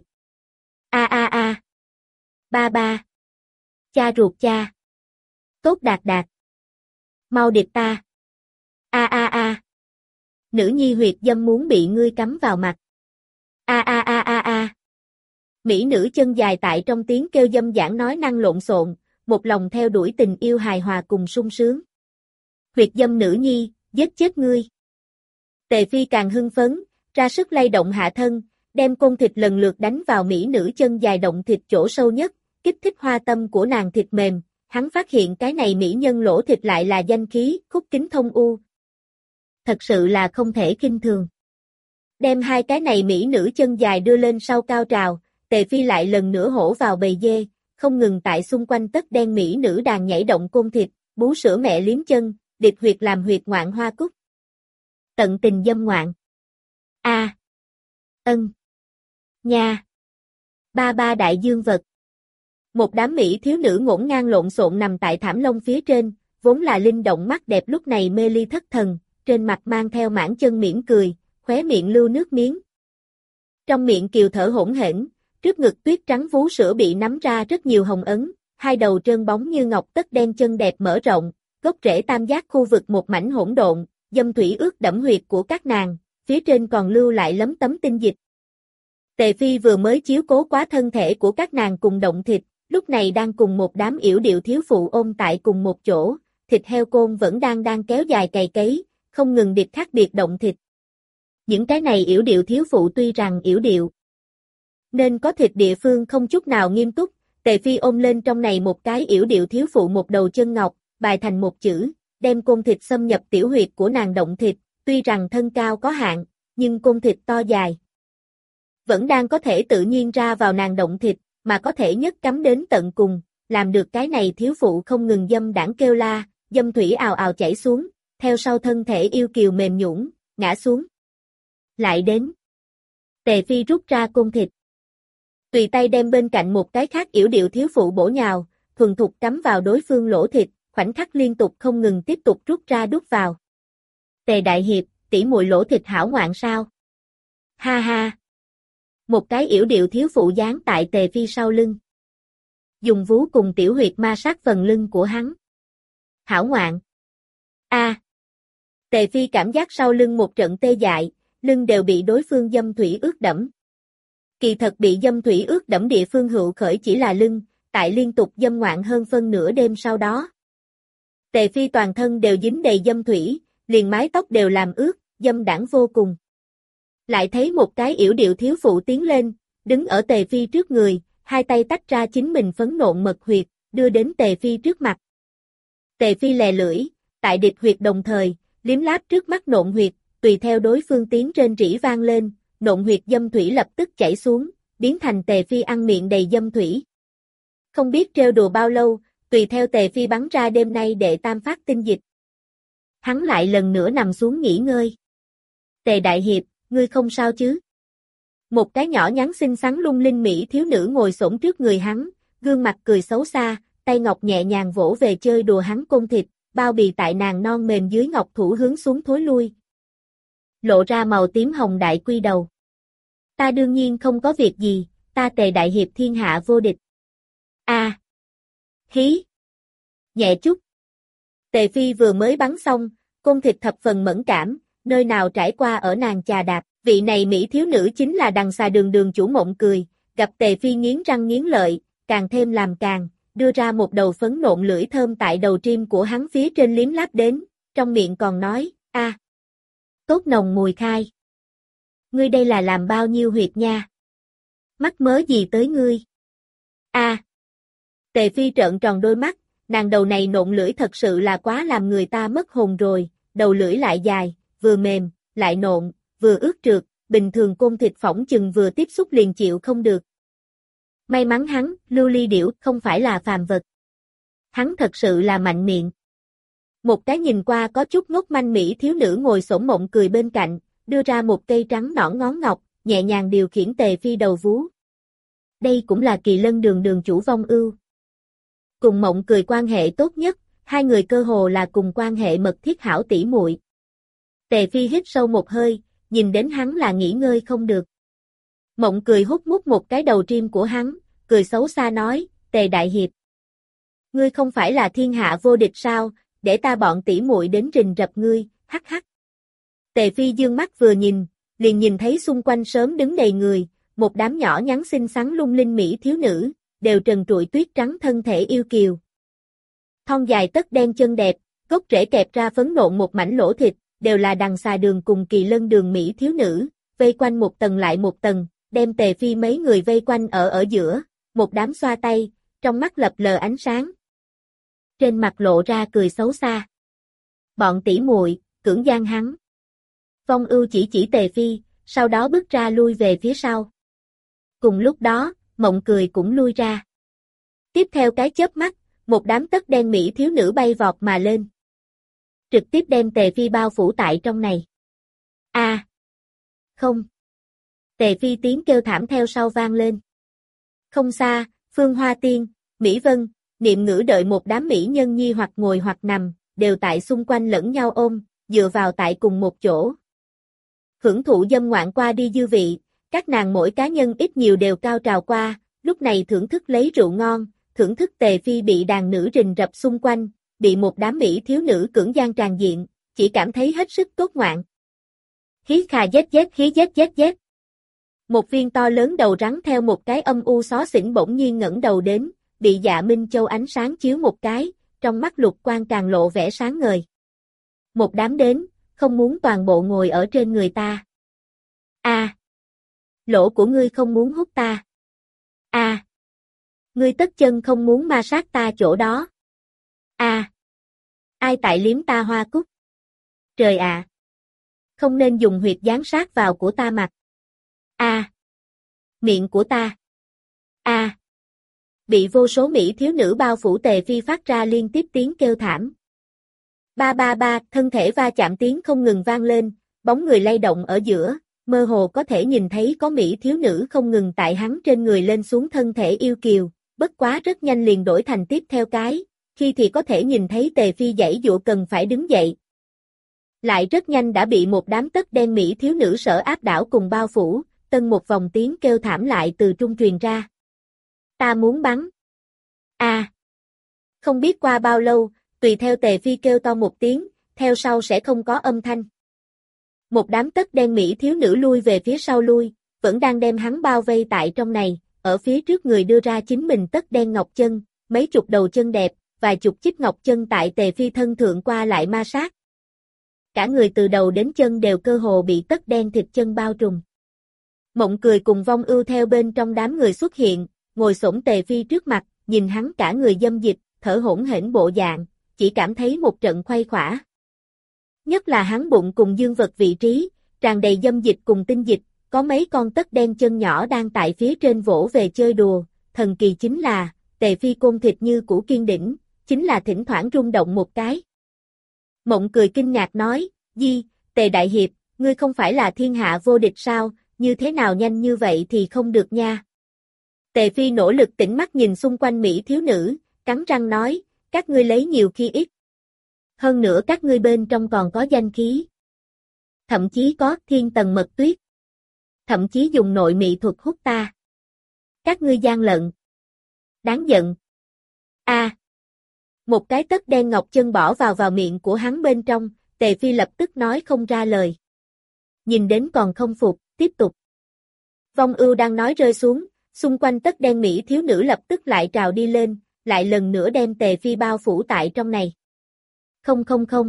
A a a. Ba ba. Cha ruột cha. Tốt đạt đạt. Mau điệp ta. A a a. Nữ nhi huyệt dâm muốn bị ngươi cắm vào mặt. A a a a a. Mỹ nữ chân dài tại trong tiếng kêu dâm dãn nói năng lộn xộn, một lòng theo đuổi tình yêu hài hòa cùng sung sướng. Huyệt dâm nữ nhi, giết chết ngươi. Tề Phi càng hưng phấn, ra sức lay động hạ thân, đem côn thịt lần lượt đánh vào mỹ nữ chân dài động thịt chỗ sâu nhất, kích thích hoa tâm của nàng thịt mềm, hắn phát hiện cái này mỹ nhân lỗ thịt lại là danh khí, khúc kính thông u. Thật sự là không thể khinh thường. Đem hai cái này mỹ nữ chân dài đưa lên sau cao trào, Tề Phi lại lần nữa hổ vào bầy dê, không ngừng tại xung quanh tất đen mỹ nữ đàn nhảy động côn thịt, bú sữa mẹ liếm chân, địch huyệt làm huyệt ngoạn hoa cúc. Tận tình dâm ngoạn. A. Ân. Nha. Ba ba đại dương vật. Một đám mỹ thiếu nữ ngổn ngang lộn xộn nằm tại thảm lông phía trên, vốn là linh động mắt đẹp lúc này mê ly thất thần, trên mặt mang theo mãn chân mỉm cười, khóe miệng lưu nước miếng. Trong miệng kiều thở hỗn hển, trước ngực tuyết trắng vú sữa bị nắm ra rất nhiều hồng ấn, hai đầu trơn bóng như ngọc tất đen chân đẹp mở rộng, gốc rễ tam giác khu vực một mảnh hỗn độn, dâm thủy ướt đẫm huyệt của các nàng, phía trên còn lưu lại lấm tấm tinh dịch. Tề Phi vừa mới chiếu cố quá thân thể của các nàng cùng động thịt, lúc này đang cùng một đám yểu điệu thiếu phụ ôm tại cùng một chỗ, thịt heo côn vẫn đang kéo dài cày cấy, không ngừng điệp khác biệt động thịt. Những cái này yểu điệu thiếu phụ tuy rằng yểu điệu, nên có thịt địa phương không chút nào nghiêm túc, Tề Phi ôm lên trong này một cái yểu điệu thiếu phụ một đầu chân ngọc, bài thành một chữ, đem côn thịt xâm nhập tiểu huyệt của nàng động thịt, tuy rằng thân cao có hạn, nhưng côn thịt to dài. Vẫn đang có thể tự nhiên ra vào nàng động thịt, mà có thể nhất cắm đến tận cùng, làm được cái này thiếu phụ không ngừng dâm đãng kêu la, dâm thủy ào ào chảy xuống, theo sau thân thể yêu kiều mềm nhũn, ngã xuống. Lại đến. Tề Phi rút ra côn thịt. Tùy tay đem bên cạnh một cái khác yểu điệu thiếu phụ bổ nhào, thuần thục cắm vào đối phương lỗ thịt, khoảnh khắc liên tục không ngừng tiếp tục rút ra đút vào. Tề đại hiệp, tỷ muội lỗ thịt hảo ngoạn sao? Ha ha. Một cái yểu điệu thiếu phụ dán tại Tề Phi sau lưng. Dùng vú cùng tiểu huyệt ma sát phần lưng của hắn. Hảo ngoạn. A. Tề Phi cảm giác sau lưng một trận tê dại, lưng đều bị đối phương dâm thủy ướt đẫm. Kỳ thật bị dâm thủy ướt đẫm địa phương hữu khởi chỉ là lưng, tại liên tục dâm ngoạn hơn phân nửa đêm sau đó. Tề Phi toàn thân đều dính đầy dâm thủy, liền mái tóc đều làm ướt, dâm đãng vô cùng. Lại thấy một cái yểu điệu thiếu phụ tiến lên, đứng ở Tề Phi trước người, hai tay tách ra chính mình phấn nộn mật huyệt, đưa đến Tề Phi trước mặt. Tề Phi lè lưỡi, tại địch huyệt đồng thời, liếm láp trước mắt nộn huyệt, tùy theo đối phương tiếng rên rỉ vang lên, nộn huyệt dâm thủy lập tức chảy xuống, biến thành Tề Phi ăn miệng đầy dâm thủy. Không biết trêu đùa bao lâu, tùy theo Tề Phi bắn ra đêm nay đệ tam phát tinh dịch. Hắn lại lần nữa nằm xuống nghỉ ngơi. Tề đại hiệp, ngươi không sao chứ? Một cái nhỏ nhắn xinh xắn lung linh mỹ thiếu nữ ngồi xổm trước người hắn, gương mặt cười xấu xa, tay ngọc nhẹ nhàng vỗ về chơi đùa hắn côn thịt, bao bì tại nàng non mềm dưới ngọc thủ hướng xuống thối lui. Lộ ra màu tím hồng đại quy đầu. Ta đương nhiên không có việc gì, ta Tề đại hiệp thiên hạ vô địch. A. Hí. Nhẹ chút. Tề Phi vừa mới bắn xong, côn thịt thập phần mẫn cảm, nơi nào trải qua ở nàng chà đạp, vị này mỹ thiếu nữ chính là đằng xà đường đường chủ Mộng Cười, gặp Tề Phi nghiến răng nghiến lợi, càng thêm làm càng, đưa ra một đầu phấn nộn lưỡi thơm tại đầu trim của hắn phía trên liếm láp đến, trong miệng còn nói, a, tốt nồng mùi khai. Ngươi đây là làm bao nhiêu huyệt nha? Mắc mớ gì tới ngươi? A. Tề Phi trợn tròn đôi mắt, nàng đầu này nộn lưỡi thật sự là quá làm người ta mất hồn rồi, đầu lưỡi lại dài, vừa mềm, lại nộn, vừa ướt trượt, bình thường côn thịt phỏng chừng vừa tiếp xúc liền chịu không được. May mắn hắn, lưu ly điểu, không phải là phàm vật. Hắn thật sự là mạnh miệng. Một cái nhìn qua có chút ngốc manh mỹ thiếu nữ ngồi xổm Mộng Cười bên cạnh, đưa ra một cây trắng nõn ngón ngọc, nhẹ nhàng điều khiển Tề Phi đầu vú. Đây cũng là Kỳ Lân đường đường chủ Vong Ưu. Cùng Mộng Cười quan hệ tốt nhất, hai người cơ hồ là cùng quan hệ mật thiết hảo tỷ muội. Tề Phi hít sâu một hơi, nhìn đến hắn là nghỉ ngơi không được. Mộng Cười hút mút một cái đầu trim của hắn, cười xấu xa nói, Tề đại hiệp. Ngươi không phải là thiên hạ vô địch sao, để ta bọn tỷ muội đến rình rập ngươi, hắc hắc. Tề Phi dương mắt vừa nhìn, liền nhìn thấy xung quanh sớm đứng đầy người, một đám nhỏ nhắn xinh xắn lung linh mỹ thiếu nữ, đều trần trụi tuyết trắng thân thể yêu kiều. Thon dài tất đen chân đẹp, gốc rễ kẹp ra phấn nộn một mảnh lỗ thịt, đều là đằng xà đường cùng Kỳ Lân đường mỹ thiếu nữ, vây quanh một tầng lại một tầng, đem Tề Phi mấy người vây quanh ở giữa, một đám xoa tay, trong mắt lập lờ ánh sáng. trên mặt lộ ra cười xấu xa. Bọn tỷ muội, cưỡng gian hắn. Vong Ưu chỉ chỉ Tề Phi, sau đó bước ra lui về phía sau. Cùng lúc đó, Mộng Cười cũng lui ra. Tiếp theo cái chớp mắt, một đám tất đen mỹ thiếu nữ bay vọt mà lên. Trực tiếp đem Tề Phi bao phủ tại trong này. A, không. Tề Phi tiếng kêu thảm theo sau vang lên. Không xa, Phương Hoa Tiên, Mỹ Vân, Niệm Ngữ đợi một đám mỹ nhân nhi hoặc ngồi hoặc nằm, đều tại xung quanh lẫn nhau ôm, dựa vào tại cùng một chỗ. Hưởng thụ dâm ngoạn qua đi dư vị, các nàng mỗi cá nhân ít nhiều đều cao trào qua, lúc này thưởng thức lấy rượu ngon, thưởng thức Tề Phi bị đàn nữ rình rập xung quanh, bị một đám mỹ thiếu nữ cưỡng gian tràn diện, chỉ cảm thấy hết sức tốt ngoạn. Hí khà dét hí dét. Một viên to lớn đầu rắn theo một cái âm u xó xỉnh bỗng nhiên ngẩng đầu đến, bị Dạ Minh Châu ánh sáng chiếu một cái, trong mắt lục quang càng lộ vẻ sáng ngời. Một đám đến, không muốn toàn bộ ngồi ở trên người ta. A, lỗ của ngươi không muốn hút ta. A, ngươi tất chân không muốn ma sát ta chỗ đó. A, ai tại liếm ta hoa cúc? Trời ạ! Không nên dùng huyệt dán sát vào của ta mặt. A, miệng của ta. A, bị vô số mỹ thiếu nữ bao phủ Tề Phi phát ra liên tiếp tiếng kêu thảm. Ba, thân thể va chạm tiếng không ngừng vang lên, bóng người lay động ở giữa, mơ hồ có thể nhìn thấy có mỹ thiếu nữ không ngừng tại hắn trên người lên xuống thân thể yêu kiều, bất quá rất nhanh liền đổi thành tiếp theo cái, khi thì có thể nhìn thấy Tề Phi giãy giụa cần phải đứng dậy. Lại rất nhanh đã bị một đám tất đen mỹ thiếu nữ sở áp đảo cùng bao phủ, tân một vòng tiếng kêu thảm lại từ trung truyền ra. Ta muốn bắn. A. Không biết qua bao lâu, tùy theo Tề Phi kêu to một tiếng, theo sau sẽ không có âm thanh. Một đám tất đen mỹ thiếu nữ lui về phía sau lui, vẫn đang đem hắn bao vây tại trong này, ở phía trước người đưa ra chính mình tất đen ngọc chân, mấy chục đầu chân đẹp, vài chục chiếc ngọc chân tại Tề Phi thân thượng qua lại ma sát. Cả người từ đầu đến chân đều cơ hồ bị tất đen thịt chân bao trùm. Mộng Cười cùng Vong Ưu theo bên trong đám người xuất hiện, ngồi xổm Tề Phi trước mặt, nhìn hắn cả người dâm dịch, thở hổn hển bộ dạng, chỉ cảm thấy một trận khuây khỏa. Nhất là hắn bụng cùng dương vật vị trí, tràn đầy dâm dịch cùng tinh dịch, có mấy con tất đen chân nhỏ đang tại phía trên vỗ về chơi đùa, thần kỳ chính là, Tề Phi côn thịt như củ kiên đỉnh, chính là thỉnh thoảng rung động một cái. Mộng Cười kinh ngạc nói, Di, Tề Đại Hiệp, ngươi không phải là thiên hạ vô địch sao, như thế nào nhanh như vậy thì không được nha. Tề Phi nỗ lực tỉnh mắt nhìn xung quanh mỹ thiếu nữ, cắn răng nói, các ngươi lấy nhiều khi ít. Hơn nữa các ngươi bên trong còn có danh khí. Thậm chí có thiên tầng mật tuyết. Thậm chí dùng nội mị thuật hút ta. Các ngươi gian lận. Đáng giận. A. Một cái tất đen ngọc chân bỏ vào miệng của hắn bên trong, Tề Phi lập tức nói không ra lời. Nhìn đến còn không phục, tiếp tục. Vong Ưu đang nói rơi xuống, xung quanh tất đen mỹ thiếu nữ lập tức lại trào đi lên, lại lần nữa đem Tề Phi bao phủ tại trong này. Không.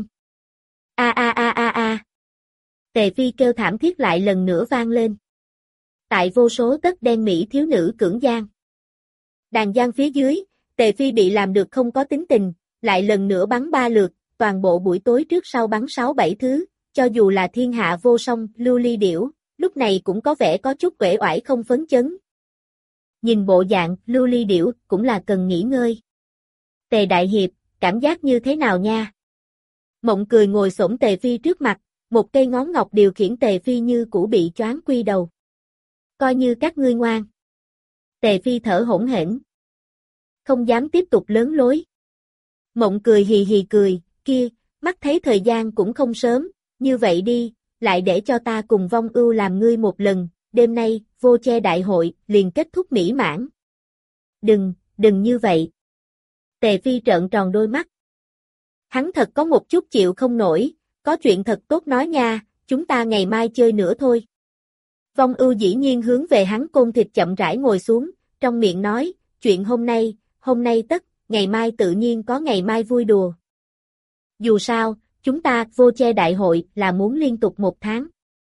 A. Tề Phi kêu thảm thiết lại lần nữa vang lên. Tại vô số tất đen mỹ thiếu nữ cưỡng gian. Đàn gian phía dưới, Tề Phi bị làm được không có tính tình, lại lần nữa bắn 3 lượt, toàn bộ buổi tối trước sau bắn 6-7 thứ, cho dù là thiên hạ vô song, Lưu Ly Điểu, lúc này cũng có vẻ có chút uể oải không phấn chấn. Nhìn bộ dạng, Lưu Ly Điểu cũng là cần nghỉ ngơi. Tề Đại Hiệp, cảm giác như thế nào nha? Mộng Cười ngồi xổm Tề Phi trước mặt, một cây ngón ngọc điều khiển Tề Phi như cũ bị choáng quy đầu. Coi như các ngươi ngoan. Tề Phi thở hổn hển. Không dám tiếp tục lớn lối. Mộng Cười hì hì cười, kia, mắt thấy thời gian cũng không sớm, như vậy đi, lại để cho ta cùng Vong Ưu làm ngươi một lần, đêm nay, vô che đại hội, liền kết thúc mỹ mãn. Đừng như vậy. Tề Phi trợn tròn đôi mắt. Hắn thật có một chút chịu không nổi, có chuyện thật tốt nói nha, chúng ta ngày mai chơi nữa thôi. Vong Ưu dĩ nhiên hướng về hắn côn thịt chậm rãi ngồi xuống, trong miệng nói, chuyện hôm nay tất, ngày mai tự nhiên có ngày mai vui đùa. Dù sao, chúng ta vô che đại hội là muốn liên tục 1 tháng.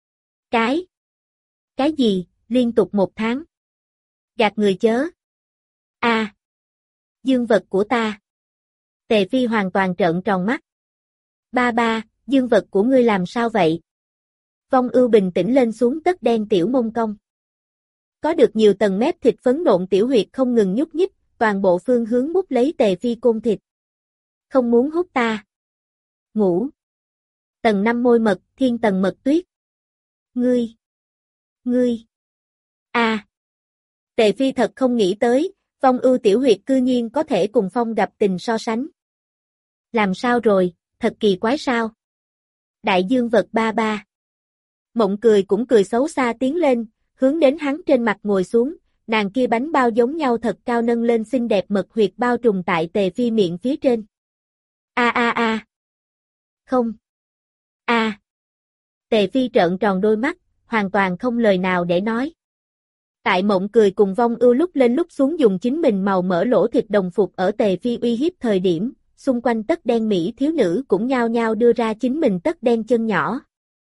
Cái gì, liên tục 1 tháng? Gạt người chớ. A. Dương vật của ta. Tề Phi hoàn toàn trợn tròn mắt. Ba ba, dương vật của ngươi làm sao vậy? Vong Ưu bình tĩnh lên xuống tất đen tiểu mông cong. Có được nhiều tầng mép thịt phấn nộn tiểu huyệt không ngừng nhúc nhích, toàn bộ phương hướng mút lấy Tề Phi côn thịt. Không muốn hút ta. Ngủ. Tầng 5 môi mật, thiên tầng mật tuyết. Ngươi. Tề Phi thật không nghĩ tới, Vong Ưu tiểu huyệt cư nhiên có thể cùng Phong gặp tình so sánh. Làm sao rồi, thật kỳ quái sao? Đại dương vật ba ba. Mộng cười cũng cười xấu xa tiến lên, hướng đến hắn trên mặt ngồi xuống, nàng kia bánh bao giống nhau thật cao nâng lên xinh đẹp mật huyệt bao trùm tại Tề Phi miệng phía trên. Không. Tề Phi trợn tròn đôi mắt, hoàn toàn không lời nào để nói. Tại Mộng cười cùng Vong Ưu lúc lên lúc xuống dùng chính mình màu mỡ lỗ thịt đồng phục ở Tề Phi uy hiếp thời điểm, xung quanh tất đen mỹ thiếu nữ cũng nhao nhao đưa ra chính mình tất đen chân nhỏ.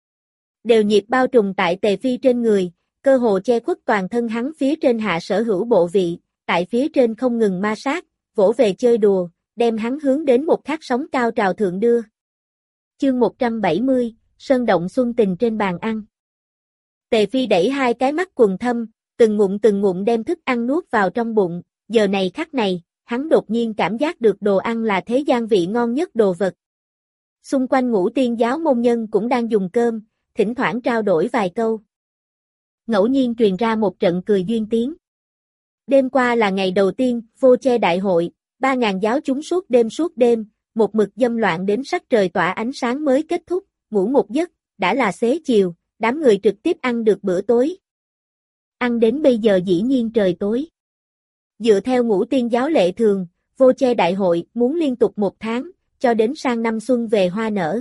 Đều nhịp bao trùm tại Tề Phi trên người, cơ hồ che khuất toàn thân hắn phía trên hạ sở hữu bộ vị, tại phía trên không ngừng ma sát, vỗ về chơi đùa, đem hắn hướng đến một khát sóng cao trào thượng đưa. Chương 170, Sơn động xuân tình trên bàn ăn. Tề Phi đẩy hai cái mắt quần thâm, từng ngụm đem thức ăn nuốt vào trong bụng, giờ này khắc này, hắn đột nhiên cảm giác được đồ ăn là thế gian vị ngon nhất đồ vật. Xung quanh Ngũ Tiên giáo môn nhân cũng đang dùng cơm, thỉnh thoảng trao đổi vài câu. Ngẫu nhiên truyền ra một trận cười duyên tiếng. Đêm qua là ngày đầu tiên, vô che đại hội, 3.000 giáo chúng suốt đêm, một mực dâm loạn đến sắc trời tỏa ánh sáng mới kết thúc, ngủ một giấc, đã là xế chiều, đám người trực tiếp ăn được bữa tối. Ăn đến bây giờ dĩ nhiên trời tối. Dựa theo Ngũ Tiên giáo lệ thường, vô che đại hội muốn liên tục 1 tháng, cho đến sang năm xuân về hoa nở.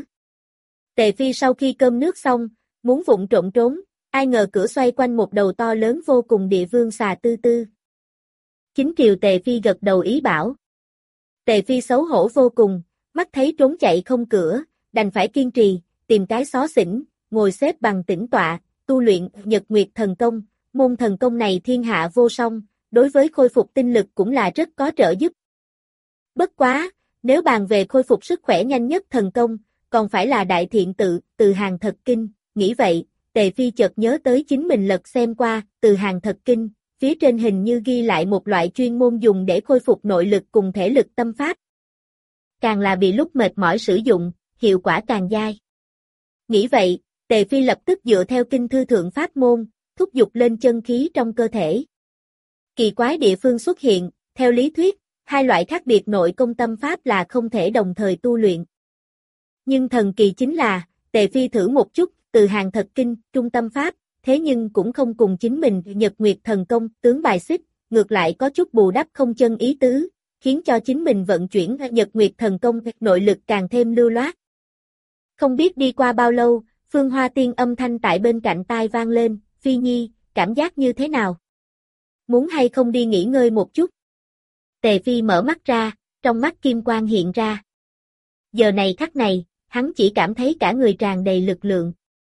Tề Phi sau khi cơm nước xong, muốn vụng trộm trốn, ai ngờ cửa xoay quanh một đầu to lớn vô cùng địa vương xà tư tư. Chính triều Tề Phi gật đầu ý bảo. Tề Phi xấu hổ vô cùng, mắt thấy trốn chạy không cửa, đành phải kiên trì, tìm cái xó xỉnh, ngồi xếp bằng tĩnh tọa, tu luyện Nhật Nguyệt thần công, môn thần công này thiên hạ vô song, đối với khôi phục tinh lực cũng là rất có trợ giúp. Bất quá, nếu bàn về khôi phục sức khỏe nhanh nhất thần công, còn phải là Đại Thiện Tự, Từ Hàng Thật Kinh, nghĩ vậy, Tề Phi chợt nhớ tới chính mình lật xem qua, Từ Hàng Thật Kinh, phía trên hình như ghi lại một loại chuyên môn dùng để khôi phục nội lực cùng thể lực tâm pháp. Càng là bị lúc mệt mỏi sử dụng, hiệu quả càng dai. Nghĩ vậy, Tề Phi lập tức dựa theo kinh thư thượng pháp môn, thúc giục lên chân khí trong cơ thể. Kỳ quái địa phương xuất hiện, theo lý thuyết, hai loại khác biệt nội công tâm pháp là không thể đồng thời tu luyện. Nhưng thần kỳ chính là, Tề Phi thử một chút, Từ Hàng Thật Kinh, trung tâm pháp, thế nhưng cũng không cùng chính mình Nhật Nguyệt thần công tướng bài xích, ngược lại có chút bù đắp không chân ý tứ, khiến cho chính mình vận chuyển Nhật Nguyệt thần công nội lực càng thêm lưu loát. Không biết đi qua bao lâu, Phương Hoa Tiên âm thanh tại bên cạnh tai vang lên, Phi Nhi, cảm giác như thế nào? Muốn hay không đi nghỉ ngơi một chút? Tề Phi mở mắt ra, trong mắt kim quang hiện ra. Giờ này khắc này, hắn chỉ cảm thấy cả người tràn đầy lực lượng.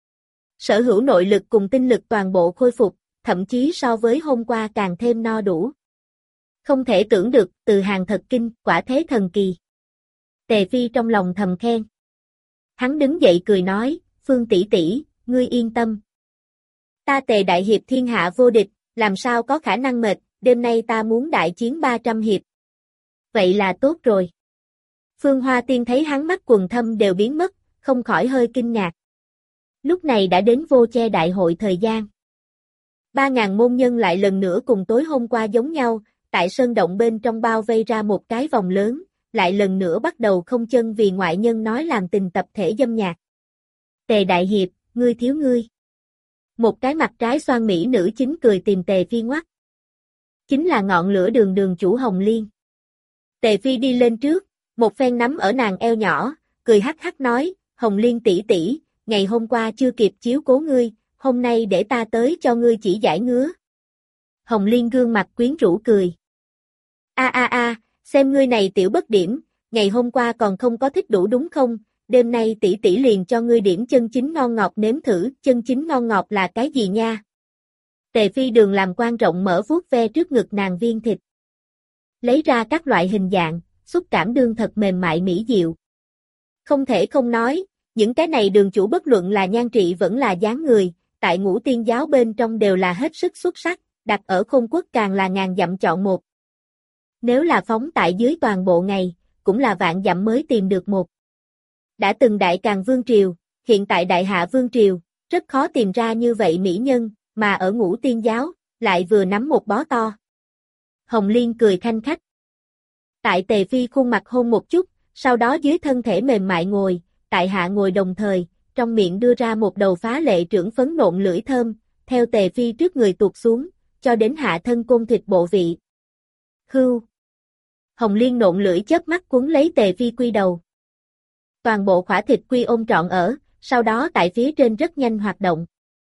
Sở hữu nội lực cùng tinh lực toàn bộ khôi phục, thậm chí so với hôm qua càng thêm no đủ. Không thể tưởng được, Từ Hàng Thật Kinh, quả thế thần kỳ. Tề Phi trong lòng thầm khen. Hắn đứng dậy cười nói, Phương tỷ tỷ, ngươi yên tâm. Ta Tề đại hiệp thiên hạ vô địch, làm sao có khả năng mệt, đêm nay ta muốn đại chiến 300 hiệp. Vậy là tốt rồi. Phương Hoa Tiên thấy hắn mắt quần thâm đều biến mất, không khỏi hơi kinh ngạc. Lúc này đã đến vô che đại hội thời gian. 3.000 môn nhân lại lần nữa cùng tối hôm qua giống nhau, tại sơn động bên trong bao vây ra một cái vòng lớn, lại lần nữa bắt đầu không chân vì ngoại nhân nói làm tình tập thể dâm nhạc. Tề đại hiệp, ngươi thiếu ngươi. Một cái mặt trái xoan mỹ nữ chính cười tìm Tề Phi ngoắt. Chính là ngọn lửa đường đường chủ Hồng Liên. Tề Phi đi lên trước, một phen nắm ở nàng eo nhỏ, cười hắc hắc nói, Hồng Liên tỷ tỷ, ngày hôm qua chưa kịp chiếu cố ngươi, hôm nay để ta tới cho ngươi chỉ giải ngứa. Hồng Liên gương mặt quyến rũ cười. Xem ngươi này tiểu bất điểm, ngày hôm qua còn không có thích đủ đúng không, đêm nay tỷ tỷ liền cho ngươi điểm chân chính ngon ngọt nếm thử, chân chính ngon ngọt là cái gì nha? Tề Phi đường làm quan rộng mở vuốt ve trước ngực nàng viên thịt. Lấy ra các loại hình dạng, xúc cảm đương thật mềm mại mỹ diệu. Không thể không nói, những cái này đường chủ bất luận là nhan trị vẫn là dáng người, tại Ngũ Tiên giáo bên trong đều là hết sức xuất sắc, đặt ở Khôn Quốc càng là ngàn dặm chọn một. Nếu là phóng tại dưới toàn bộ ngày, cũng là vạn dặm mới tìm được một. Đã từng Đại Càn Vương Triều, hiện tại Đại Hạ Vương Triều, rất khó tìm ra như vậy mỹ nhân, mà ở Ngũ Tiên giáo, lại vừa nắm một bó to. Hồng Liên cười khanh khách. Tại Tề Phi khuôn mặt hôn một chút, sau đó dưới thân thể mềm mại ngồi, tại hạ ngồi đồng thời, trong miệng đưa ra một đầu phá lệ trưởng phấn nộn lưỡi thơm, theo Tề Phi trước người tuột xuống, cho đến hạ thân côn thịt bộ vị. Hưu. Hồng Liên nộn lưỡi chớp mắt cuốn lấy Tề Phi quy đầu. Toàn bộ khỏa thịt quy ôm trọn ở, sau đó tại phía trên rất nhanh hoạt động.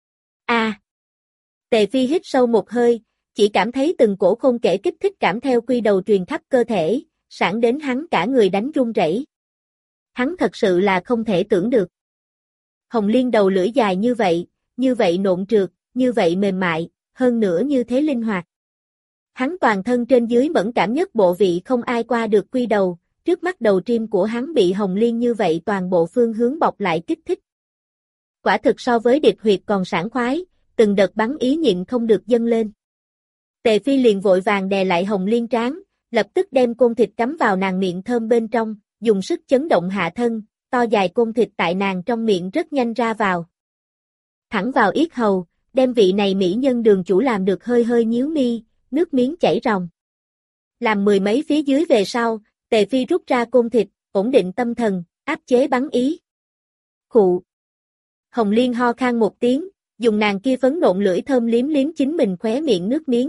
A. Tề Phi hít sâu một hơi, chỉ cảm thấy từng cổ không kể kích thích cảm theo quy đầu truyền khắp cơ thể, sẵn đến hắn cả người đánh run rẩy. Hắn thật sự là không thể tưởng được. Hồng Liên đầu lưỡi dài như vậy nộn trượt, như vậy mềm mại, hơn nữa như thế linh hoạt. Hắn toàn thân trên dưới mẫn cảm nhất bộ vị không ai qua được quy đầu, trước mắt đầu tim của hắn bị Hồng Liên như vậy toàn bộ phương hướng bọc lại kích thích. Quả thực so với địch huyệt còn sảng khoái, từng đợt bắn ý nhịn không được dâng lên. Tề Phi liền vội vàng đè lại Hồng Liên trán, lập tức đem côn thịt cắm vào nàng miệng thơm bên trong, dùng sức chấn động hạ thân, to dài côn thịt tại nàng trong miệng rất nhanh ra vào. Thẳng vào yết hầu, đem vị này mỹ nhân đường chủ làm được hơi hơi nhíu mi, nước miếng chảy ròng. Làm mười mấy phía dưới về sau, Tề Phi rút ra côn thịt, ổn định tâm thần, áp chế bắn ý. Khụ. Hồng Liên ho khan một tiếng, dùng nàng kia phấn nộn lưỡi thơm liếm liếm chính mình khóe miệng nước miếng.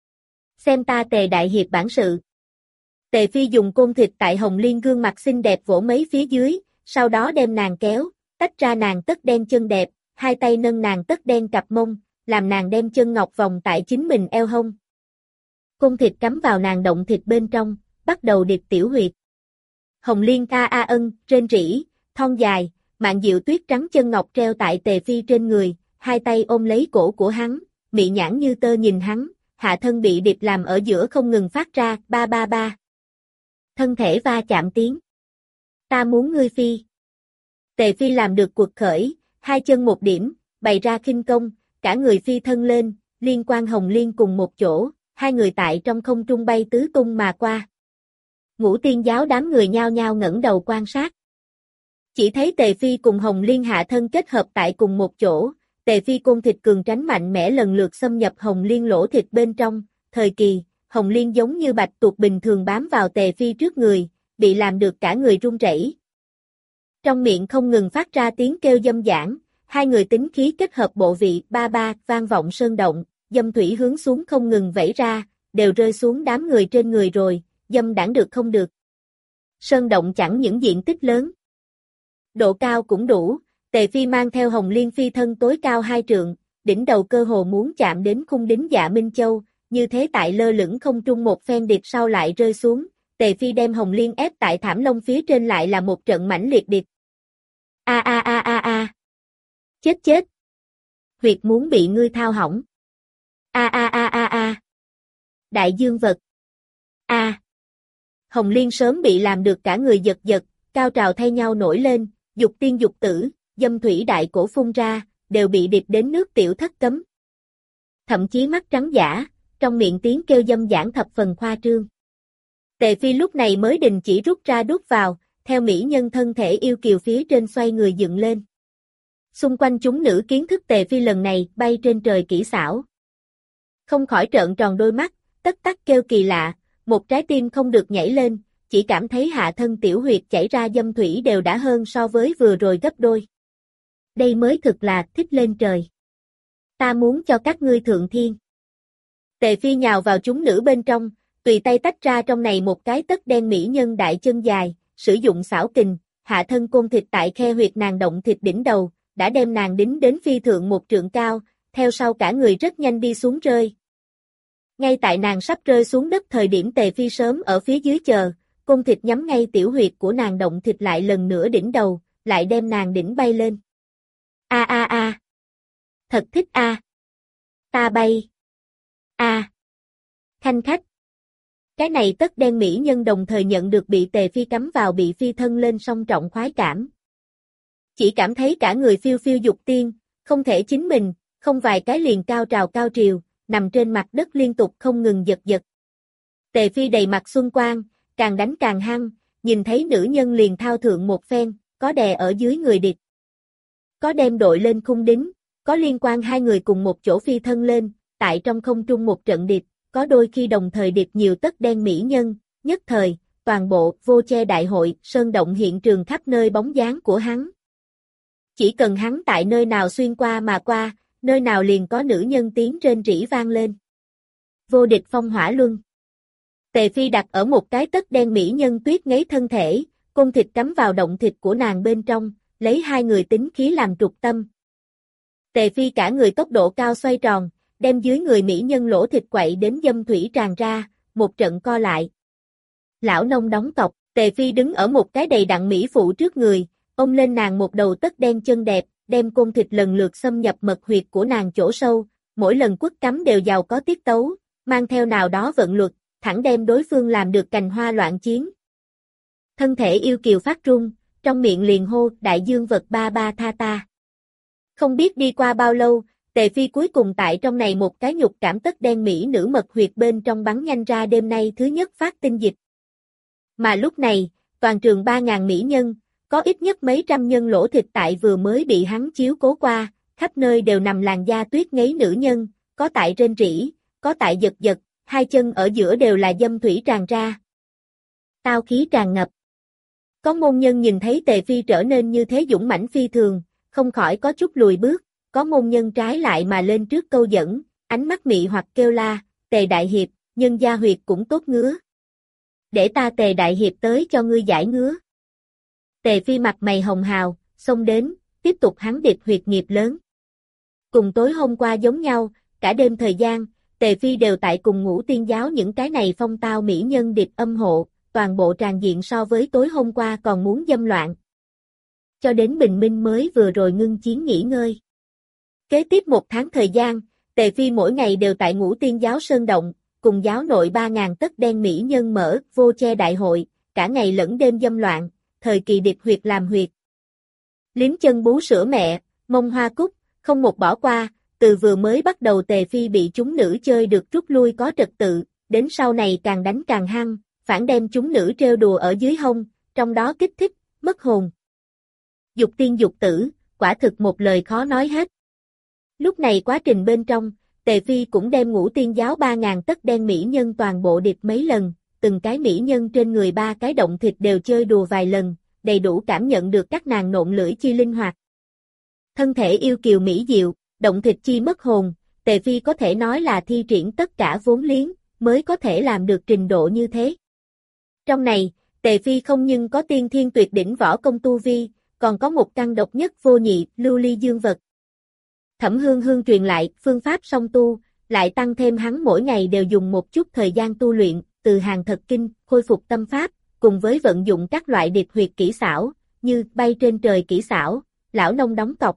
Xem ta Tề đại hiệp bản sự. Tề Phi dùng côn thịt tại Hồng Liên gương mặt xinh đẹp vỗ mấy phía dưới, sau đó đem nàng kéo, tách ra nàng tất đen chân đẹp, hai tay nâng nàng tất đen cặp mông, làm nàng đem chân ngọc vòng tại chính mình eo hông. Côn thịt cắm vào nàng động thịt bên trong, bắt đầu điệp tiểu huyệt. Hồng Liên a a ân, rên rỉ, thon dài, mạn diệu tuyết trắng chân ngọc treo tại Tề Phi trên người, hai tay ôm lấy cổ của hắn, mị nhãn như tơ nhìn hắn, hạ thân bị điệp làm ở giữa không ngừng phát ra, ba ba ba. Thân thể va chạm tiếng. Ta muốn ngươi phi. Tề Phi làm được cuộc khởi, hai chân một điểm, bày ra khinh công, cả người phi thân lên, liên quan Hồng Liên cùng một chỗ, hai người tại trong không trung bay tứ tung mà qua. Ngũ Tiên giáo đám người nhao nhao ngẩng đầu quan sát. Chỉ thấy Tề Phi cùng Hồng Liên hạ thân kết hợp tại cùng một chỗ, Tề Phi côn thịt cường tránh mạnh mẽ lần lượt xâm nhập Hồng Liên lỗ thịt bên trong, thời kỳ, Hồng Liên giống như bạch tuộc bình thường bám vào Tề Phi trước người, bị làm được cả người run rẩy. Trong miệng không ngừng phát ra tiếng kêu dâm dãn, hai người tính khí kết hợp bộ vị ba ba vang vọng sơn động, dâm thủy hướng xuống không ngừng vẩy ra, đều rơi xuống đám người trên người rồi, dâm đãng được không được. Sơn động chẳng những diện tích lớn, độ cao cũng đủ, Tề Phi mang theo Hồng Liên phi thân tối cao 2 trượng, đỉnh đầu cơ hồ muốn chạm đến khung đính Dạ Minh Châu, như thế tại lơ lửng không trung một phen điệp sau lại rơi xuống, Tề Phi đem Hồng Liên ép tại thảm lông phía trên lại là một trận mãnh liệt điệp. A a a a a. Chết chết. Huyệt muốn bị ngươi thao hỏng. A a a a a. Đại dương vật. A. Hồng Liên sớm bị làm được cả người giật giật, cao trào thay nhau nổi lên, dục tiên dục tử, dâm thủy đại cổ phun ra, đều bị điệp đến nước tiểu thất cấm. Thậm chí mắt trắng dã, trong miệng tiếng kêu dâm dãn thập phần khoa trương. Tề Phi lúc này mới đình chỉ rút ra đút vào, theo mỹ nhân thân thể yêu kiều phía trên xoay người dựng lên. Xung quanh chúng nữ kiến thức Tề Phi lần này bay trên trời kỹ xảo. Không khỏi trợn tròn đôi mắt, tất tắc kêu kỳ lạ, một trái tim không được nhảy lên, chỉ cảm thấy hạ thân tiểu huyệt chảy ra dâm thủy đều đã hơn so với vừa rồi gấp đôi. Đây mới thực là thích lên trời. Ta muốn cho các ngươi thượng thiên. Tề Phi nhào vào chúng nữ bên trong, tùy tay tách ra trong này một cái tất đen mỹ nhân đại chân dài, sử dụng xảo kình, hạ thân côn thịt tại khe huyệt nàng động thịt đỉnh đầu, đã đem nàng đính đến phi thượng một trượng cao, theo sau cả người rất nhanh đi xuống rơi. Ngay tại nàng sắp rơi xuống đất thời điểm Tề Phi sớm ở phía dưới chờ, côn thịt nhắm ngay tiểu huyệt của nàng động thịt lại lần nữa đỉnh đầu, lại đem nàng đỉnh bay lên. A a a. Thật thích a. Ta bay. A. Khanh khách. Cái này tất đen mỹ nhân đồng thời nhận được bị Tề Phi cắm vào bị phi thân lên song trọng khoái cảm. Chỉ cảm thấy cả người phiêu phiêu dục tiên, không thể chính mình, không vài cái liền cao trào, nằm trên mặt đất liên tục không ngừng giật giật. Tề Phi đầy mặt xuân quang, càng đánh càng hăng, nhìn thấy nữ nhân liền thao thượng một phen, có đè ở dưới người địch. Có đem đội lên khung đính, có liên quan hai người cùng một chỗ phi thân lên, tại trong không trung một trận địch, có đôi khi đồng thời địch nhiều tất đen mỹ nhân, nhất thời, toàn bộ vô che đại hội, sơn động hiện trường khắp nơi bóng dáng của hắn. Chỉ cần hắn tại nơi nào xuyên qua mà qua, nơi nào liền có nữ nhân tiếng rên rỉ vang lên. Vô địch phong hỏa luân. Tề Phi đặt ở một cái tất đen mỹ nhân tuyết ngấy thân thể, côn thịt cắm vào động thịt của nàng bên trong, lấy hai người tính khí làm trục tâm. Tề Phi cả người tốc độ cao xoay tròn, đem dưới người mỹ nhân lỗ thịt quậy đến dâm thủy tràn ra, một trận co lại. Lão nông đóng cọc, Tề Phi đứng ở một cái đầy đặn mỹ phụ trước người, ôm lên nàng một đầu tất đen chân đẹp, đem côn thịt lần lượt xâm nhập mật huyệt của nàng chỗ sâu, mỗi lần quất cắm đều giàu có tiết tấu, mang theo nào đó vận luật, thẳng đem đối phương làm được cành hoa loạn chiến. Thân thể yêu kiều phát run, trong miệng liền hô đại dương vật ba ba tha ta. Không biết đi qua bao lâu, Tề Phi cuối cùng tại trong này một cái nhục cảm tất đen mỹ nữ mật huyệt bên trong bắn nhanh ra đêm nay thứ nhất phát tinh dịch. Mà lúc này, toàn trường 3.000 mỹ nhân, có ít nhất mấy trăm nhân lỗ thịt tại vừa mới bị hắn chiếu cố qua, khắp nơi đều nằm làn da tuyết ngấy nữ nhân, có tại rên rỉ, có tại giật giật, hai chân ở giữa đều là dâm thủy tràn ra. Tao khí tràn ngập. Có môn nhân nhìn thấy Tề Phi trở nên như thế dũng mãnh phi thường, không khỏi có chút lùi bước, có môn nhân trái lại mà lên trước câu dẫn, ánh mắt mị hoặc kêu la, Tề Đại Hiệp, nhân gia huyệt cũng tốt ngứa. Để ta Tề Đại Hiệp tới cho ngươi giải ngứa. Tề Phi mặt mày hồng hào, xông đến, tiếp tục hắn điệp huyệt nghiệp lớn. Cùng tối hôm qua giống nhau, cả đêm thời gian, Tề Phi đều tại cùng Ngũ Tiên giáo những cái này phong tao mỹ nhân điệp âm hộ, toàn bộ tràn diện so với tối hôm qua còn muốn dâm loạn. Cho đến bình minh mới vừa rồi ngưng chiến nghỉ ngơi. Kế tiếp một tháng thời gian, Tề Phi mỗi ngày đều tại Ngũ Tiên giáo sơn động, cùng giáo nội 3.000 tất đen mỹ nhân mở vô che đại hội, cả ngày lẫn đêm dâm loạn, thời kỳ điệp huyệt làm huyệt. Liếm chân bú sữa mẹ, mông hoa cúc, không một bỏ qua, từ vừa mới bắt đầu Tề Phi bị chúng nữ chơi được rút lui có trật tự, đến sau này càng đánh càng hăng, phản đem chúng nữ trêu đùa ở dưới hông, trong đó kích thích, mất hồn. Dục tiên dục tử, quả thực một lời khó nói hết. Lúc này quá trình bên trong, Tề Phi cũng đem Ngũ Tiên giáo 3.000 tất đen mỹ nhân toàn bộ điệp mấy lần, từng cái mỹ nhân trên người 3 cái động thịt đều chơi đùa vài lần, đầy đủ cảm nhận được các nàng nộn lưỡi chi linh hoạt. Thân thể yêu kiều mỹ diệu, động thịt chi mất hồn, Tề Phi có thể nói là thi triển tất cả vốn liếng, mới có thể làm được trình độ như thế. Trong này, Tề Phi không nhưng có tiên thiên tuyệt đỉnh võ công tu vi, còn có một căn độc nhất vô nhị, lưu ly dương vật. Thẩm Hương Hương truyền lại phương pháp song tu, lại tăng thêm hắn mỗi ngày đều dùng một chút thời gian tu luyện, từ hàng thật kinh, khôi phục tâm pháp, cùng với vận dụng các loại điệp huyệt kỹ xảo, như bay trên trời kỹ xảo, lão nông đóng cọc,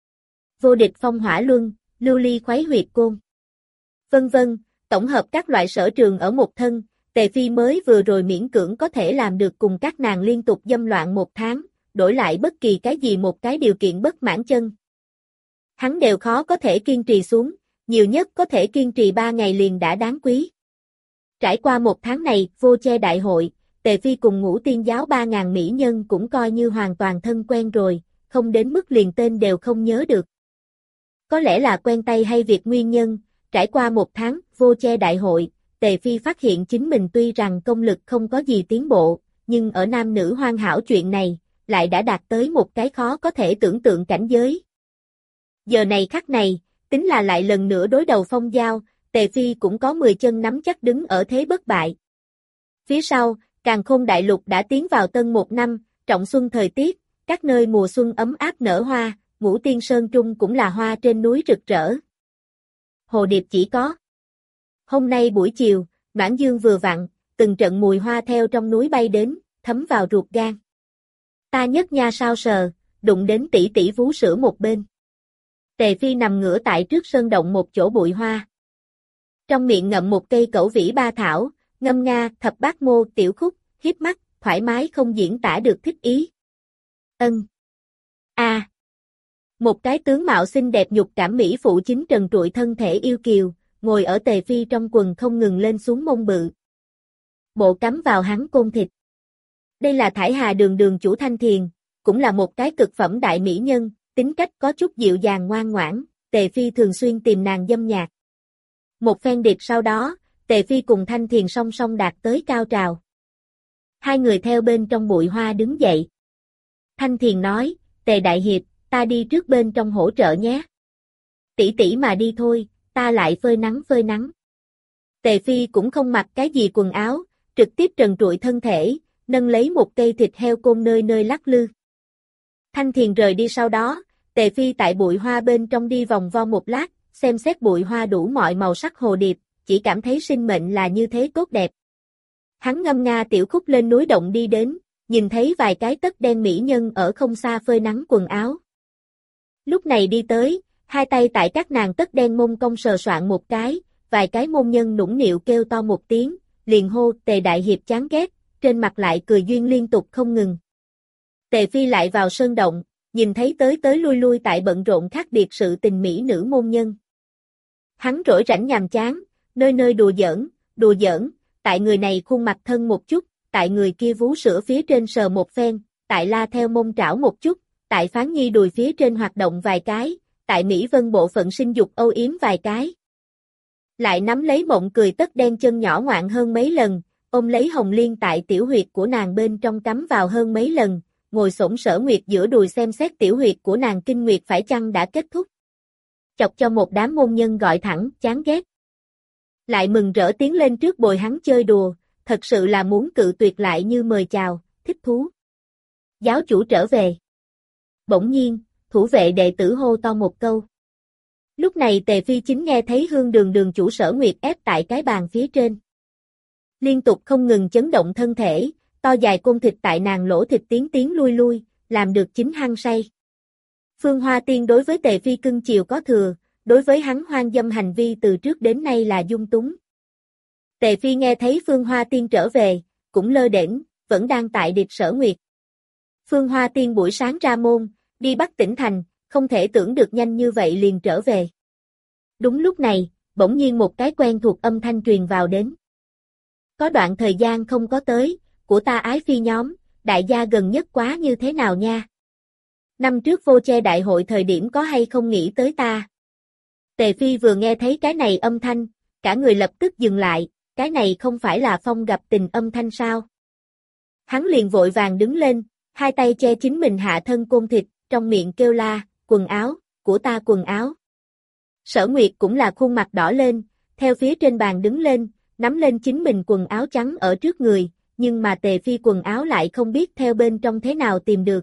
vô địch phong hỏa luân, lưu ly khoái huyệt côn. Vân vân, tổng hợp các loại sở trường ở một thân, Tề Phi mới vừa rồi miễn cưỡng có thể làm được cùng các nàng liên tục dâm loạn một tháng, đổi lại bất kỳ cái gì một cái điều kiện bất mãn chân. Hắn đều khó có thể kiên trì xuống, nhiều nhất có thể kiên trì 3 ngày liền đã đáng quý. Trải qua một tháng này, vô che đại hội, Tề Phi cùng Ngũ Tiên giáo 3.000 mỹ nhân cũng coi như hoàn toàn thân quen rồi, không đến mức liền tên đều không nhớ được. Có lẽ là quen tay hay việc nguyên nhân, trải qua một tháng, vô che đại hội, Tề Phi phát hiện chính mình tuy rằng công lực không có gì tiến bộ, nhưng ở nam nữ hoàn hảo chuyện này, lại đã đạt tới một cái khó có thể tưởng tượng cảnh giới. Giờ này khắc này, tính là lại lần nữa đối đầu Phong Giao, Tề Phi cũng có 10 chân nắm chắc đứng ở thế bất bại. Phía sau, Càn Khôn Đại Lục đã tiến vào tân một năm, trọng xuân thời tiết, các nơi mùa xuân ấm áp nở hoa, Ngũ Tiên Sơn Trung cũng là hoa trên núi rực rỡ. Hồ điệp chỉ có. Hôm nay buổi chiều, Noãn Dương vừa vặn, từng trận mùi hoa theo trong núi bay đến, thấm vào ruột gan. Ta nhất nha sao sờ, đụng đến tỷ tỷ vú sữa một bên. Tề Phi nằm ngửa tại trước sơn động một chỗ bụi hoa. Trong miệng ngậm một cây cẩu vĩ ba thảo, ngâm nga thập bát mô tiểu khúc, hiếp mắt, thoải mái không diễn tả được thích ý. Ân. A. Một cái tướng mạo xinh đẹp nhục cảm mỹ phụ chính trần trụi thân thể yêu kiều, ngồi ở Tề Phi trong quần không ngừng lên xuống mông bự. Bộ cắm vào hắn côn thịt. Đây là Thải Hà đường đường chủ Thanh Thiền, cũng là một cái cực phẩm đại mỹ nhân, tính cách có chút dịu dàng ngoan ngoãn, Tề Phi thường xuyên tìm nàng dâm nhạc. Một phen điệp sau đó, Tề Phi cùng Thanh Thiền song song đạt tới cao trào. Hai người theo bên trong bụi hoa đứng dậy. Thanh Thiền nói, Tề Đại Hiệp, ta đi trước bên trong hỗ trợ nhé. Tỷ tỷ mà đi thôi, ta lại phơi nắng phơi nắng. Tề Phi cũng không mặc cái gì quần áo, trực tiếp trần trụi thân thể, nâng lấy một cây thịt heo côn nơi nơi lắc lư. Thanh Thiền rời đi sau đó, Tề Phi tại bụi hoa bên trong đi vòng vo một lát, xem xét bụi hoa đủ mọi màu sắc hồ điệp, chỉ cảm thấy sinh mệnh là như thế tốt đẹp. Hắn ngâm nga tiểu khúc lên núi động đi đến, nhìn thấy vài cái tất đen mỹ nhân ở không xa phơi nắng quần áo. Lúc này đi tới, hai tay tại các nàng tất đen mông cong sờ soạn một cái, vài cái môn nhân nũng nịu kêu to một tiếng, liền hô Tề Đại Hiệp chán ghét, trên mặt lại cười duyên liên tục không ngừng. Tề Phi lại vào sơn động, nhìn thấy tới lui lui tại bận rộn khác biệt sự tình mỹ nữ môn nhân. Hắn rỗi rảnh nhàm chán, nơi nơi đùa giỡn, tại người này khuôn mặt thân một chút, tại người kia vú sữa phía trên sờ một phen, tại la theo mông trảo một chút, tại Phán Nhi đùi phía trên hoạt động vài cái, tại Mỹ Vân bộ phận sinh dục âu yếm vài cái. Lại nắm lấy Mộng Cười tất đen chân nhỏ ngoạn hơn mấy lần, ôm lấy Hồng Liên tại tiểu huyệt của nàng bên trong cắm vào hơn mấy lần, ngồi xổm Sở Nguyệt giữa đùi xem xét tiểu huyệt của nàng kinh nguyệt phải chăng đã kết thúc. Chọc cho một đám môn nhân gọi thẳng, chán ghét. Lại mừng rỡ tiến lên trước bồi hắn chơi đùa, thật sự là muốn cự tuyệt lại như mời chào, thích thú. Giáo chủ trở về. Bỗng nhiên, thủ vệ đệ tử hô to một câu. Lúc này Tề Phi chính nghe thấy Hương đường đường chủ Sở Nguyệt ép tại cái bàn phía trên. Liên tục không ngừng chấn động thân thể, to dài côn thịt tại nàng lỗ thịt tiến lui lui, làm được chính hăng say. Phương Hoa Tiên đối với Tề Phi cưng chiều có thừa, đối với hắn hoang dâm hành vi từ trước đến nay là dung túng. Tề Phi nghe thấy Phương Hoa Tiên trở về, cũng lơ đễnh, vẫn đang tại điệp Sở Nguyệt. Phương Hoa Tiên buổi sáng ra môn, đi Bắc Tỉnh Thành, không thể tưởng được nhanh như vậy liền trở về. Đúng lúc này, bỗng nhiên một cái quen thuộc âm thanh truyền vào đến. Có đoạn thời gian không có tới, của ta ái phi nhóm, đại gia gần nhất quá như thế nào nha? Năm trước vô che đại hội thời điểm có hay không nghĩ tới ta? Tề Phi vừa nghe thấy cái này âm thanh, cả người lập tức dừng lại, cái này không phải là Phong gặp tình âm thanh sao? Hắn liền vội vàng đứng lên, hai tay che chính mình hạ thân côn thịt, trong miệng kêu la, quần áo, của ta quần áo. Sở Nguyệt cũng là khuôn mặt đỏ lên, theo phía trên bàn đứng lên, nắm lên chính mình quần áo trắng ở trước người, nhưng mà Tề Phi quần áo lại không biết theo bên trong thế nào tìm được.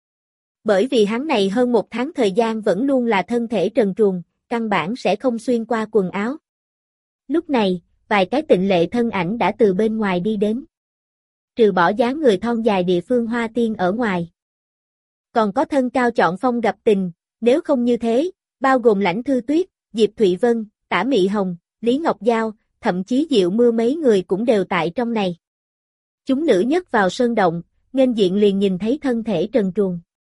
Bởi vì hắn này hơn một tháng thời gian vẫn luôn là thân thể trần truồng, căn bản sẽ không xuyên qua quần áo. Lúc này, vài cái tịnh lệ thân ảnh đã từ bên ngoài đi đến. Trừ bỏ dáng người thon dài địa phương Hoa Tiên ở ngoài. Còn có thân cao chọn Phong gặp tình, nếu không như thế, bao gồm Lãnh Thư Tuyết, Diệp Thụy Vân, Tả Mị Hồng, Lý Ngọc Giao, thậm chí Diệu Mưa mấy người cũng đều tại trong này. Chúng nữ nhất vào sơn động, nghênh diện liền nhìn thấy thân thể trần truồng.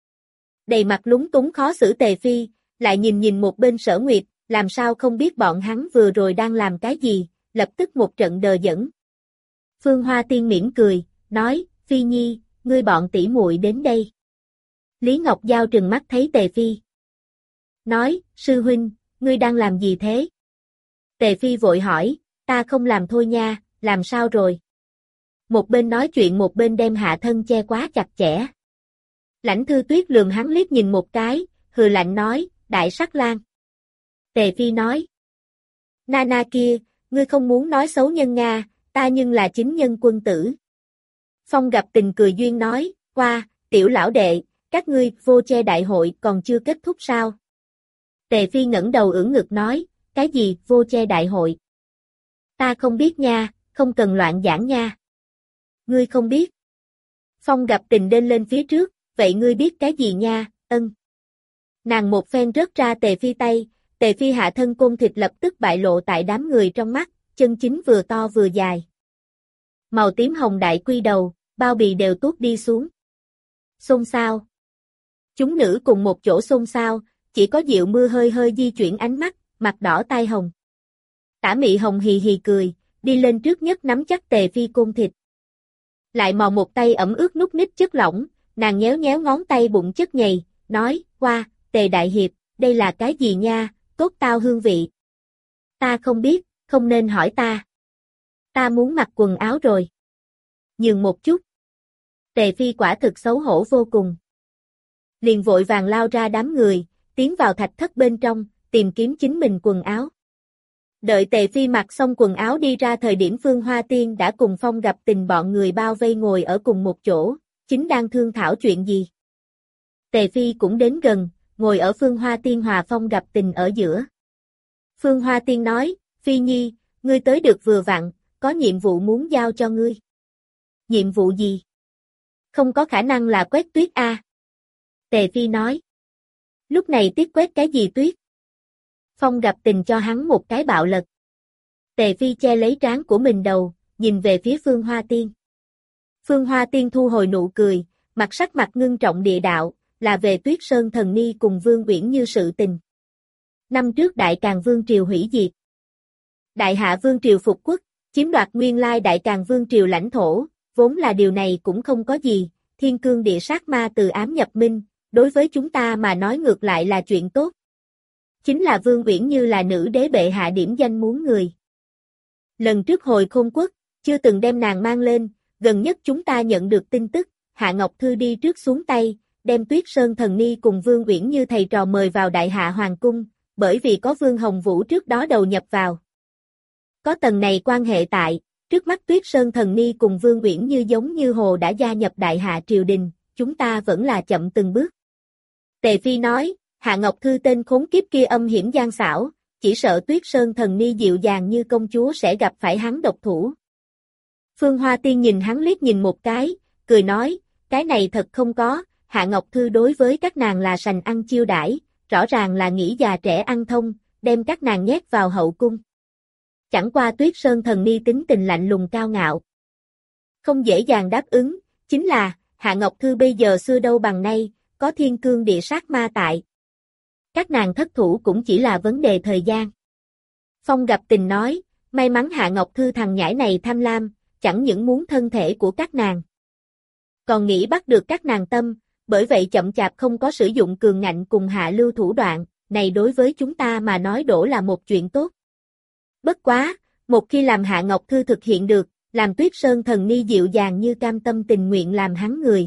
Đầy mặt lúng túng khó xử Tề Phi, lại nhìn một bên Sở Nguyệt, làm sao không biết bọn hắn vừa rồi đang làm cái gì, lập tức một trận đờ đẫn. Phương Hoa Tiên mỉm cười, nói, Phi Nhi, ngươi bọn tỷ muội đến đây. Lý Ngọc Giao trừng mắt thấy Tề Phi. Nói, sư huynh, ngươi đang làm gì thế? Tề Phi vội hỏi, ta không làm thôi nha, làm sao rồi? Một bên nói chuyện một bên đem hạ thân che quá chặt chẽ. Lãnh Thư Tuyết lườm hắn liếc nhìn một cái, hừ lạnh nói, đại sắc lang. Tề Phi nói, Nana kia, ngươi không muốn nói xấu nhân Nga, ta nhưng là chính nhân quân tử. Phong gặp tình cười duyên nói, qua, tiểu lão đệ, các ngươi vô che đại hội còn chưa kết thúc sao? Tề Phi ngẩng đầu ưỡn ngực nói, cái gì vô che đại hội? Ta không biết nha, không cần loạn giảng nha. Ngươi không biết. Phong gặp tình đến lên phía trước, vậy ngươi biết cái gì nha, ân. Nàng một phen rớt ra Tề Phi tay, Tề Phi hạ thân côn thịt lập tức bại lộ tại đám người trong mắt, chân chính vừa to vừa dài. Màu tím hồng đại quy đầu, bao bì đều tuốt đi xuống. Xôn xao. Chúng nữ cùng một chỗ xôn xao, chỉ có Diệu Mưa hơi hơi di chuyển ánh mắt, mặt đỏ tai hồng. Tả Mị Hồng hì hì cười, đi lên trước nhất nắm chắc Tề Phi côn thịt. Lại mò một tay ẩm ướt nút nít chất lỏng, nàng nhéo nhéo ngón tay bụng chất nhầy, nói, qua, Tề Đại Hiệp, đây là cái gì nha, tốt tao hương vị. Ta không biết, không nên hỏi ta. Ta muốn mặc quần áo rồi. Nhường một chút. Tề Phi quả thực xấu hổ vô cùng. Liền vội vàng lao ra đám người, tiến vào thạch thất bên trong, tìm kiếm chính mình quần áo. Đợi Tề Phi mặc xong quần áo đi ra thời điểm Phương Hoa Tiên đã cùng Phong Gặp Tình bọn người bao vây ngồi ở cùng một chỗ, chính đang thương thảo chuyện gì. Tề Phi cũng đến gần, ngồi ở Phương Hoa Tiên hòa Phong Gặp Tình ở giữa. Phương Hoa Tiên nói, Phi Nhi, ngươi tới được vừa vặn, có nhiệm vụ muốn giao cho ngươi. Nhiệm vụ gì? Không có khả năng là quét tuyết a. Tề Phi nói. Lúc này tiết quét cái gì tuyết? Phong Gặp Tình cho hắn một cái bạo lật. Tề Phi che lấy trán của mình đầu, nhìn về phía Phương Hoa Tiên. Phương Hoa Tiên thu hồi nụ cười, sắc mặt ngưng trọng địa đạo, là về Tuyết Sơn Thần Ni cùng Vương Uyển Như sự tình. Năm trước Đại Càn Vương Triều hủy diệt. Đại Hạ Vương Triều phục quốc, chiếm đoạt nguyên lai Đại Càn Vương Triều lãnh thổ, vốn là điều này cũng không có gì, thiên cương địa sát ma từ ám nhập minh, đối với chúng ta mà nói ngược lại là chuyện tốt. Chính là Vương Uyển Như là nữ đế bệ hạ điểm danh muốn người. Lần trước hồi Khôn Quốc, chưa từng đem nàng mang lên, gần nhất chúng ta nhận được tin tức, Hạ Ngọc Thư đi trước xuống tay, đem Tuyết Sơn Thần Ni cùng Vương Uyển Như thầy trò mời vào Đại Hạ Hoàng Cung, bởi vì có Vương Hồng Vũ trước đó đầu nhập vào. Có tầng này quan hệ tại, trước mắt Tuyết Sơn Thần Ni cùng Vương Uyển Như giống như hồ đã gia nhập Đại Hạ triều đình, chúng ta vẫn là chậm từng bước. Tề Phi nói, Hạ Ngọc Thư tên khốn kiếp kia âm hiểm gian xảo, chỉ sợ Tuyết Sơn Thần Ni dịu dàng như công chúa sẽ gặp phải hắn độc thủ. Phương Hoa Tiên nhìn hắn liếc nhìn một cái, cười nói, cái này thật không có, Hạ Ngọc Thư đối với các nàng là sành ăn chiêu đãi, rõ ràng là nghĩ già trẻ ăn thông, đem các nàng nhét vào hậu cung. Chẳng qua Tuyết Sơn Thần Ni tính tình lạnh lùng cao ngạo. Không dễ dàng đáp ứng, chính là, Hạ Ngọc Thư bây giờ xưa đâu bằng nay, có thiên cương địa sát ma tại. Các nàng thất thủ cũng chỉ là vấn đề thời gian. Phong Gặp Tình nói, may mắn Hạ Ngọc Thư thằng nhãi này tham lam, chẳng những muốn thân thể của các nàng. Còn nghĩ bắt được các nàng tâm, bởi vậy chậm chạp không có sử dụng cường ngạnh cùng hạ lưu thủ đoạn, này đối với chúng ta mà nói đổ là một chuyện tốt. Bất quá, một khi làm Hạ Ngọc Thư thực hiện được, làm Tuyết Sơn Thần Ni dịu dàng như cam tâm tình nguyện làm hắn người.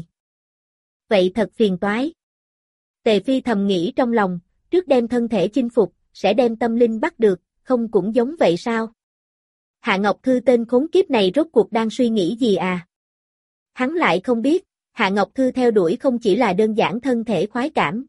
Vậy thật phiền toái. Tề Phi thầm nghĩ trong lòng, trước đem thân thể chinh phục, sẽ đem tâm linh bắt được, không cũng giống vậy sao? Hạ Ngọc Thư tên khốn kiếp này rốt cuộc đang suy nghĩ gì à? Hắn lại không biết, Hạ Ngọc Thư theo đuổi không chỉ là đơn giản thân thể khoái cảm.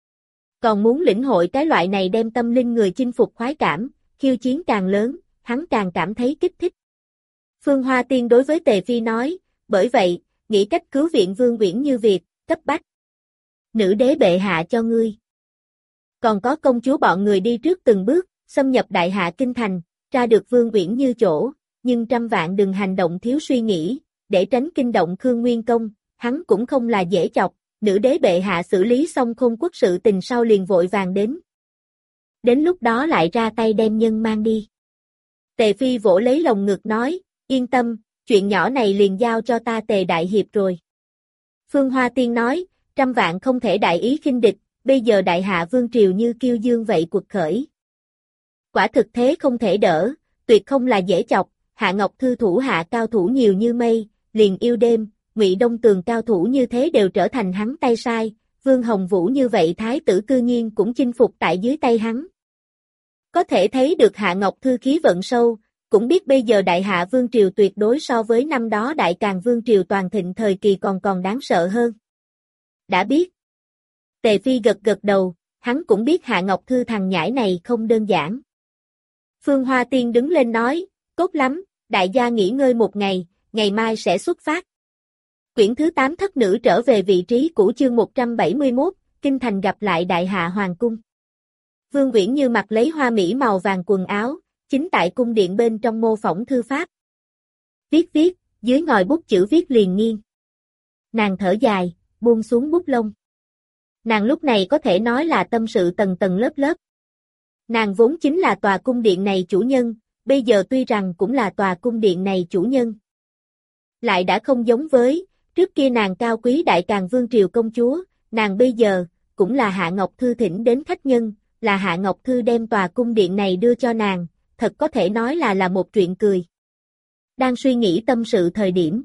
Còn muốn lĩnh hội cái loại này đem tâm linh người chinh phục khoái cảm, khiêu chiến càng lớn, hắn càng cảm thấy kích thích. Phương Hoa Tiên đối với Tề Phi nói, bởi vậy, nghĩ cách cứu viện Vương Uyển Như việc, cấp bách. Nữ đế bệ hạ cho ngươi. Còn có công chúa bọn người đi trước từng bước, xâm nhập Đại Hạ Kinh Thành, ra được Vương Uyển Như chỗ, nhưng trăm vạn đừng hành động thiếu suy nghĩ, để tránh kinh động Khương Nguyên Công, hắn cũng không là dễ chọc, nữ đế bệ hạ xử lý xong Khôn Quốc sự tình sau liền vội vàng đến. Đến lúc đó lại ra tay đem nhân mang đi. Tề Phi vỗ lấy lồng ngực nói, yên tâm, chuyện nhỏ này liền giao cho ta Tề Đại Hiệp rồi. Phương Hoa Tiên nói, trăm vạn không thể đại ý khinh địch, bây giờ Đại Hạ Vương Triều như kiêu dương vậy cuộc khởi. Quả thực thế không thể đỡ, tuyệt không là dễ chọc, Hạ Ngọc Thư thủ hạ cao thủ nhiều như mây, liền yêu đêm, Ngụy Đông Tường cao thủ như thế đều trở thành hắn tay sai, Vương Hồng Vũ như vậy thái tử cư nhiên cũng chinh phục tại dưới tay hắn. Có thể thấy được Hạ Ngọc Thư khí vận sâu, cũng biết bây giờ Đại Hạ Vương Triều tuyệt đối so với năm đó Đại Càn Vương Triều toàn thịnh thời kỳ còn đáng sợ hơn. Đã biết. Tề Phi gật gật đầu, hắn cũng biết Hạ Ngọc Thư thằng nhãi này không đơn giản. Phương Hoa Tiên đứng lên nói, tốt lắm, đại gia nghỉ ngơi một ngày, ngày mai sẽ xuất phát. Quyển thứ 8 thất nữ trở về vị trí cũ chương 171, Kinh Thành gặp lại Đại Hạ Hoàng Cung. Vương Uyển Như mặc lấy hoa mỹ màu vàng quần áo, chính tại cung điện bên trong mô phỏng thư pháp. Viết, dưới ngòi bút chữ viết liền nghiêng. Nàng thở dài, buông xuống bút lông. Nàng lúc này có thể nói là tâm sự tầng tầng lớp lớp. Nàng vốn chính là tòa cung điện này chủ nhân, bây giờ tuy rằng cũng là tòa cung điện này chủ nhân. Lại đã không giống với, trước kia nàng cao quý đại càng vương triều công chúa, nàng bây giờ, cũng là Hạ Ngọc Thư thỉnh đến khách nhân, là Hạ Ngọc Thư đem tòa cung điện này đưa cho nàng, thật có thể nói là một chuyện cười. Đang suy nghĩ tâm sự thời điểm.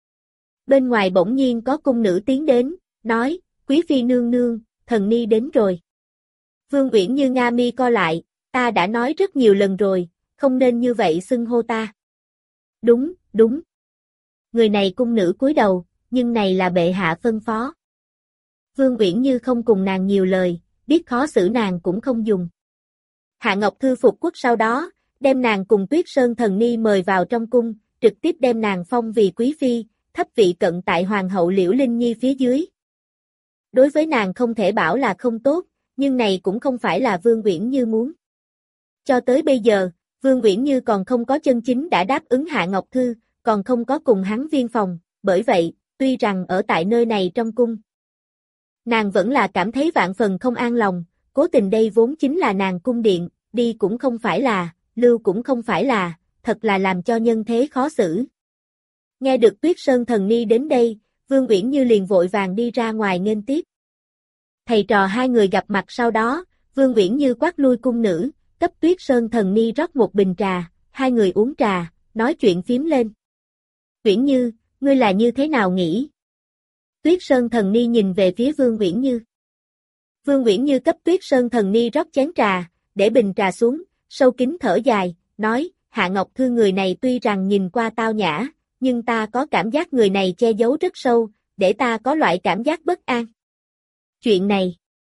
Bên ngoài bỗng nhiên có cung nữ tiến đến, nói, Quý phi nương nương, thần ni đến rồi. Vương Uyển Như nga mi co lại, ta đã nói rất nhiều lần rồi, không nên như vậy xưng hô ta. Đúng, đúng. Người này cung nữ cúi đầu, nhưng này là bệ hạ phân phó. Vương Uyển Như không cùng nàng nhiều lời, biết khó xử nàng cũng không dùng. Hạ Ngọc Thư phục quốc sau đó, đem nàng cùng Tuyết Sơn thần ni mời vào trong cung, trực tiếp đem nàng phong vì quý phi, thấp vị cận tại hoàng hậu Liễu Linh Nhi phía dưới. Đối với nàng không thể bảo là không tốt, nhưng này cũng không phải là Vương Uyển Như muốn. Cho tới bây giờ, Vương Uyển Như còn không có chân chính đã đáp ứng Hạ Ngọc Thư, còn không có cùng hắn viên phòng, bởi vậy, tuy rằng ở tại nơi này trong cung, nàng vẫn là cảm thấy vạn phần không an lòng, cố tình đây vốn chính là nàng cung điện, đi cũng không phải là, lưu cũng không phải là, thật là làm cho nhân thế khó xử. Nghe được Tuyết Sơn thần ni đến đây, Vương Uyển Như liền vội vàng đi ra ngoài nghênh tiếp. Thầy trò hai người gặp mặt sau đó, Vương Uyển Như quát lui cung nữ, cấp Tuyết Sơn thần ni rót một bình trà, hai người uống trà, nói chuyện phím lên. Uyển Như, ngươi là như thế nào nghĩ? Tuyết Sơn thần ni nhìn về phía Vương Uyển Như. Vương Uyển Như cấp Tuyết Sơn thần ni rót chén trà, để bình trà xuống, sâu kín thở dài, nói, Hạ Ngọc Thư người này tuy rằng nhìn qua tao nhã, nhưng ta có cảm giác người này che giấu rất sâu, để ta có loại cảm giác bất an. Chuyện này,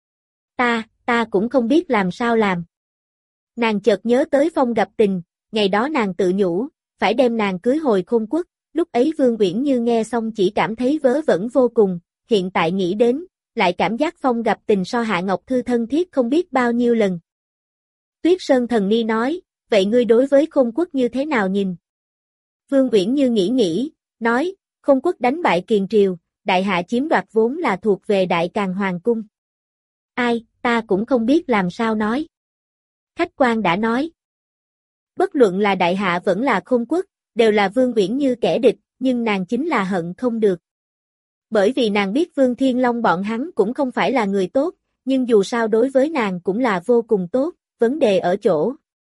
ta cũng không biết làm sao làm. Nàng chợt nhớ tới Phong gặp tình, ngày đó nàng tự nhủ, phải đem nàng cưới hồi Khôn Quốc, lúc ấy Vương Uyển Như nghe xong chỉ cảm thấy vớ vẩn vô cùng, hiện tại nghĩ đến, lại cảm giác Phong gặp tình so Hạ Ngọc Thư thân thiết không biết bao nhiêu lần. Tuyết Sơn thần ni nói, vậy ngươi đối với Khôn Quốc như thế nào nhìn? Vương Uyển Như nghĩ, nói, Khôn Quốc đánh bại Kiền Triều, đại hạ chiếm đoạt vốn là thuộc về đại càng hoàng cung. Ai, ta cũng không biết làm sao nói. Khách quan đã nói. Bất luận là đại hạ vẫn là Khôn Quốc, đều là Vương Uyển Như kẻ địch, nhưng nàng chính là hận không được. Bởi vì nàng biết Vương Thiên Long bọn hắn cũng không phải là người tốt, nhưng dù sao đối với nàng cũng là vô cùng tốt, vấn đề ở chỗ.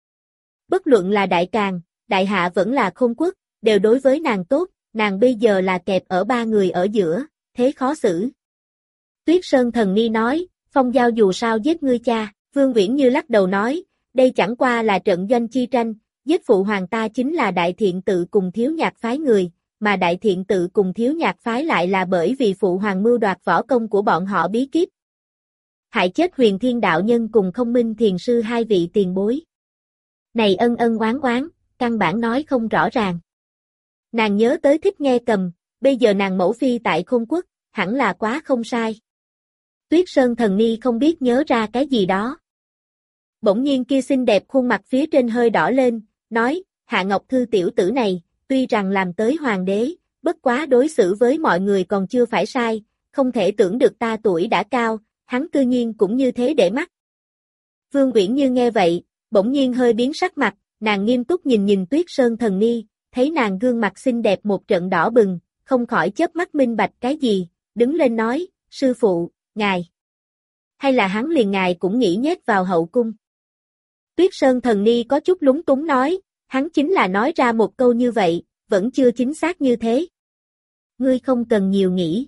Bất luận là đại càng, đại hạ vẫn là Khôn Quốc, đều đối với nàng tốt, nàng bây giờ là kẹp ở ba người ở giữa, thế khó xử. Tuyết Sơn thần ni nói, Phong Giao dù sao giết ngươi cha, Vương Uyển Như lắc đầu nói, đây chẳng qua là trận doanh chi tranh, giết phụ hoàng ta chính là đại thiện tự cùng thiếu nhạc phái người, mà đại thiện tự cùng thiếu nhạc phái lại là bởi vì phụ hoàng mưu đoạt võ công của bọn họ bí kíp. Hại chết Huyền Thiên đạo nhân cùng Không Minh thiền sư hai vị tiền bối. Này ân ân oán oán, căn bản nói không rõ ràng. Nàng nhớ tới Thích Nghe Cầm, bây giờ nàng mẫu phi tại Khôn Quốc, hẳn là quá không sai. Tuyết Sơn thần ni không biết nhớ ra cái gì đó. Bỗng nhiên kia xinh đẹp khuôn mặt phía trên hơi đỏ lên, nói, Hạ Ngọc Thư tiểu tử này, tuy rằng làm tới hoàng đế, bất quá đối xử với mọi người còn chưa phải sai, không thể tưởng được ta tuổi đã cao, hắn cư nhiên cũng như thế để mắt. Vương Uyển Như nghe vậy, bỗng nhiên hơi biến sắc mặt, nàng nghiêm túc nhìn Tuyết Sơn thần ni, thấy nàng gương mặt xinh đẹp một trận đỏ bừng, không khỏi chớp mắt minh bạch cái gì, đứng lên nói, sư phụ, ngài. Hay là hắn liền ngài cũng nghĩ nhét vào hậu cung. Tuyết Sơn thần ni có chút lúng túng nói, hắn chính là nói ra một câu như vậy, vẫn chưa chính xác như thế. Ngươi không cần nhiều nghĩ.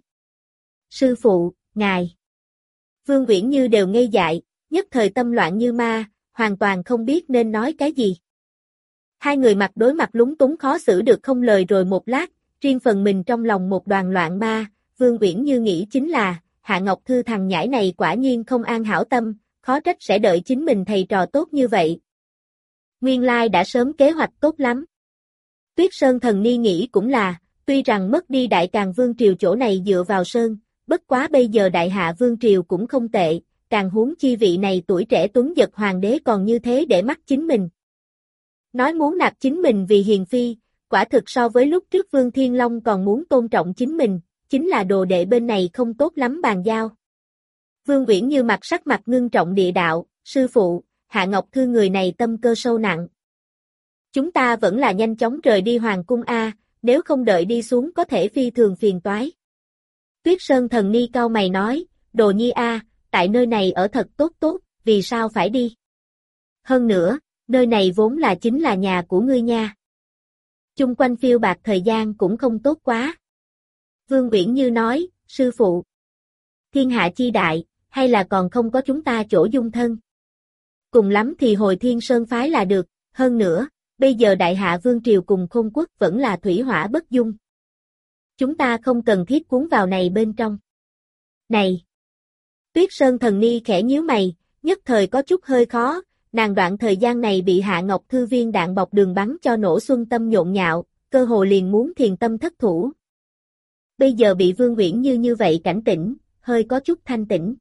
Sư phụ, ngài. Vương Uyển Như đều ngây dại, nhất thời tâm loạn như ma, hoàn toàn không biết nên nói cái gì. Hai người mặt đối mặt lúng túng khó xử được không lời rồi một lát, riêng phần mình trong lòng một đoàn loạn ma, Vương Uyển Như nghĩ chính là, Hạ Ngọc Thư thằng nhãi này quả nhiên không an hảo tâm, khó trách sẽ đợi chính mình thầy trò tốt như vậy. Nguyên lai đã sớm kế hoạch tốt lắm. Tuyết Sơn thần ni nghĩ cũng là, tuy rằng mất đi đại càng vương triều chỗ này dựa vào sơn, bất quá bây giờ đại hạ vương triều cũng không tệ, càng huống chi vị này tuổi trẻ tuấn giật hoàng đế còn như thế để mắt chính mình. Nói muốn nạp chính mình vì hiền phi, quả thực so với lúc trước Vương Thiên Long còn muốn tôn trọng chính mình, chính là đồ đệ bên này không tốt lắm bàn giao. Vương Uyển Như sắc mặt ngưng trọng địa đạo, sư phụ, Hạ Ngọc Thư người này tâm cơ sâu nặng. Chúng ta vẫn là nhanh chóng rời đi hoàng cung A, nếu không đợi đi xuống có thể phi thường phiền toái. Tuyết Sơn Thần Ni cau mày nói, Đồ Nhi A, tại nơi này ở thật tốt, vì sao phải đi? Hơn nữa, nơi này vốn là chính là nhà của ngươi nha. Chung quanh phiêu bạc thời gian cũng không tốt quá. Vương Uyển Như nói, sư phụ. Thiên hạ chi đại, hay là còn không có chúng ta chỗ dung thân. Cùng lắm thì hồi Thiên Sơn phái là được, hơn nữa, bây giờ Đại Hạ Vương Triều cùng Khôn Quốc vẫn là thủy hỏa bất dung. Chúng ta không cần thiết cuốn vào này bên trong. Này! Tuyết Sơn Thần Ni khẽ nhíu mày, nhất thời có chút hơi khó, nàng đoạn thời gian này bị Hạ Ngọc Thư viên đạn bọc đường bắn cho nổ xuân tâm nhộn nhạo, cơ hồ liền muốn thiền tâm thất thủ. Bây giờ bị Vương Uyển như vậy cảnh tỉnh, hơi có chút thanh tỉnh.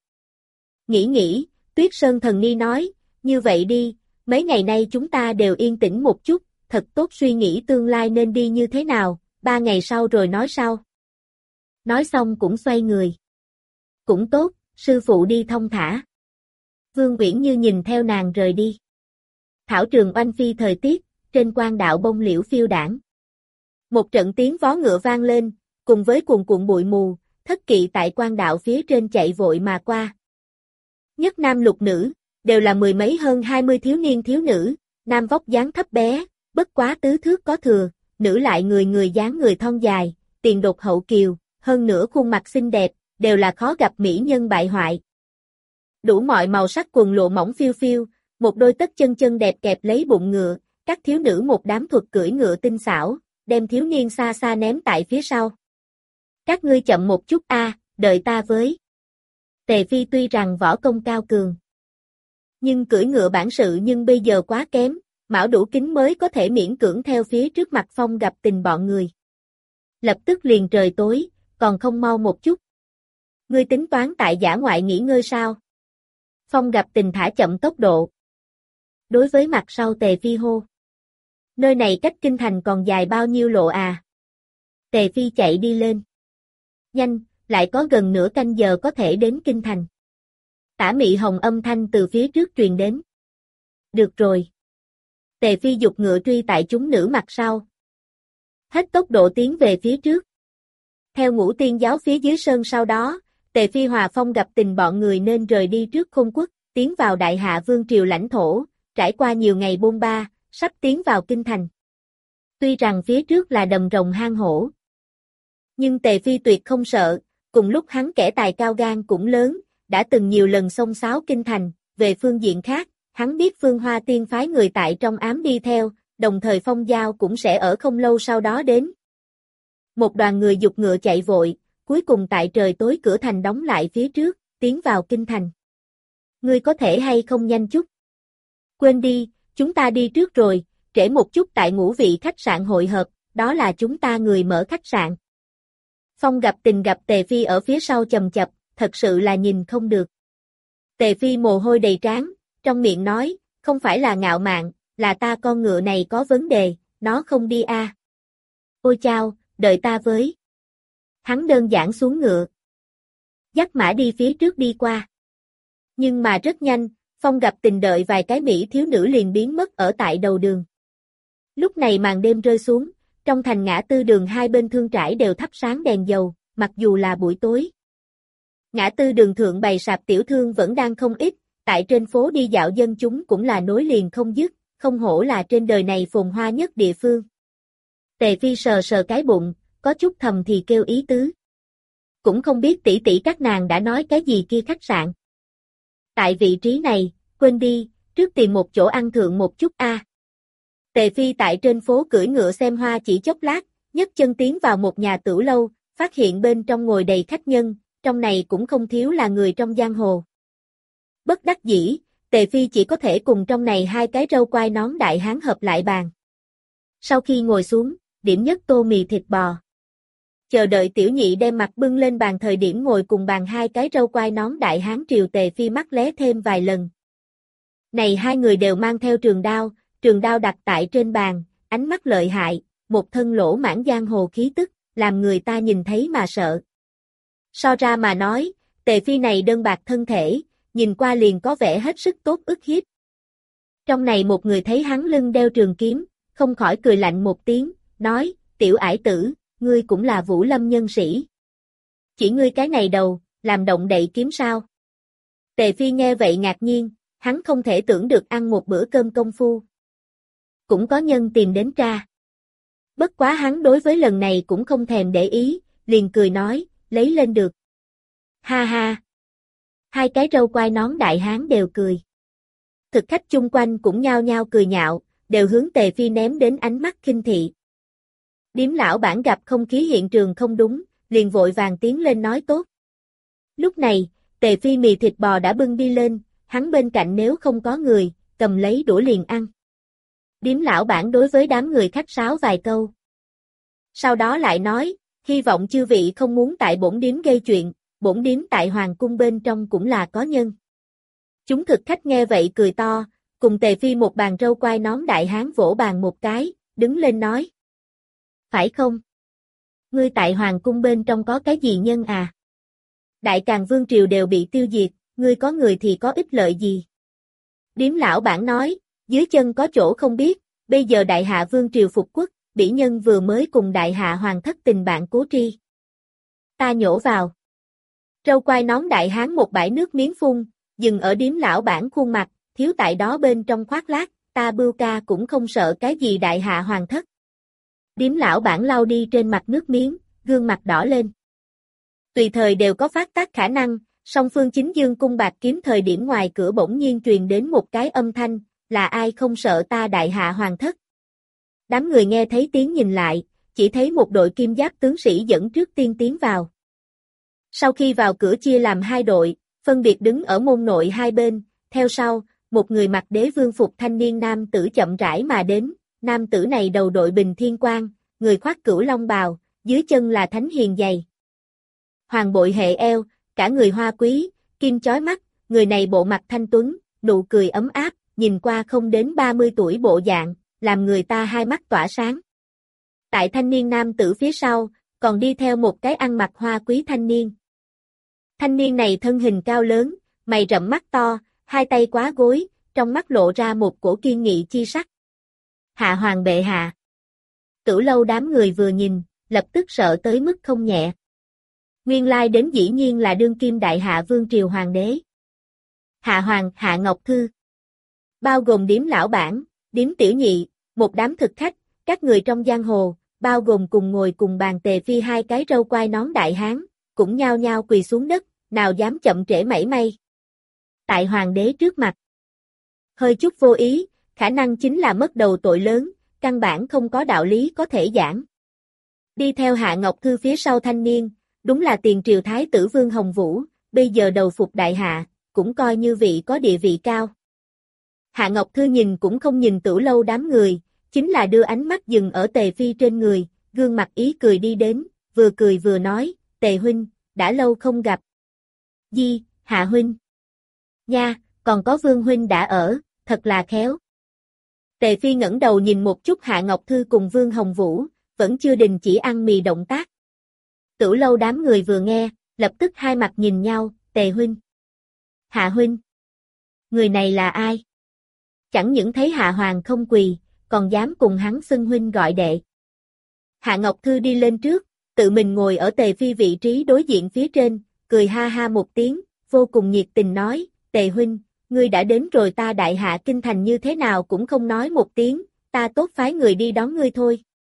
Nghĩ, Tuyết Sơn Thần Ni nói, như vậy đi, mấy ngày nay chúng ta đều yên tĩnh một chút, thật tốt suy nghĩ tương lai nên đi như thế nào, 3 ngày sau rồi nói sau. Nói xong cũng xoay người. Cũng tốt, sư phụ đi thông thả. Vương Uyển Như nhìn theo nàng rời đi. Thảo trường oanh phi thời tiết, trên quan đạo bông liễu phiêu đảng. Một trận tiếng vó ngựa vang lên, cùng với cuồn cuộn bụi mù, thất kỵ tại quan đạo phía trên chạy vội mà qua. Nhất nam lục nữ, đều là mười mấy hơn 20 thiếu niên thiếu nữ, nam vóc dáng thấp bé, bất quá tứ thước có thừa, nữ lại người dáng người thon dài, tiền đột hậu kiều, hơn nữa khuôn mặt xinh đẹp, đều là khó gặp mỹ nhân bại hoại. Đủ mọi màu sắc quần lộ mỏng phiêu phiêu, một đôi tất chân đẹp kẹp lấy bụng ngựa, các thiếu nữ một đám thuật cưỡi ngựa tinh xảo, đem thiếu niên xa xa ném tại phía sau. Các ngươi chậm một chút a, đợi ta với. Tề Phi tuy rằng võ công cao cường, nhưng cưỡi ngựa bản sự nhưng bây giờ quá kém, mão đủ kính mới có thể miễn cưỡng theo phía trước mặt Phong Gặp Tình bọn người. Lập tức liền trời tối, còn không mau một chút. Ngươi tính toán tại dã ngoại nghỉ ngơi sao? Phong Gặp Tình thả chậm tốc độ. Đối với mặt sau Tề Phi hô. Nơi này cách kinh thành còn dài bao nhiêu lộ à? Tề Phi chạy đi lên. Nhanh, lại có gần nửa canh giờ có thể đến kinh thành. Tả Mị Hồng âm thanh từ phía trước truyền đến. Được rồi. Tề Phi dục ngựa truy tại chúng nữ mặt sau. Hết tốc độ tiến về phía trước. Theo Ngũ Tiên giáo phía dưới sơn sau đó, Tề Phi hòa Phong Gặp Tình bọn người nên rời đi trước Khôn Quốc, tiến vào Đại Hạ Vương Triều lãnh thổ, trải qua nhiều ngày bôn ba, sắp tiến vào kinh thành. Tuy rằng phía trước là đầm rồng hang hổ, nhưng Tề Phi tuyệt không sợ, cùng lúc hắn kẻ tài cao gan cũng lớn, đã từng nhiều lần xông xáo kinh thành, về phương diện khác, hắn biết Phương Hoa Tiên phái người tại trong ám đi theo, đồng thời Phong Giao cũng sẽ ở không lâu sau đó đến. Một đoàn người giục ngựa chạy vội, cuối cùng tại trời tối cửa thành đóng lại phía trước, tiến vào kinh thành. Ngươi có thể hay không nhanh chút? Quên đi, chúng ta đi trước rồi, trễ một chút tại Ngũ Vị khách sạn hội hợp, đó là chúng ta người mở khách sạn. Phong Gặp Tình gặp Tề Phi ở phía sau chầm chập, thật sự là nhìn không được. Tề Phi mồ hôi đầy trán, trong miệng nói, không phải là ngạo mạn, là ta con ngựa này có vấn đề, nó không đi a. Ôi chao, đợi ta với. Hắn đơn giản xuống ngựa. Dắt mã đi phía trước đi qua. Nhưng mà rất nhanh, Phong Gặp Tình đợi vài cái mỹ thiếu nữ liền biến mất ở tại đầu đường. Lúc này màn đêm rơi xuống, trong thành ngã tư đường hai bên thương trải đều thắp sáng đèn dầu, mặc dù là buổi tối. Ngã tư đường thượng bày sạp tiểu thương vẫn đang không ít, tại trên phố đi dạo dân chúng cũng là nối liền không dứt, không hổ là trên đời này phồn hoa nhất địa phương. Tề Phi sờ sờ cái bụng, có chút thầm thì kêu ý tứ. Cũng không biết tỷ tỷ các nàng đã nói cái gì kia khách sạn. Tại vị trí này, quên đi, trước tìm một chỗ ăn thượng một chút a. Tề Phi tại trên phố cưỡi ngựa xem hoa chỉ chốc lát, nhấc chân tiến vào một nhà tửu lâu, phát hiện bên trong ngồi đầy khách nhân, trong này cũng không thiếu là người trong giang hồ. Bất đắc dĩ, Tề Phi chỉ có thể cùng trong này hai cái râu quai nón đại hán hợp lại bàn. Sau khi ngồi xuống, điểm nhất tô mì thịt bò. Chờ đợi tiểu nhị đem mặt bưng lên bàn thời điểm ngồi cùng bàn hai cái râu quai nón đại hán triều Tề Phi mắt lé thêm vài lần. Này hai người đều mang theo trường đao đặt tại trên bàn, ánh mắt lợi hại, một thân lỗ mãng giang hồ khí tức, làm người ta nhìn thấy mà sợ. So ra mà nói, Tề Phi này đơn bạc thân thể, nhìn qua liền có vẻ hết sức tốt ức hiếp. Trong này một người thấy hắn lưng đeo trường kiếm, không khỏi cười lạnh một tiếng, nói, tiểu ải tử, ngươi cũng là Vũ Lâm nhân sĩ. Chỉ ngươi cái này đầu, làm động đậy kiếm sao? Tề Phi nghe vậy ngạc nhiên, hắn không thể tưởng được ăn một bữa cơm công phu. Cũng có nhân tìm đến tra. Bất quá hắn đối với lần này cũng không thèm để ý, liền cười nói, lấy lên được. Ha ha. Hai cái râu quai nón đại hán đều cười. Thực khách chung quanh cũng nhao nhao cười nhạo, đều hướng Tề Phi ném đến ánh mắt khinh thị. Điếm lão bản gặp không khí hiện trường không đúng, liền vội vàng tiến lên nói tốt. Lúc này, Tề Phi mì thịt bò đã bưng đi lên, hắn bên cạnh nếu không có người, cầm lấy đũa liền ăn. Điếm lão bản đối với đám người khách sáo vài câu. Sau đó lại nói, hy vọng chư vị không muốn tại bổn điếm gây chuyện, bổn điếm tại hoàng cung bên trong cũng là có nhân. Chúng thực khách nghe vậy cười to, cùng Tề Phi một bàn râu quai nón đại hán vỗ bàn một cái, đứng lên nói. Phải không? Ngươi tại hoàng cung bên trong có cái gì nhân à? Đại Càn Vương Triều đều bị tiêu diệt, ngươi có người thì có ích lợi gì? Điếm lão bản nói, dưới chân có chỗ không biết, bây giờ Đại Hạ Vương Triều phục quốc, bỉ nhân vừa mới cùng Đại Hạ Hoàng thất tình bạn cố tri. Ta nhổ vào. Râu quai nón đại hán một bãi nước miếng phun, dừng ở điếm lão bản khuôn mặt, thiếu tại đó bên trong khoác lác, ta bưu ca cũng không sợ cái gì Đại Hạ Hoàng thất. Điếm lão bản lau đi trên mặt nước miếng, gương mặt đỏ lên. Tùy thời đều có phát tác khả năng, song phương chính dương cung bạc kiếm thời điểm ngoài cửa bỗng nhiên truyền đến một cái âm thanh, là ai không sợ ta Đại Hạ Hoàng thất. Đám người nghe thấy tiếng nhìn lại, chỉ thấy một đội kim giáp tướng sĩ dẫn trước tiên tiến vào. Sau khi vào cửa chia làm hai đội, phân biệt đứng ở môn nội hai bên, theo sau, một người mặc đế vương phục thanh niên nam tử chậm rãi mà đến, nam tử này đầu đội bình thiên quang, người khoác cửu long bào, dưới chân là thánh hiền giày. Hoàng bội hệ eo, cả người hoa quý, kim chói mắt, người này bộ mặt thanh tuấn, nụ cười ấm áp, nhìn qua không đến 30 tuổi bộ dạng, làm người ta hai mắt tỏa sáng. Tại thanh niên nam tử phía sau, còn đi theo một cái ăn mặc hoa quý thanh niên. Thanh niên này thân hình cao lớn, mày rậm mắt to, hai tay quá gối, trong mắt lộ ra một cổ kiên nghị chi sắc. Hạ hoàng bệ hạ. Cửu lâu đám người vừa nhìn, lập tức sợ tới mức không nhẹ. Nguyên lai đến dĩ nhiên là đương kim Đại Hạ Vương Triều Hoàng đế. Hạ hoàng, Hạ Ngọc Thư. Bao gồm điếm lão bản, điếm tiểu nhị, một đám thực khách, các người trong giang hồ, bao gồm cùng ngồi cùng bàn Tề Phi hai cái râu quai nón đại hán, cũng nhao nhao quỳ xuống đất, nào dám chậm trễ mảy may. Tại hoàng đế trước mặt. Hơi chút vô ý, khả năng chính là mất đầu tội lớn, căn bản không có đạo lý có thể giảng. Đi theo Hạ Ngọc Thư phía sau thanh niên, đúng là tiền triều thái tử Vương Hồng Vũ, bây giờ đầu phục Đại Hạ, cũng coi như vị có địa vị cao. Hạ Ngọc Thư nhìn cũng không nhìn Tửu lâu đám người, chính là đưa ánh mắt dừng ở Tề Phi trên người, gương mặt ý cười đi đến, vừa cười vừa nói, Tề huynh, đã lâu không gặp. Di, Hạ huynh. Nha, còn có Vương huynh đã ở, thật là khéo. Tề Phi ngẩng đầu nhìn một chút Hạ Ngọc Thư cùng Vương Hồng Vũ, vẫn chưa đình chỉ ăn mì động tác. Tửu lâu đám người vừa nghe, lập tức hai mặt nhìn nhau, Tề huynh. Hạ huynh. Người này là ai? Chẳng những thấy Hạ hoàng không quỳ, còn dám cùng hắn xưng huynh gọi đệ. Hạ Ngọc Thư đi lên trước, tự mình ngồi ở Tề Phi vị trí đối diện phía trên, cười ha ha một tiếng, vô cùng nhiệt tình nói, Tề huynh, ngươi đã đến rồi ta Đại Hạ kinh thành như thế nào cũng không nói một tiếng, ta tốt phái người đi đón ngươi thôi.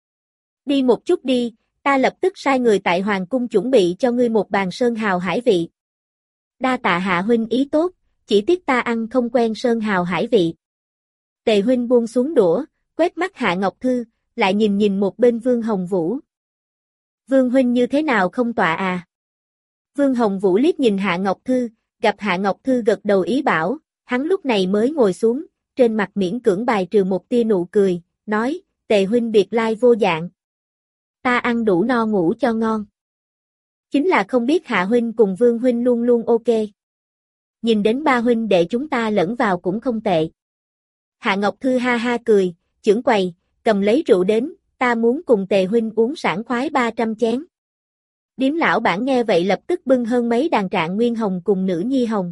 Đi một chút đi, ta lập tức sai người tại hoàng cung chuẩn bị cho ngươi một bàn sơn hào hải vị. Đa tạ Hạ huynh ý tốt, chỉ tiếc ta ăn không quen sơn hào hải vị. Tề huynh buông xuống đũa, quét mắt Hạ Ngọc Thư, lại nhìn nhìn một bên Vương Hồng Vũ. Vương huynh như thế nào không tọa à? Vương Hồng Vũ liếc nhìn Hạ Ngọc Thư, gặp Hạ Ngọc Thư gật đầu ý bảo, hắn lúc này mới ngồi xuống, trên mặt miễn cưỡng bài trừ một tia nụ cười, nói, Tề huynh biệt lai vô dạng. Ta ăn đủ no ngủ cho ngon. Chính là không biết Hạ huynh cùng Vương huynh luôn luôn ok. Nhìn đến ba huynh đệ chúng ta lẫn vào cũng không tệ. Hạ Ngọc Thư ha ha cười, chưởng quầy, cầm lấy rượu đến, ta muốn cùng Tề huynh uống sảng khoái 300 chén. Điếm lão bản nghe vậy lập tức bưng hơn mấy đàn Trạng Nguyên Hồng cùng Nữ Nhi Hồng.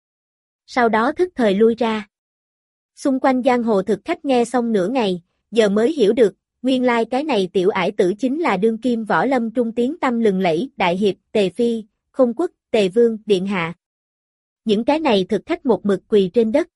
Sau đó thức thời lui ra. Xung quanh giang hồ thực khách nghe xong nửa ngày, giờ mới hiểu được, nguyên lai cái này tiểu ải tử chính là đương kim võ lâm trung tiếng tăm lừng lẫy, đại hiệp, Tề Phi, Khôn Quốc, Tề Vương, Điện Hạ. Những cái này thực khách một mực quỳ trên đất.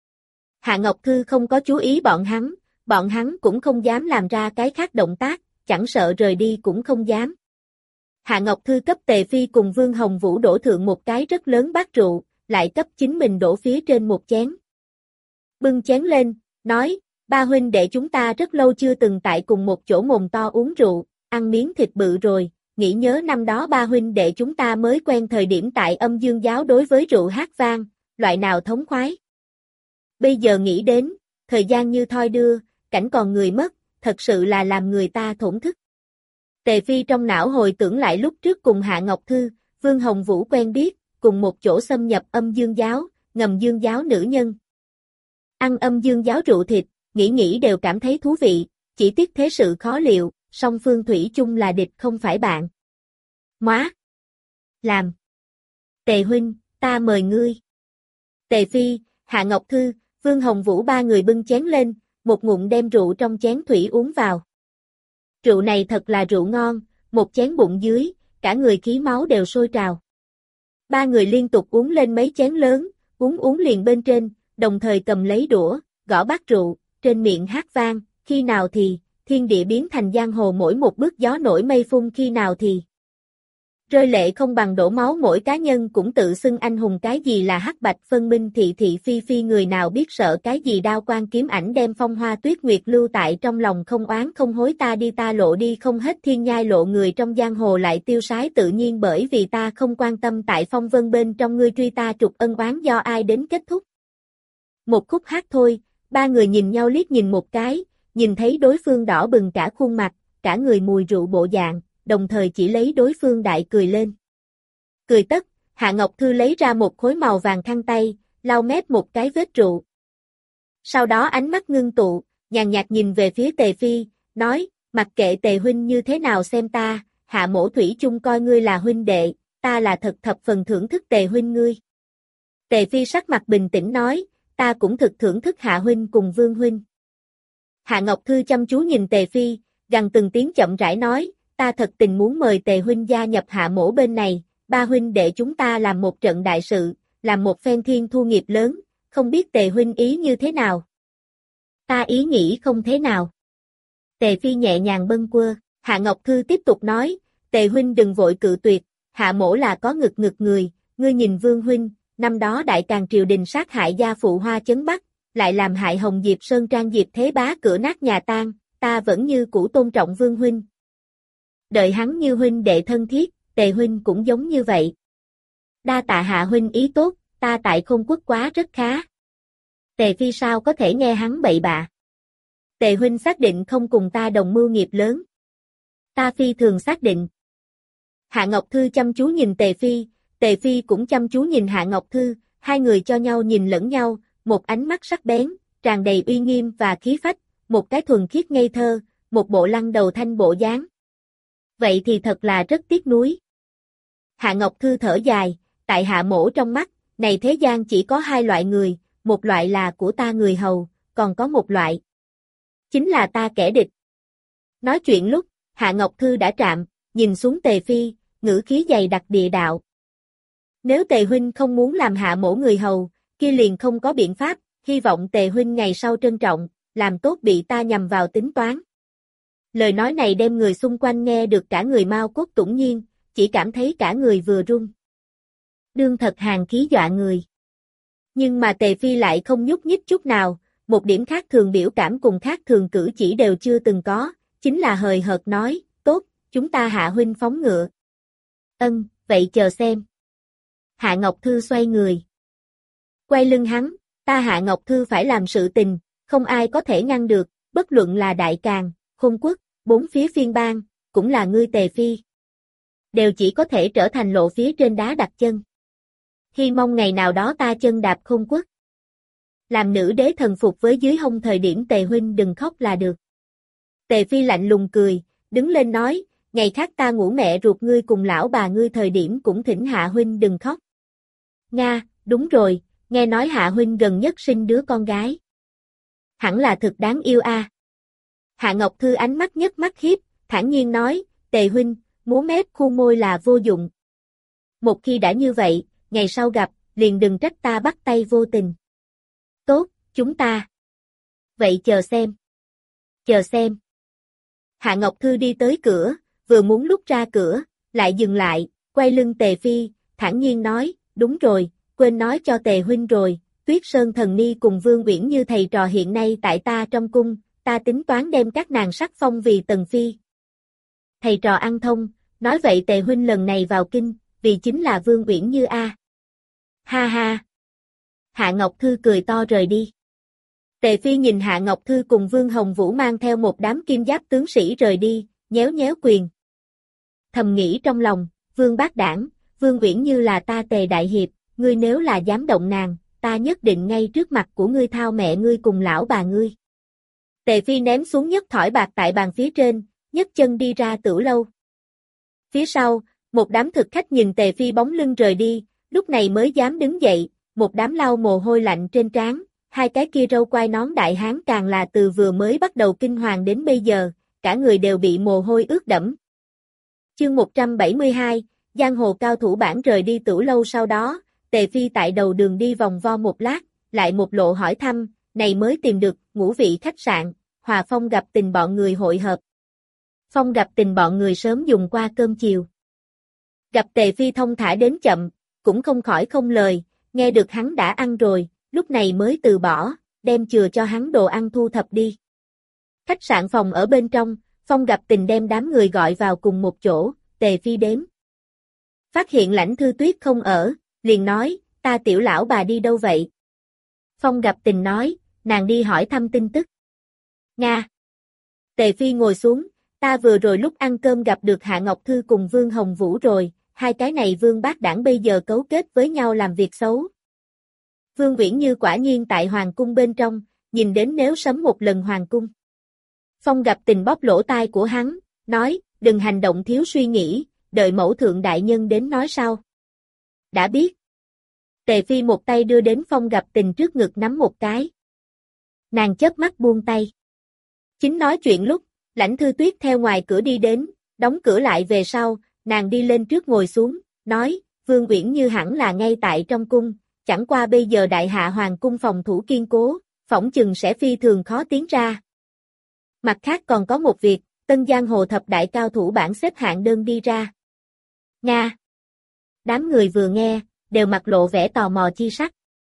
Hạ Ngọc Thư không có chú ý bọn hắn cũng không dám làm ra cái khác động tác, chẳng sợ rời đi cũng không dám. Hạ Ngọc Thư cấp Tề Phi cùng Vương Hồng Vũ đổ thượng một cái rất lớn bát rượu, lại cấp chính mình đổ phía trên một chén. Bưng chén lên, nói, ba huynh đệ chúng ta rất lâu chưa từng tại cùng một chỗ mồm to uống rượu, ăn miếng thịt bự rồi, nghĩ nhớ năm đó ba huynh đệ chúng ta mới quen thời điểm tại Âm Dương giáo đối với rượu hát vang, loại nào thống khoái. Bây giờ nghĩ đến, thời gian như thoi đưa, cảnh còn người mất, thật sự là làm người ta thổn thức. Tề Phi trong não hồi tưởng lại lúc trước cùng Hạ Ngọc Thư, Vương Hồng Vũ quen biết, cùng một chỗ xâm nhập Âm Dương giáo, ngầm Dương giáo nữ nhân. Ăn Âm Dương giáo rượu thịt, nghĩ đều cảm thấy thú vị, chỉ tiếc thế sự khó liệu, song phương thủy chung là địch không phải bạn. Móa! Làm! Tề huynh, ta mời ngươi. Tề Phi, Hạ Ngọc Thư, Vương Hồng Vũ ba người bưng chén lên, một ngụm đem rượu trong chén thủy uống vào. Rượu này thật là rượu ngon, một chén bụng dưới, cả người khí máu đều sôi trào. Ba người liên tục uống lên mấy chén lớn, uống liền bên trên, đồng thời cầm lấy đũa, gõ bát rượu, trên miệng hát vang, khi nào thì, thiên địa biến thành giang hồ mỗi một bước gió nổi mây phun khi nào thì. Rơi lệ không bằng đổ máu mỗi cá nhân cũng tự xưng anh hùng cái gì là hắc bạch phân minh thị thị phi phi người nào biết sợ cái gì đao quan kiếm ảnh đem phong hoa tuyết nguyệt lưu tại trong lòng không oán không hối ta đi ta lộ đi không hết thiên nhai lộ người trong giang hồ lại tiêu sái tự nhiên bởi vì ta không quan tâm tại phong vân bên trong ngươi truy ta trục ân oán do ai đến kết thúc. Một khúc hát thôi, ba người nhìn nhau liếc nhìn một cái, nhìn thấy đối phương đỏ bừng cả khuôn mặt, cả người mùi rượu bộ dạng, đồng thời chỉ lấy đối phương đại cười lên. Cười tất, Hạ Ngọc Thư lấy ra một khối màu vàng khăn tay, lau mép một cái vết rượu. Sau đó ánh mắt ngưng tụ, nhàn nhạt nhìn về phía Tề Phi, nói, mặc kệ Tề huynh như thế nào xem ta, Hạ mỗ thủy chung coi ngươi là huynh đệ, ta là thật thập phần thưởng thức Tề huynh ngươi. Tề Phi sắc mặt bình tĩnh nói, ta cũng thực thưởng thức Hạ huynh cùng Vương huynh. Hạ Ngọc Thư chăm chú nhìn Tề Phi, gằn từng tiếng chậm rãi nói, ta thật tình muốn mời Tề huynh gia nhập Hạ mỗ bên này, ba huynh đệ chúng ta làm một trận đại sự, làm một phen thiên thu nghiệp lớn, không biết Tề huynh ý như thế nào. Ta ý nghĩ không thế nào. Tề Phi nhẹ nhàng bâng quơ, Hạ Ngọc Thư tiếp tục nói, Tề huynh đừng vội cự tuyệt, Hạ mỗ là có ngực người, ngươi nhìn Vương huynh, năm đó đại càn triều đình sát hại gia phụ Hoa Chấn Bắc, lại làm hại Hồng Diệp Sơn Trang Diệp Thế Bá cửa nát nhà tan, ta vẫn như cũ tôn trọng Vương huynh. Đợi hắn như huynh đệ thân thiết, Tề huynh cũng giống như vậy. Đa tạ Hạ huynh ý tốt, ta tại Khôn Quốc quá rất khá. Tề Phi sao có thể nghe hắn bậy bạ. Tề huynh xác định không cùng ta đồng mưu nghiệp lớn. Ta phi thường xác định. Hạ Ngọc Thư chăm chú nhìn Tề Phi cũng chăm chú nhìn Hạ Ngọc Thư, hai người cho nhau nhìn lẫn nhau, một ánh mắt sắc bén, tràn đầy uy nghiêm và khí phách, một cái thuần khiết ngây thơ, một bộ lăng đầu thanh bộ dáng. Vậy thì thật là rất tiếc nuối. Hạ Ngọc Thư thở dài, tại Hạ mỗ trong mắt, này thế gian chỉ có hai loại người, một loại là của ta người hầu, còn có một loại. Chính là ta kẻ địch. Nói chuyện lúc, Hạ Ngọc Thư đã trạm, nhìn xuống Tề Phi, ngữ khí dày đặc địa đạo. Nếu Tề huynh không muốn làm Hạ mỗ người hầu, kia liền không có biện pháp, hy vọng Tề huynh ngày sau trân trọng, làm tốt bị ta nhằm vào tính toán. Lời nói này đem người xung quanh nghe được cả người mau cốt tủng nhiên, chỉ cảm thấy cả người vừa run. Đương thật hàn khí dọa người. Nhưng mà Tề Phi lại không nhúc nhích chút nào, một điểm khác thường biểu cảm cùng khác thường cử chỉ đều chưa từng có, chính là hời hợt nói, tốt, chúng ta Hạ huynh phóng ngựa. Ân, vậy chờ xem. Hạ Ngọc Thư xoay người. Quay lưng hắn, ta Hạ Ngọc Thư phải làm sự tình, không ai có thể ngăn được, bất luận là Đại Càn, Khôn Quốc, bốn phía phiên bang, cũng là ngươi Tề Phi. Đều chỉ có thể trở thành lộ phía trên đá đặt chân. Hy mong ngày nào đó ta chân đạp Khôn Quốc. Làm nữ đế thần phục với dưới hông thời điểm Tề huynh đừng khóc là được. Tề Phi lạnh lùng cười, đứng lên nói, ngày khác ta ngủ mẹ ruột ngươi cùng lão bà ngươi thời điểm cũng thỉnh Hạ huynh đừng khóc. Nga, đúng rồi, nghe nói Hạ huynh gần nhất sinh đứa con gái. Hẳn là thực đáng yêu a. Hạ Ngọc Thư ánh mắt nhất mắt hiếp, thản nhiên nói, Tề huynh, múa mép khu môi là vô dụng. Một khi đã như vậy, ngày sau gặp, liền đừng trách ta bắt tay vô tình. Tốt, chúng ta. Vậy chờ xem. Chờ xem. Hạ Ngọc Thư đi tới cửa, vừa muốn lúc ra cửa, lại dừng lại, quay lưng Tề Phi, thản nhiên nói, đúng rồi, quên nói cho Tề huynh rồi, Tuyết Sơn Thần Ni cùng Vương Uyển Như thầy trò hiện nay tại ta trong cung, ta tính toán đem các nàng sắc phong vì Tần Phi. Thầy trò ăn thông, nói vậy Tề huynh lần này vào kinh, vì chính là Vương Uyển Như a. Ha ha. Hạ Ngọc Thư cười to rời đi. Tề Phi nhìn Hạ Ngọc Thư cùng Vương Hồng Vũ mang theo một đám kim giáp tướng sĩ rời đi, nhéo nhéo quyền. Thầm nghĩ trong lòng, Vương bác đảng, Vương Uyển Như là ta Tề đại hiệp, ngươi nếu là dám động nàng, ta nhất định ngay trước mặt của ngươi thao mẹ ngươi cùng lão bà ngươi. Tề Phi ném xuống nhất thỏi bạc tại bàn phía trên, nhấc chân đi ra Tửu lâu. Phía sau, một đám thực khách nhìn Tề Phi bóng lưng rời đi, lúc này mới dám đứng dậy, một đám lau mồ hôi lạnh trên trán, hai cái kia râu quai nón đại hán càng là từ vừa mới bắt đầu kinh hoàng đến bây giờ, cả người đều bị mồ hôi ướt đẫm. Chương 172, giang hồ cao thủ bản rời đi Tửu lâu sau đó, Tề Phi tại đầu đường đi vòng vo một lát, lại một lộ hỏi thăm, này mới tìm được Ngũ Vị khách sạn, Hòa Phong gặp tình bọn người hội hợp. Phong gặp tình bọn người sớm dùng qua cơm chiều. Gặp Tề Phi thông thả đến chậm, cũng không khỏi không lời, nghe được hắn đã ăn rồi, lúc này mới từ bỏ, đem chừa cho hắn đồ ăn thu thập đi. Khách sạn phòng ở bên trong, Phong gặp tình đem đám người gọi vào cùng một chỗ, Tề Phi đếm. Phát hiện Lãnh Thư Tuyết không ở, liền nói, ta tiểu lão bà đi đâu vậy? Phong gặp tình nói, nàng đi hỏi thăm tin tức. Nga. Tề Phi ngồi xuống, ta vừa rồi lúc ăn cơm gặp được Hạ Ngọc Thư cùng Vương Hồng Vũ rồi, hai cái này Vương bác đảng bây giờ cấu kết với nhau làm việc xấu. Vương Uyển Như quả nhiên tại Hoàng cung bên trong, nhìn đến nếu sấm một lần Hoàng cung. Phong gặp tình bóp lỗ tai của hắn, nói, đừng hành động thiếu suy nghĩ, đợi mẫu thượng đại nhân đến nói sau. Đã biết. Tề Phi một tay đưa đến Phong gặp tình trước ngực nắm một cái. Nàng chớp mắt buông tay. Chính nói chuyện lúc, Lãnh Thư Tuyết theo ngoài cửa đi đến, đóng cửa lại về sau, nàng đi lên trước ngồi xuống, nói, Vương Uyển Như hẳn là ngay tại trong cung, chẳng qua bây giờ đại hạ hoàng cung phòng thủ kiên cố, phỏng chừng sẽ phi thường khó tiến ra. Mặt khác còn có một việc, Tân Giang Hồ thập đại cao thủ bảng xếp hạng đơn đi ra. Nga. Đám người vừa nghe, đều mặt lộ vẻ tò mò chi sắc.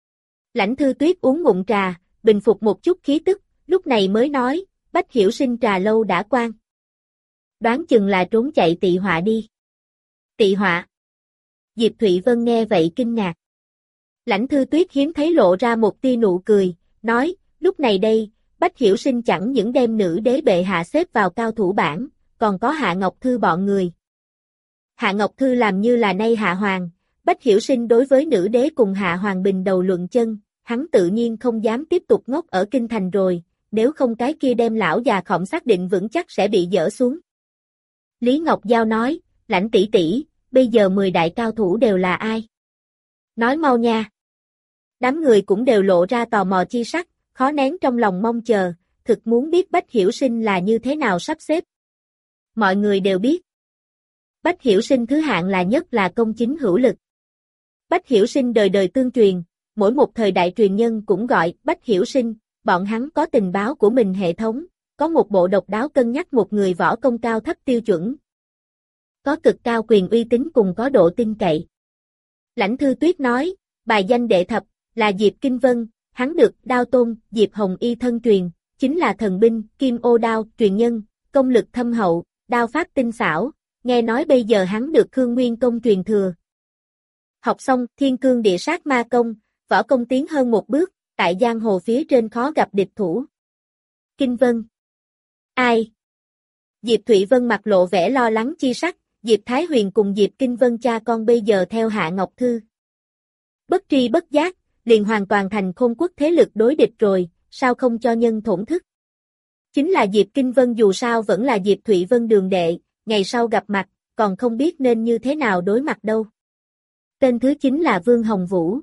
Lãnh Thư Tuyết uống ngụm trà, bình phục một chút khí tức, lúc này mới nói, Bách Hiểu Sinh trà lâu đã quan. Đoán chừng là trốn chạy tị họa đi. Tị họa. Diệp Thụy Vân nghe vậy kinh ngạc. Lãnh Thư Tuyết hiếm thấy lộ ra một tia nụ cười, nói, lúc này đây, Bách Hiểu Sinh chẳng những đem nữ đế bệ hạ xếp vào cao thủ bảng, còn có Hạ Ngọc Thư bọn người. Hạ Ngọc Thư làm như là nay Hạ Hoàng, Bách Hiểu Sinh đối với nữ đế cùng Hạ Hoàng bình đầu luận chân, hắn tự nhiên không dám tiếp tục ngốc ở kinh thành rồi, nếu không cái kia đem lão già khổng xác định vững chắc sẽ bị dỡ xuống. Lý Ngọc Giao nói, Lãnh tỷ tỷ, bây giờ 10 đại cao thủ đều là ai? Nói mau nha. Đám người cũng đều lộ ra tò mò chi sắc, khó nén trong lòng mong chờ, thực muốn biết Bách Hiểu Sinh là như thế nào sắp xếp. Mọi người đều biết. Bách Hiểu Sinh thứ hạng là nhất là công chính hữu lực. Bách Hiểu Sinh đời đời tương truyền, mỗi một thời đại truyền nhân cũng gọi Bách Hiểu Sinh, bọn hắn có tình báo của mình hệ thống, có một bộ độc đáo cân nhắc một người võ công cao thấp tiêu chuẩn. Có cực cao quyền uy tín cùng có độ tin cậy. Lãnh Thư Tuyết nói, bài danh đệ thập, là Diệp Kinh Vân, hắn được Đao Tôn, Diệp Hồng Y thân truyền, chính là thần binh, Kim Ô Đao, truyền nhân, công lực thâm hậu, đao pháp tinh xảo, nghe nói bây giờ hắn được Khương Nguyên Công truyền thừa. Học xong Thiên Cương Địa Sát Ma Công, võ công tiến hơn một bước, tại giang hồ phía trên khó gặp địch thủ. Kinh Vân. Ai? Diệp Thụy Vân mặt lộ vẻ lo lắng chi sắc, Diệp Thái Huyền cùng Diệp Kinh Vân cha con bây giờ theo Hạ Ngọc Thư. Bất tri bất giác, liền hoàn toàn thành Khôn Quốc thế lực đối địch rồi, sao không cho nhân thổn thức? Chính là Diệp Kinh Vân, dù sao vẫn là Diệp Thụy Vân đường đệ, ngày sau gặp mặt, còn không biết nên như thế nào đối mặt đâu. Tên thứ 9 là Vương Hồng Vũ.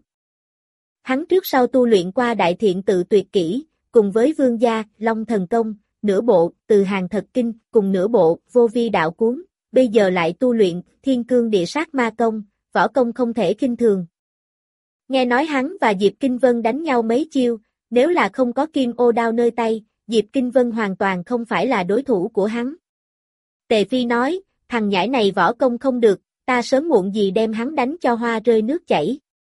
Hắn trước sau tu luyện qua Đại Thiện Tự Tuyệt Kỹ, cùng với Vương Gia, Long Thần Công, nửa bộ, Từ Hàng Thật Kinh, cùng nửa bộ, Vô Vi Đạo Cuốn, bây giờ lại tu luyện, Thiên Cương Địa Sát Ma Công, võ công không thể khinh thường. Nghe nói hắn và Diệp Kinh Vân đánh nhau mấy chiêu, nếu là không có kim ô đao nơi tay, Diệp Kinh Vân hoàn toàn không phải là đối thủ của hắn. Tề Phi nói, thằng nhãi này võ công không được, ta sớm muộn gì đem hắn đánh cho hoa rơi nước chảy.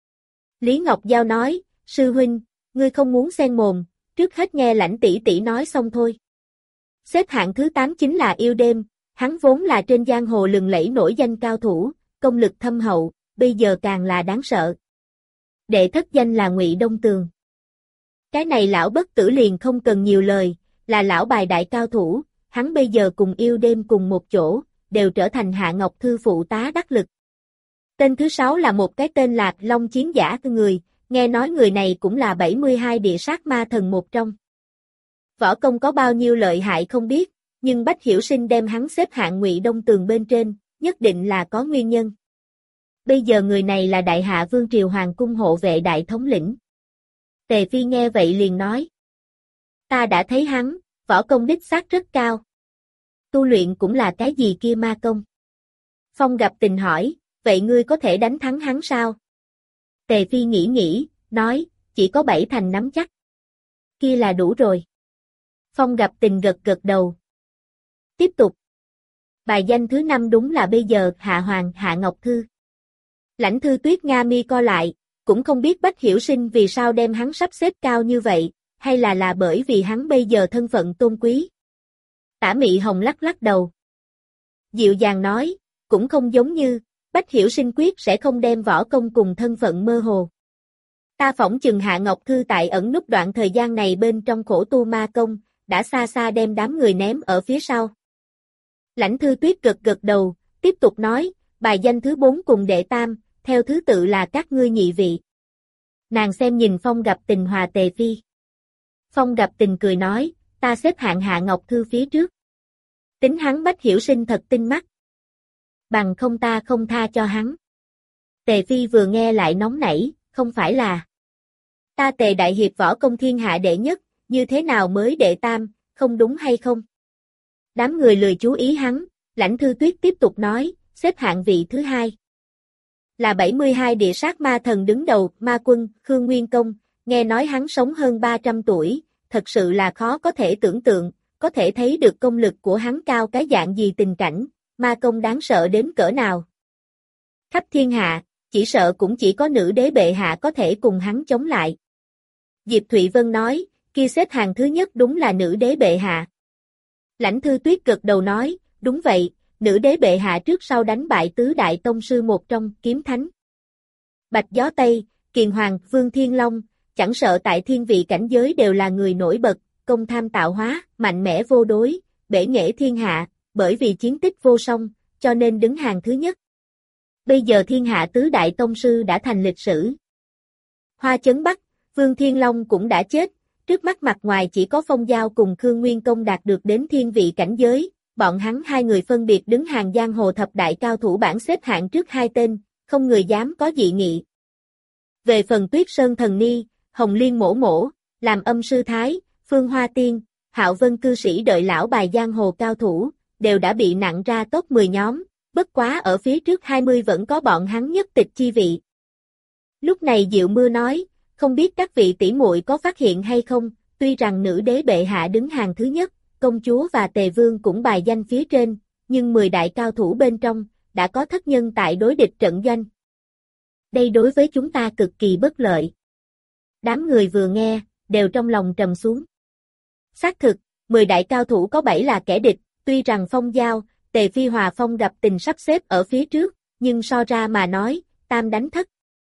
Lý Ngọc Giao nói, sư huynh, ngươi không muốn xen mồm, trước hết nghe Lãnh tỷ tỷ nói xong thôi. Xếp hạng thứ 8 chính là Yêu Đêm, hắn vốn là trên giang hồ lừng lẫy nổi danh cao thủ, công lực thâm hậu, bây giờ càng là đáng sợ. Đệ thất danh là Ngụy Đông Tường. Cái này lão bất tử liền không cần nhiều lời, là lão bài đại cao thủ, hắn bây giờ cùng Yêu Đêm cùng một chỗ, đều trở thành Hạ Ngọc Thư phụ tá đắc lực. Tên thứ 6 là một cái tên là Long Chiến Giả người, nghe nói người này cũng là 72 địa sát ma thần một trong. Võ công có bao nhiêu lợi hại không biết, nhưng Bách Hiểu Sinh đem hắn xếp hạng Ngụy Đông Tường bên trên, nhất định là có nguyên nhân. Bây giờ người này là Đại Hạ Vương Triều Hoàng cung hộ vệ đại thống lĩnh. Tề Phi nghe vậy liền nói. Ta đã thấy hắn, võ công đích xác rất cao. Tu luyện cũng là cái gì kia ma công? Phong Gặp Tình hỏi, vậy ngươi có thể đánh thắng hắn sao? Tề Phi nghĩ, nói, chỉ có 7 thành nắm chắc. Kia là đủ rồi. Phong Gặp Tình gật đầu. Tiếp tục. Bài danh thứ 5 đúng là bây giờ Hạ Hoàng Hạ Ngọc Thư. Lãnh Thư Tuyết Nga mi co lại, cũng không biết Bách Hiểu Sinh vì sao đem hắn sắp xếp cao như vậy, hay là bởi vì hắn bây giờ thân phận tôn quý. Tả Mị Hồng lắc đầu. Dịu dàng nói, cũng không giống như, Bách Hiểu Sinh quyết sẽ không đem võ công cùng thân phận mơ hồ. Ta phỏng chừng Hạ Ngọc Thư tại ẩn núp đoạn thời gian này bên trong khổ tu ma công, đã xa xa đem đám người ném ở phía sau. Lãnh Thư Tuyết gật đầu, tiếp tục nói, bài danh thứ 4 cùng đệ tam, theo thứ tự là các ngươi nhị vị. Nàng xem nhìn Phong Gặp Tình hòa Tề Phi. Phong Gặp Tình cười nói, ta xếp hạng Hạ Ngọc Thư phía trước. Tính hắn Bách Hiểu Sinh thật tinh mắt. Bằng không ta không tha cho hắn. Tề Phi vừa nghe lại nóng nảy, không phải là. Ta Tề Đại Hiệp võ công thiên hạ đệ nhất, như thế nào mới đệ tam, không đúng hay không? Đám người lười chú ý hắn, Lãnh Thư Tuyết tiếp tục nói, xếp hạng vị thứ 2. Là 72 địa sát ma thần đứng đầu, ma quân, Khương Nguyên Công, nghe nói hắn sống hơn 300 tuổi, thật sự là khó có thể tưởng tượng, có thể thấy được công lực của hắn cao cái dạng gì tình cảnh, ma công đáng sợ đến cỡ nào. Khắp thiên hạ, chỉ sợ cũng chỉ có nữ đế bệ hạ có thể cùng hắn chống lại. Diệp Thụy Vân nói, kia xếp hàng thứ nhất đúng là nữ đế bệ hạ. Lãnh Thư Tuyết gật đầu nói, đúng vậy, nữ đế bệ hạ trước sau đánh bại tứ đại tông sư một trong Kiếm Thánh. Bạch Gió Tây, Kiền Hoàng, Vương Thiên Long, chẳng sợ tại thiên vị cảnh giới đều là người nổi bật, công tham tạo hóa, mạnh mẽ vô đối, bể nghệ thiên hạ, bởi vì chiến tích vô song, cho nên đứng hàng thứ nhất. Bây giờ thiên hạ tứ đại tông sư đã thành lịch sử. Hoa Chấn Bắc, Vương Thiên Long cũng đã chết, trước mắt mặt ngoài chỉ có Phong Giao cùng Khương Nguyên Công đạt được đến thiên vị cảnh giới, bọn hắn hai người phân biệt đứng hàng giang hồ thập đại cao thủ bảng xếp hạng trước hai tên, không người dám có dị nghị. Về phần Tuyết Sơn Thần Ni, Hồng Liên Mổ Mổ, Làm Âm Sư Thái, Phương Hoa Tiên, Hạo Vân Cư Sĩ đợi lão bài giang hồ cao thủ, đều đã bị nặng ra top 10 nhóm, bất quá ở phía trước 20 vẫn có bọn hắn nhất tịch chi vị. Lúc này Diệu Mưa nói, không biết các vị tỷ muội có phát hiện hay không, tuy rằng nữ đế bệ hạ đứng hàng thứ nhất, công chúa và tề vương cũng bài danh phía trên, nhưng 10 đại cao thủ bên trong, đã có thất nhân tại đối địch trận doanh. Đây đối với chúng ta cực kỳ bất lợi. Đám người vừa nghe, đều trong lòng trầm xuống. Xác thực, 10 đại cao thủ có 7 là kẻ địch, tuy rằng Phong Giao, Tề Phi Hòa Phong Gặp Tình sắp xếp ở phía trước, nhưng so ra mà nói, tam đánh thất.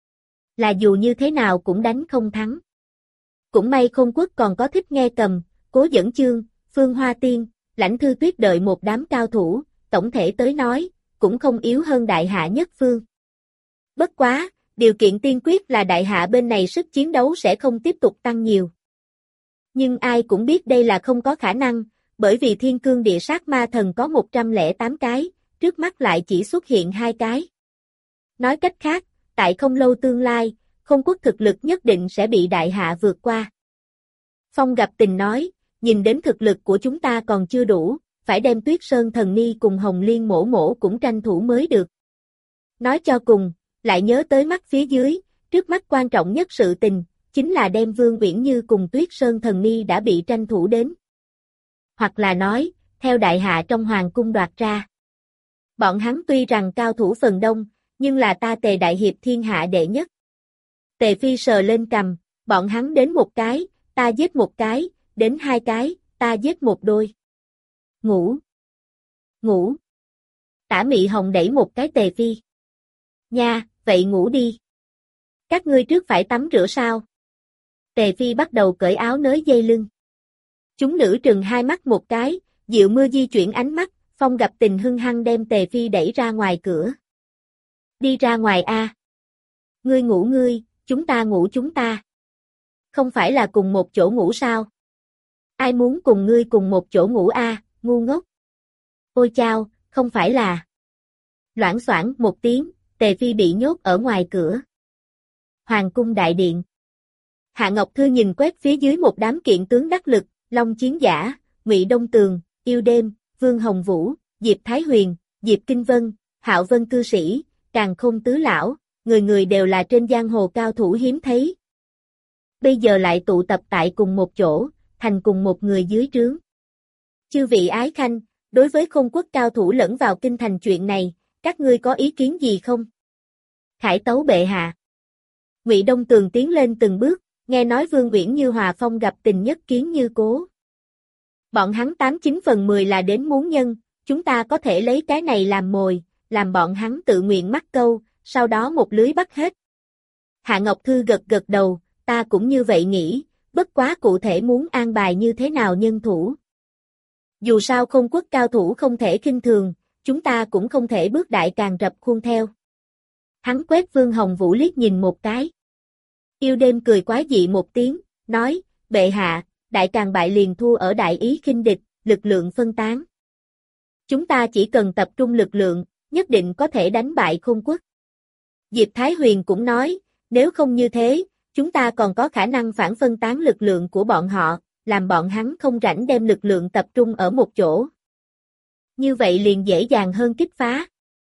Là dù như thế nào cũng đánh không thắng. Cũng may Khôn Quốc còn có Thích Nghe Cầm, Cố Dẫn Chương, Phương Hoa Tiên, Lãnh Thư Tuyết đợi một đám cao thủ, tổng thể tới nói, cũng không yếu hơn đại hạ nhất phương. Bất quá, điều kiện tiên quyết là đại hạ bên này sức chiến đấu sẽ không tiếp tục tăng nhiều. Nhưng ai cũng biết đây là không có khả năng, bởi vì thiên cương địa sát ma thần có 108 cái, trước mắt lại chỉ xuất hiện 2 cái. Nói cách khác, tại không lâu tương lai, Không Quốc thực lực nhất định sẽ bị đại hạ vượt qua. Phong Gặp Tình nói, nhìn đến thực lực của chúng ta còn chưa đủ, phải đem Tuyết Sơn Thần Ni cùng Hồng Liên Mỗ Mỗ cũng tranh thủ mới được. Nói cho cùng, lại nhớ tới mắt phía dưới, trước mắt quan trọng nhất sự tình, chính là đem Vương Uyển Như cùng Tuyết Sơn Thần Ni đã bị tranh thủ đến. Hoặc là nói, theo đại hạ trong hoàng cung đoạt ra. Bọn hắn tuy rằng cao thủ phần đông, nhưng là ta Tề đại hiệp thiên hạ đệ nhất. Tề Phi sờ lên cằm, bọn hắn đến một cái, ta giết một cái, đến 2 cái, ta giết một đôi. Ngủ. Ngủ. Tả Mị Hồng đẩy một cái Tề Phi. Nha, vậy ngủ đi. Các ngươi trước phải tắm rửa sao? Tề Phi bắt đầu cởi áo nới dây lưng. Chúng nữ trừng hai mắt một cái, Diệu Mưa di chuyển ánh mắt, Phong Gặp Tình hung hăng đem Tề Phi đẩy ra ngoài cửa. Đi ra ngoài a. Ngươi ngủ ngươi, chúng ta ngủ chúng ta. Không phải là cùng một chỗ ngủ sao? Ai muốn cùng ngươi cùng một chỗ ngủ a, ngu ngốc. Ôi chao, không phải là. Loảng xoảng một tiếng, Tề Phi bị nhốt ở ngoài cửa. Hoàng cung đại điện. Hạ Ngọc Thư nhìn quét phía dưới một đám kiện tướng đắc lực, Long Chiến Giả, Ngụy Đông Tường, Yêu Đêm, Vương Hồng Vũ, Diệp Thái Huyền, Diệp Kinh Vân, Hạo Vân Cư Sĩ, Càn Khôn Tứ Lão, người người đều là trên giang hồ cao thủ hiếm thấy. Bây giờ lại tụ tập tại cùng một chỗ, thành cùng một người dưới trướng. Chư vị ái khanh, đối với Không Quốc cao thủ lẫn vào kinh thành chuyện này, các ngươi có ý kiến gì không? Khải tấu bệ hạ. Ngụy Đông Tường tiến lên từng bước, nghe nói Vương Uyển Như Hòa Phong Gặp Tình nhất kiến như cố. Bọn hắn 89 phần 10 là đến muốn nhân, chúng ta có thể lấy cái này làm mồi, làm bọn hắn tự nguyện mắc câu, sau đó một lưới bắt hết. Hạ Ngọc Thư gật gật đầu, ta cũng như vậy nghĩ, bất quá cụ thể muốn an bài như thế nào nhân thủ. Dù sao Không Quốc cao thủ không thể khinh thường, chúng ta cũng không thể bước đại càng rập khuôn theo. Hắn quét Vương Hồng Vũ liếc nhìn một cái. Yêu Đêm cười quái dị một tiếng, nói, bệ hạ, đại càng bại liền thua ở đại ý khinh địch, lực lượng phân tán. Chúng ta chỉ cần tập trung lực lượng, nhất định có thể đánh bại Không Quốc. Diệp Thái Huyền cũng nói, nếu không như thế, chúng ta còn có khả năng phản phân tán lực lượng của bọn họ, làm bọn hắn không rảnh đem lực lượng tập trung ở một chỗ. Như vậy liền dễ dàng hơn kích phá.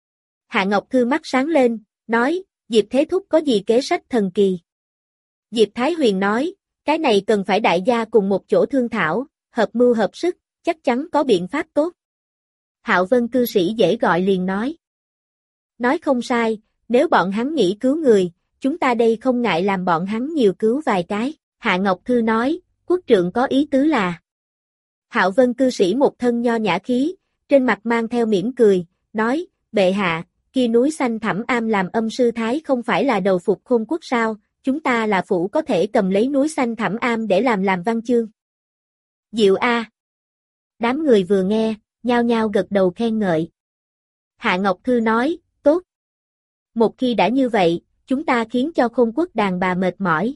Hạ Ngọc Thư mắt sáng lên, nói, Diệp Thế Thúc có gì kế sách thần kỳ? Diệp Thái Huyền nói, cái này cần phải đại gia cùng một chỗ thương thảo, hợp mưu hợp sức, chắc chắn có biện pháp tốt. Hạo Vân Cư Sĩ dễ gọi liền nói. Nói không sai, nếu bọn hắn nghĩ cứu người, chúng ta đây không ngại làm bọn hắn nhiều cứu vài cái. Hạ Ngọc Thư nói, quốc trượng có ý tứ là. Hạo Vân Cư Sĩ một thân nho nhã khí, trên mặt mang theo mỉm cười, nói, bệ hạ, kia núi xanh Thẳm Am làm âm sư thái không phải là đầu phục Khôn Quốc sao, chúng ta là phủ có thể cầm lấy núi xanh Thẳm Am để làm văn chương. Diệu a. Đám người vừa nghe, nhao nhao gật đầu khen ngợi. Hạ Ngọc Thư nói, tốt. Một khi đã như vậy, chúng ta khiến cho Khôn Quốc đàn bà mệt mỏi.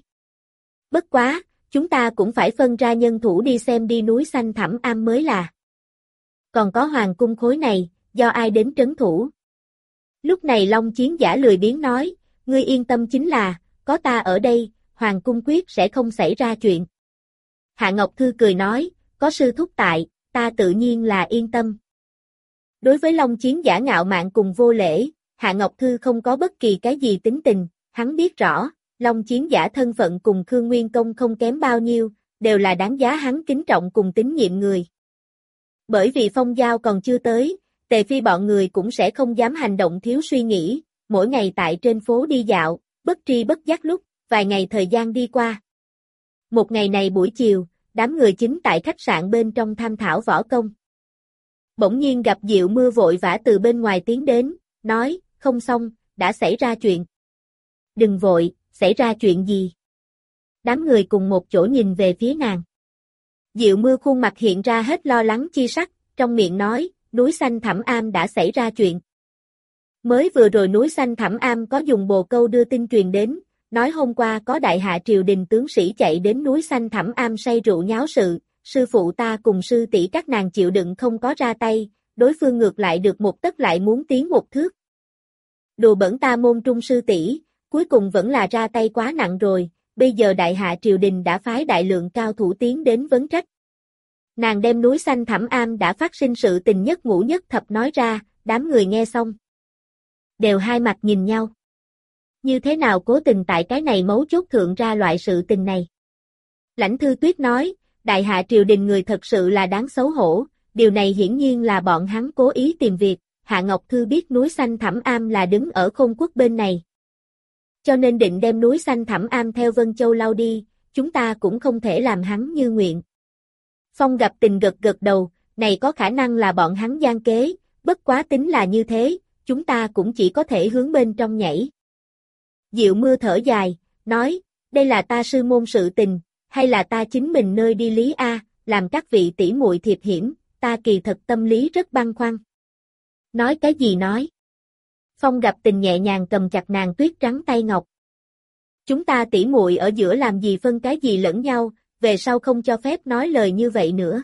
Bất quá, chúng ta cũng phải phân ra nhân thủ đi xem đi núi xanh Thẳm Am mới là. Còn có hoàng cung khối này, do ai đến trấn thủ? Lúc này Long Chiến Giả lười biếng nói, ngươi yên tâm chính là, có ta ở đây, hoàng cung quyết sẽ không xảy ra chuyện. Hạ Ngọc Thư cười nói, có sư thúc tại, ta tự nhiên là yên tâm. Đối với Long Chiến Giả ngạo mạn cùng vô lễ, Hạ Ngọc Thư không có bất kỳ cái gì tính tình, hắn biết rõ, Long Chiến Giả thân phận cùng Khương Nguyên Công không kém bao nhiêu, đều là đáng giá hắn kính trọng cùng tín nhiệm người. Bởi vì Phong Giao còn chưa tới, Tề Phi bọn người cũng sẽ không dám hành động thiếu suy nghĩ, mỗi ngày tại trên phố đi dạo, bất tri bất giác lúc, vài ngày thời gian đi qua. Một ngày này buổi chiều, đám người chính tại khách sạn bên trong tham thảo võ công. Bỗng nhiên gặp Diệu Mưa vội vã từ bên ngoài tiến đến, nói, không xong, đã xảy ra chuyện. Đừng vội, xảy ra chuyện gì? Đám người cùng một chỗ nhìn về phía nàng. Diệu Mưa khuôn mặt hiện ra hết lo lắng chi sắc, trong miệng nói, núi xanh Thẳm Am đã xảy ra chuyện. Mới vừa rồi núi xanh Thẳm Am có dùng bồ câu đưa tin truyền đến, nói hôm qua có đại hạ triều đình tướng sĩ chạy đến núi Xanh Thẳm Am say rượu nháo sự, sư phụ ta cùng sư tỷ các nàng chịu đựng không có ra tay, đối phương ngược lại được một tấc lại muốn tiến một thước. Đùa bẩn ta môn trung sư tỷ, cuối cùng vẫn là ra tay quá nặng rồi, bây giờ đại hạ triều đình đã phái đại lượng cao thủ tiến đến vấn trách. Nàng đem núi Xanh Thẳm Am đã phát sinh sự tình nhất ngũ nhất thập nói ra, đám người nghe xong đều hai mặt nhìn nhau. Như thế nào cố tình tại cái này mấu chốt thượng ra loại sự tình này? Lãnh Thư Tuyết nói, đại hạ triều đình người thật sự là đáng xấu hổ, điều này hiển nhiên là bọn hắn cố ý tìm việc, Hạ Ngọc Thư biết núi Xanh Thẳm Am là đứng ở Khôn Quốc bên này. Cho nên định đem núi Xanh Thẳm Am theo Vân Châu lao đi, chúng ta cũng không thể làm hắn như nguyện. Phong Gặp Tình gật gật đầu, này có khả năng là bọn hắn gian kế, bất quá tính là như thế, chúng ta cũng chỉ có thể hướng bên trong nhảy. Diệu Mưa thở dài, nói, đây là ta sư môn sự tình, hay là ta chính mình nơi đi lý a, làm các vị tỷ muội thiệp hiểm, ta kỳ thật tâm lý rất băn khoăn. Nói cái gì nói? Phong Gặp Tình nhẹ nhàng cầm chặt nàng tuyết trắng tay ngọc. Chúng ta tỷ muội ở giữa làm gì phân cái gì lẫn nhau, về sau không cho phép nói lời như vậy nữa.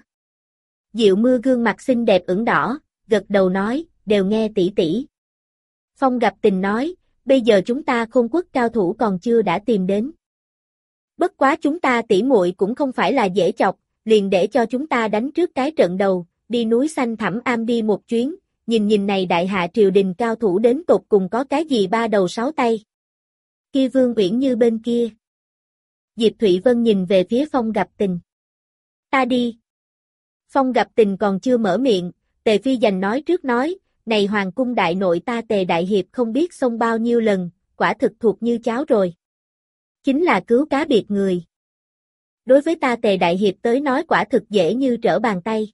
Diệu Mưa gương mặt xinh đẹp ửng đỏ, gật đầu nói, đều nghe tỷ tỷ. Phong Gặp Tình nói, bây giờ chúng ta Khôn Quốc cao thủ còn chưa đã tìm đến. Bất quá chúng ta tỷ muội cũng không phải là dễ chọc, liền để cho chúng ta đánh trước cái trận đầu, đi núi Xanh Thẳm Am đi một chuyến, nhìn nhìn này đại hạ triều đình cao thủ đến tột cùng có cái gì ba đầu sáu tay. Kia Vương Uyển Như bên kia. Diệp Thụy Vân nhìn về phía Phong Gặp Tình. Ta đi. Phong Gặp Tình còn chưa mở miệng, Tề Phi Dành nói trước nói, này hoàng cung đại nội ta Tề Đại Hiệp không biết xông bao nhiêu lần, quả thực thuộc như cháo rồi. Chính là cứu cá biệt người. Đối với ta Tề Đại Hiệp tới nói quả thực dễ như trở bàn tay.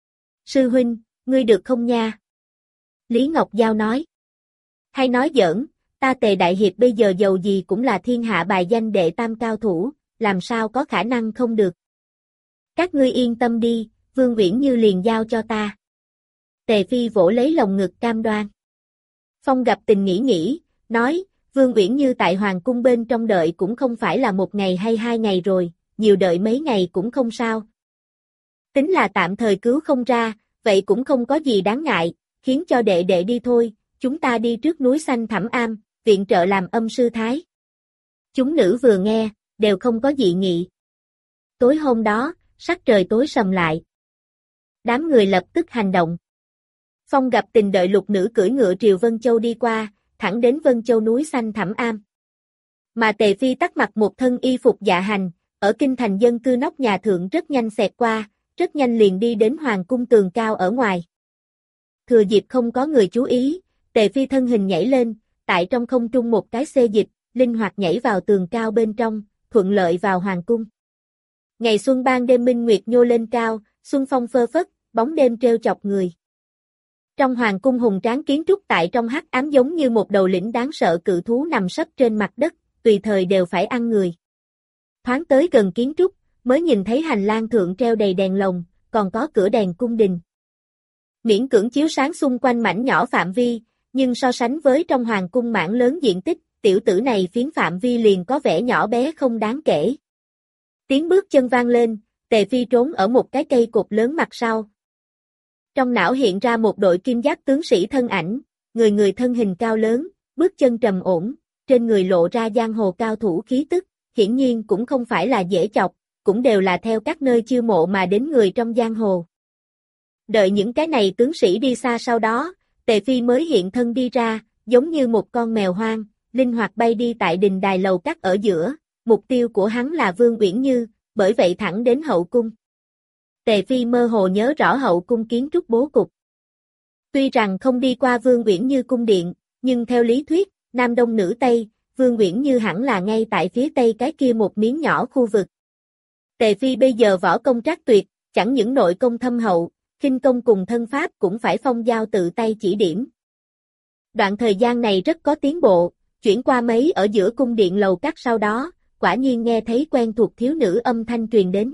Sư huynh, ngươi được không nha? Lý Ngọc Giao nói. Hay nói giỡn, ta Tề Đại Hiệp bây giờ giàu gì cũng là thiên hạ bài danh đệ tam cao thủ, làm sao có khả năng không được. Các ngươi yên tâm đi, Vương Uyển Như liền giao cho ta. Tề Phi vỗ lấy lồng ngực cam đoan. Phong Gặp Tình nghĩ, nói, Vương Uyển Như tại Hoàng cung bên trong đợi cũng không phải là một ngày hay hai ngày rồi, nhiều đợi mấy ngày cũng không sao. Tính là tạm thời cứu không ra, vậy cũng không có gì đáng ngại, khiến cho đệ đệ đi thôi, chúng ta đi trước núi Xanh Thẳm Am, viện trợ làm âm sư thái. Chúng nữ vừa nghe, đều không có dị nghị. Tối hôm đó, sắc trời tối sầm lại. Đám người lập tức hành động. Phong Gặp Tình đợi lục nữ cưỡi ngựa triều Vân Châu đi qua, thẳng đến Vân Châu núi Xanh Thẳm Am. Mà Tề Phi tắc mặc một thân y phục dạ hành, ở kinh thành dân cư nóc nhà thượng rất nhanh xẹt qua, rất nhanh liền đi đến hoàng cung tường cao ở ngoài. Thừa dịp không có người chú ý, Tề Phi thân hình nhảy lên, tại trong không trung một cái xê dịch, linh hoạt nhảy vào tường cao bên trong, thuận lợi vào hoàng cung. Ngày xuân ban đêm minh nguyệt nhô lên cao, xuân phong phơ phất, bóng đêm treo chọc người. Trong hoàng cung hùng tráng kiến trúc tại trong hắc ám giống như một đầu lĩnh đáng sợ cự thú nằm sấp trên mặt đất, tùy thời đều phải ăn người. Thoáng tới gần kiến trúc, mới nhìn thấy hành lang thượng treo đầy đèn lồng, còn có cửa đèn cung đình. Miễn cưỡng chiếu sáng xung quanh mảnh nhỏ phạm vi, nhưng so sánh với trong hoàng cung mảng lớn diện tích, tiểu tử này phiến phạm vi liền có vẻ nhỏ bé không đáng kể. Tiếng bước chân vang lên, Tề Phi trốn ở một cái cây cột lớn mặt sau. Trong não hiện ra một đội kim giáp tướng sĩ thân ảnh, người thân hình cao lớn, bước chân trầm ổn, trên người lộ ra giang hồ cao thủ khí tức, hiển nhiên cũng không phải là dễ chọc, cũng đều là theo các nơi chiêu mộ mà đến người trong giang hồ. Đợi những cái này tướng sĩ đi xa sau đó, Tề Phi mới hiện thân đi ra, giống như một con mèo hoang, linh hoạt bay đi tại đình đài lầu các ở giữa, mục tiêu của hắn là Vương Uyển Như, bởi vậy thẳng đến hậu cung. Tề Phi mơ hồ nhớ rõ hậu cung kiến trúc bố cục. Tuy rằng không đi qua Vương Uyển Như cung điện, nhưng theo lý thuyết, Nam Đông Nữ Tây, Vương Uyển Như hẳn là ngay tại phía Tây cái kia một miếng nhỏ khu vực. Tề Phi bây giờ võ công trác tuyệt, chẳng những nội công thâm hậu, khinh công cùng thân pháp cũng phải Phong Giao tự tay chỉ điểm. Đoạn thời gian này rất có tiến bộ, chuyển qua mấy ở giữa cung điện lầu các sau đó, quả nhiên nghe thấy quen thuộc thiếu nữ âm thanh truyền đến.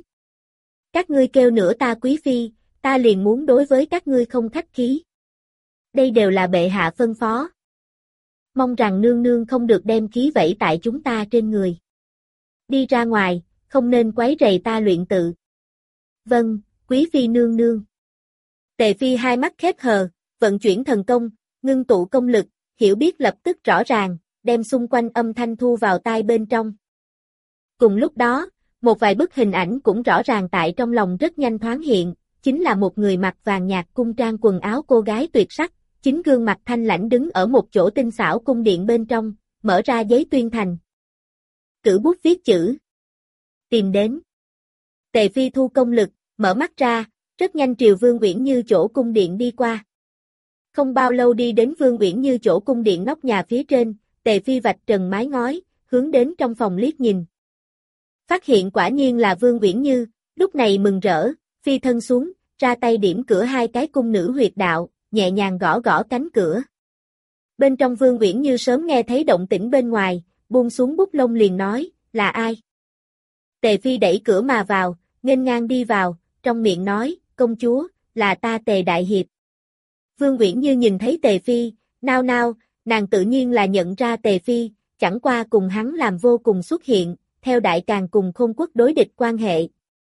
Các ngươi kêu nữa ta quý phi, ta liền muốn đối với các ngươi không khách khí. Đây đều là bệ hạ phân phó. Mong rằng nương nương không được đem khí vẩy tại chúng ta trên người. Đi ra ngoài, không nên quấy rầy ta luyện tự. Vâng, quý phi nương nương. Tề phi hai mắt khép hờ, vận chuyển thần công, ngưng tụ công lực, hiểu biết lập tức rõ ràng, đem xung quanh âm thanh thu vào tai bên trong. Cùng lúc đó, một vài bức hình ảnh cũng rõ ràng tại trong lòng rất nhanh thoáng hiện, chính là một người mặc vàng nhạt cung trang quần áo cô gái tuyệt sắc, chính gương mặt thanh lãnh đứng ở một chỗ tinh xảo cung điện bên trong, mở ra giấy tuyên thành. Cử bút viết chữ. Tìm đến. Tề phi thu công lực, mở mắt ra, rất nhanh triều Vương Uyển Như chỗ cung điện đi qua. Không bao lâu đi đến Vương Uyển Như chỗ cung điện nóc nhà phía trên, Tề phi vạch trần mái ngói, hướng đến trong phòng liếc nhìn. Phát hiện quả nhiên là Vương Uyển Như, lúc này mừng rỡ, phi thân xuống, ra tay điểm cửa hai cái cung nữ huyệt đạo, nhẹ nhàng gõ gõ cánh cửa. Bên trong Vương Uyển Như sớm nghe thấy động tĩnh bên ngoài, buông xuống bút lông liền nói, là ai? Tề phi đẩy cửa mà vào, nghênh ngang đi vào, trong miệng nói, công chúa, là ta Tề đại hiệp. Vương Uyển Như nhìn thấy Tề phi, nao nao, nàng tự nhiên là nhận ra Tề phi, chẳng qua cùng hắn làm vô cùng xuất hiện, theo đại càng cùng Khôn Quốc đối địch quan hệ.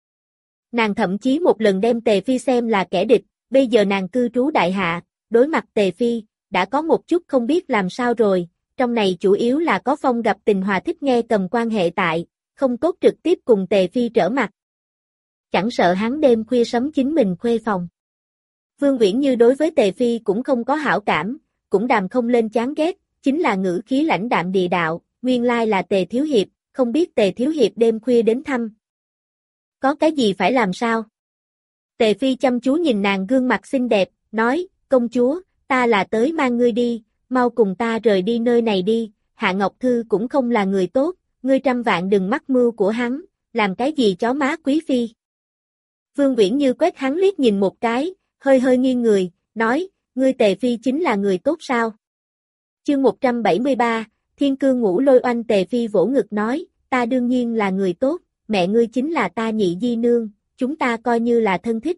Nàng thậm chí một lần đem Tề phi xem là kẻ địch, bây giờ nàng cư trú đại hạ, đối mặt Tề phi, đã có một chút không biết làm sao rồi, trong này chủ yếu là có phong gặp tình hòa thích nghe cầm quan hệ tại, không tốt trực tiếp cùng Tề phi trở mặt. Chẳng sợ hắn đêm khuya sấm chính mình khuê phòng. Vương Uyển Như đối với Tề phi cũng không có hảo cảm, cũng đàm không lên chán ghét, chính là ngữ khí lãnh đạm địa đạo, nguyên lai là Tề thiếu hiệp, không biết Tề thiếu hiệp đêm khuya đến thăm. Có cái gì phải làm sao? Tề phi chăm chú nhìn nàng gương mặt xinh đẹp, nói, công chúa, ta là tới mang ngươi đi, mau cùng ta rời đi nơi này đi, Hạ Ngọc Thư cũng không là người tốt, ngươi trăm vạn đừng mắc mưu của hắn, làm cái gì chó má quý phi. Vương Uyển Như quét hắn liếc nhìn một cái, hơi hơi nghiêng người, nói, ngươi Tề phi chính là người tốt sao? Chương 173, Thiên Cương Ngũ Lôi Oanh. Tề phi vỗ ngực nói, ta đương nhiên là người tốt, mẹ ngươi chính là ta nhị di nương, chúng ta coi như là thân thích.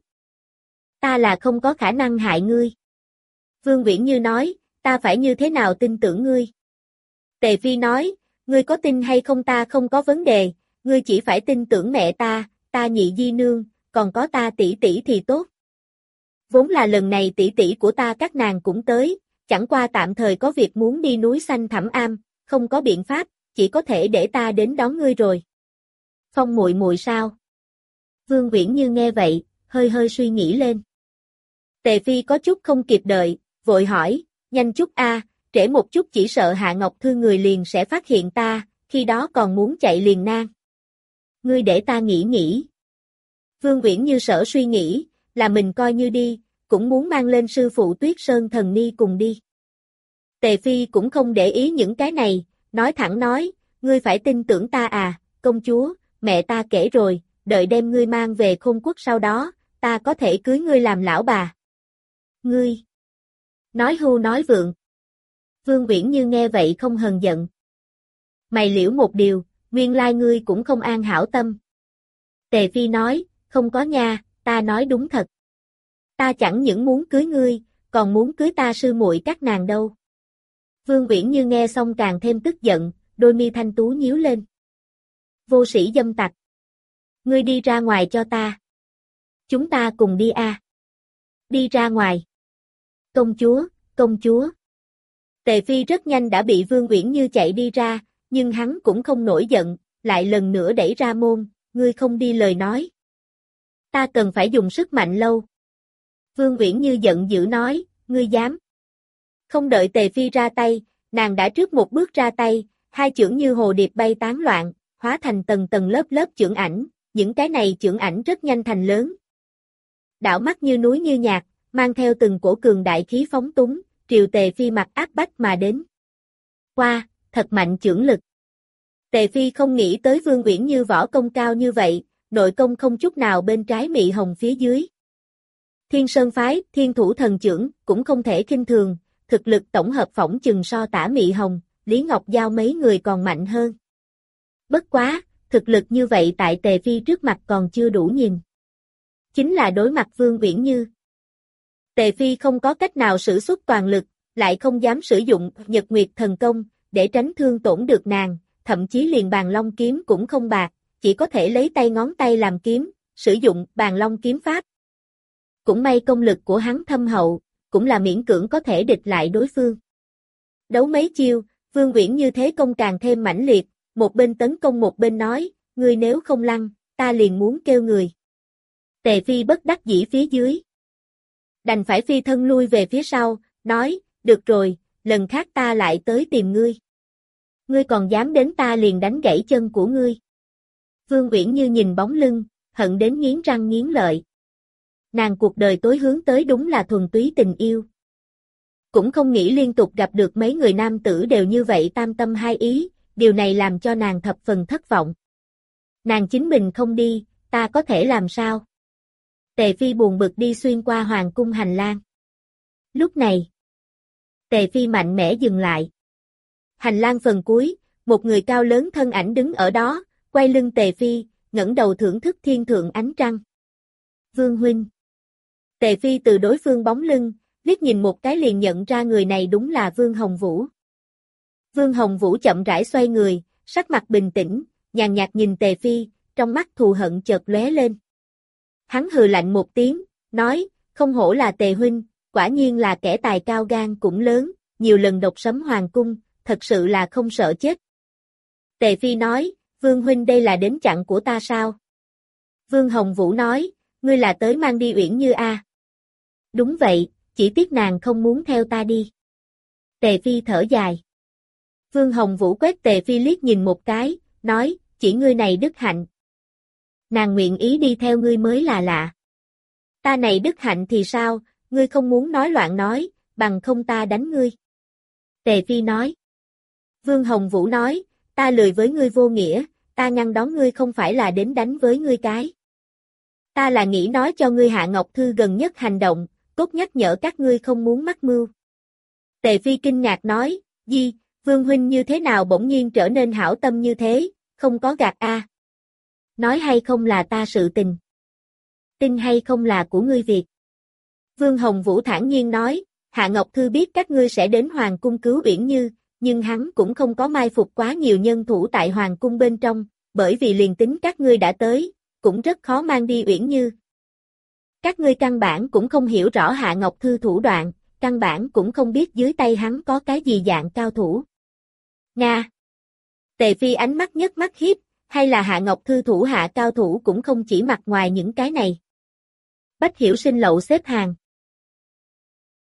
Ta là không có khả năng hại ngươi. Vương Uyển Như nói, ta phải như thế nào tin tưởng ngươi? Tề phi nói, ngươi có tin hay không ta không có vấn đề, ngươi chỉ phải tin tưởng mẹ ta nhị di nương, còn có ta tỷ tỷ thì tốt. Vốn là lần này tỷ tỷ của ta các nàng cũng tới, chẳng qua tạm thời có việc muốn đi núi xanh Thẳm Am, không có biện pháp, chỉ có thể để ta đến đón ngươi rồi. Phong muội muội sao? Vương Uyển Như nghe vậy, hơi hơi suy nghĩ lên. Tề phi có chút không kịp đợi, vội hỏi, nhanh chút a, trễ một chút chỉ sợ Hạ Ngọc Thư người liền sẽ phát hiện ta, khi đó còn muốn chạy liền nan. Ngươi để ta nghĩ nghĩ. Vương Uyển Như sở suy nghĩ, là mình coi như đi, cũng muốn mang lên sư phụ Tuyết Sơn Thần Ni cùng đi. Tề phi cũng không để ý những cái này, nói thẳng nói, ngươi phải tin tưởng ta à, công chúa, mẹ ta kể rồi, đợi đem ngươi mang về Khôn Quốc sau đó, ta có thể cưới ngươi làm lão bà. Ngươi! Nói hưu nói vượng. Vương Uyển Như nghe vậy không hờn giận. Mày liễu một điều, nguyên lai ngươi cũng không an hảo tâm. Tề phi nói, không có nha, ta nói đúng thật. Ta chẳng những muốn cưới ngươi, còn muốn cưới ta sư muội các nàng đâu. Vương Uyển Như nghe xong càng thêm tức giận, đôi mi thanh tú nhíu lên. Vô sĩ dâm tặc. Ngươi đi ra ngoài cho ta. Chúng ta cùng đi a. Đi ra ngoài. Công chúa, công chúa. Tề phi rất nhanh đã bị Vương Uyển Như chạy đi ra, nhưng hắn cũng không nổi giận, lại lần nữa đẩy ra môn, ngươi không đi lời nói. Ta cần phải dùng sức mạnh lâu. Vương Uyển Như giận dữ nói, ngươi dám. Không đợi Tề phi ra tay, nàng đã trước một bước ra tay, hai chưởng như hồ điệp bay tán loạn, hóa thành tầng tầng lớp lớp chưởng ảnh, những cái này chưởng ảnh rất nhanh thành lớn. Đảo mắt như núi như nhạc, mang theo từng cổ cường đại khí phóng túng, triều Tề phi mặt áp bách mà đến. Qua, thật mạnh chưởng lực. Tề phi không nghĩ tới Vương Uyển Như võ công cao như vậy, nội công không chút nào bên trái Mị Hồng phía dưới. Thiên Sơn phái, Thiên Thủ Thần Chưởng cũng không thể khinh thường, thực lực tổng hợp phỏng chừng so tả Mị Hồng, Lý Ngọc Giao mấy người còn mạnh hơn. Bất quá, thực lực như vậy tại Tề phi trước mặt còn chưa đủ nhìn. Chính là đối mặt Vương Uyển Như. Tề phi không có cách nào sử xuất toàn lực, lại không dám sử dụng Nhật Nguyệt thần công, để tránh thương tổn được nàng, thậm chí liền bàn long kiếm cũng không bạc, chỉ có thể lấy tay ngón tay làm kiếm, sử dụng bàn long kiếm pháp. Cũng may công lực của hắn thâm hậu, cũng là miễn cưỡng có thể địch lại đối phương. Đấu mấy chiêu, Vương Uyển Như thế công càng thêm mãnh liệt, một bên tấn công một bên nói, ngươi nếu không lăn, ta liền muốn kêu người. Tề Phi bất đắc dĩ phía dưới. Đành phải phi thân lui về phía sau, nói, được rồi, lần khác ta lại tới tìm ngươi. Ngươi còn dám đến ta liền đánh gãy chân của ngươi. Vương Uyển Như nhìn bóng lưng, hận đến nghiến răng nghiến lợi. Nàng cuộc đời tối hướng tới đúng là thuần túy tình yêu. Cũng không nghĩ liên tục gặp được mấy người nam tử đều như vậy tam tâm hai ý, điều này làm cho nàng thập phần thất vọng. Nàng chính mình không đi, ta có thể làm sao? Tề Phi buồn bực đi xuyên qua hoàng cung hành lang. Lúc này, Tề Phi mạnh mẽ dừng lại. Hành lang phần cuối, một người cao lớn thân ảnh đứng ở đó, quay lưng Tề Phi, ngẩng đầu thưởng thức thiên thượng ánh trăng. Vương huynh. Tề Phi từ đối phương bóng lưng, liếc nhìn một cái liền nhận ra người này đúng là Vương Hồng Vũ. Vương Hồng Vũ chậm rãi xoay người, sắc mặt bình tĩnh, nhàn nhạt nhìn Tề Phi, trong mắt thù hận chợt lóe lên. Hắn hừ lạnh một tiếng, nói, không hổ là Tề huynh, quả nhiên là kẻ tài cao gan cũng lớn, nhiều lần độc sấm hoàng cung, thật sự là không sợ chết. Tề Phi nói, Vương huynh đây là đến chặn của ta sao? Vương Hồng Vũ nói, ngươi là tới mang đi Uyển Như a? Đúng vậy, chỉ tiếc nàng không muốn theo ta đi. Tề Phi thở dài. Vương Hồng Vũ quét Tề Phi liếc nhìn một cái, nói, chỉ ngươi này đức hạnh. Nàng nguyện ý đi theo ngươi mới là lạ. Ta này đức hạnh thì sao, ngươi không muốn nói loạn nói, bằng không ta đánh ngươi. Tề Phi nói. Vương Hồng Vũ nói, ta lười với ngươi vô nghĩa, ta ngăn đón ngươi không phải là đến đánh với ngươi cái. Ta là nghĩ nói cho ngươi Hạ Ngọc Thư gần nhất hành động, cốt nhắc nhở các ngươi không muốn mắc mưu. Tề Phi kinh ngạc nói, Di, Vương huynh như thế nào bỗng nhiên trở nên hảo tâm như thế, không có gạt a? Nói hay không là ta sự tình. Tin hay không là của ngươi việc. Vương Hồng Vũ thản nhiên nói, Hạ Ngọc Thư biết các ngươi sẽ đến Hoàng cung cứu Uyển Như, nhưng hắn cũng không có mai phục quá nhiều nhân thủ tại Hoàng cung bên trong, bởi vì liền tính các ngươi đã tới, cũng rất khó mang đi Uyển Như. Các ngươi căn bản cũng không hiểu rõ Hạ Ngọc Thư thủ đoạn, căn bản cũng không biết dưới tay hắn có cái gì dạng cao thủ. Nga. Tề Phi ánh mắt nhất mắt hiếp, hay là Hạ Ngọc Thư thủ hạ cao thủ cũng không chỉ mặt ngoài những cái này. Bách Hiểu Sinh lậu xếp hàng.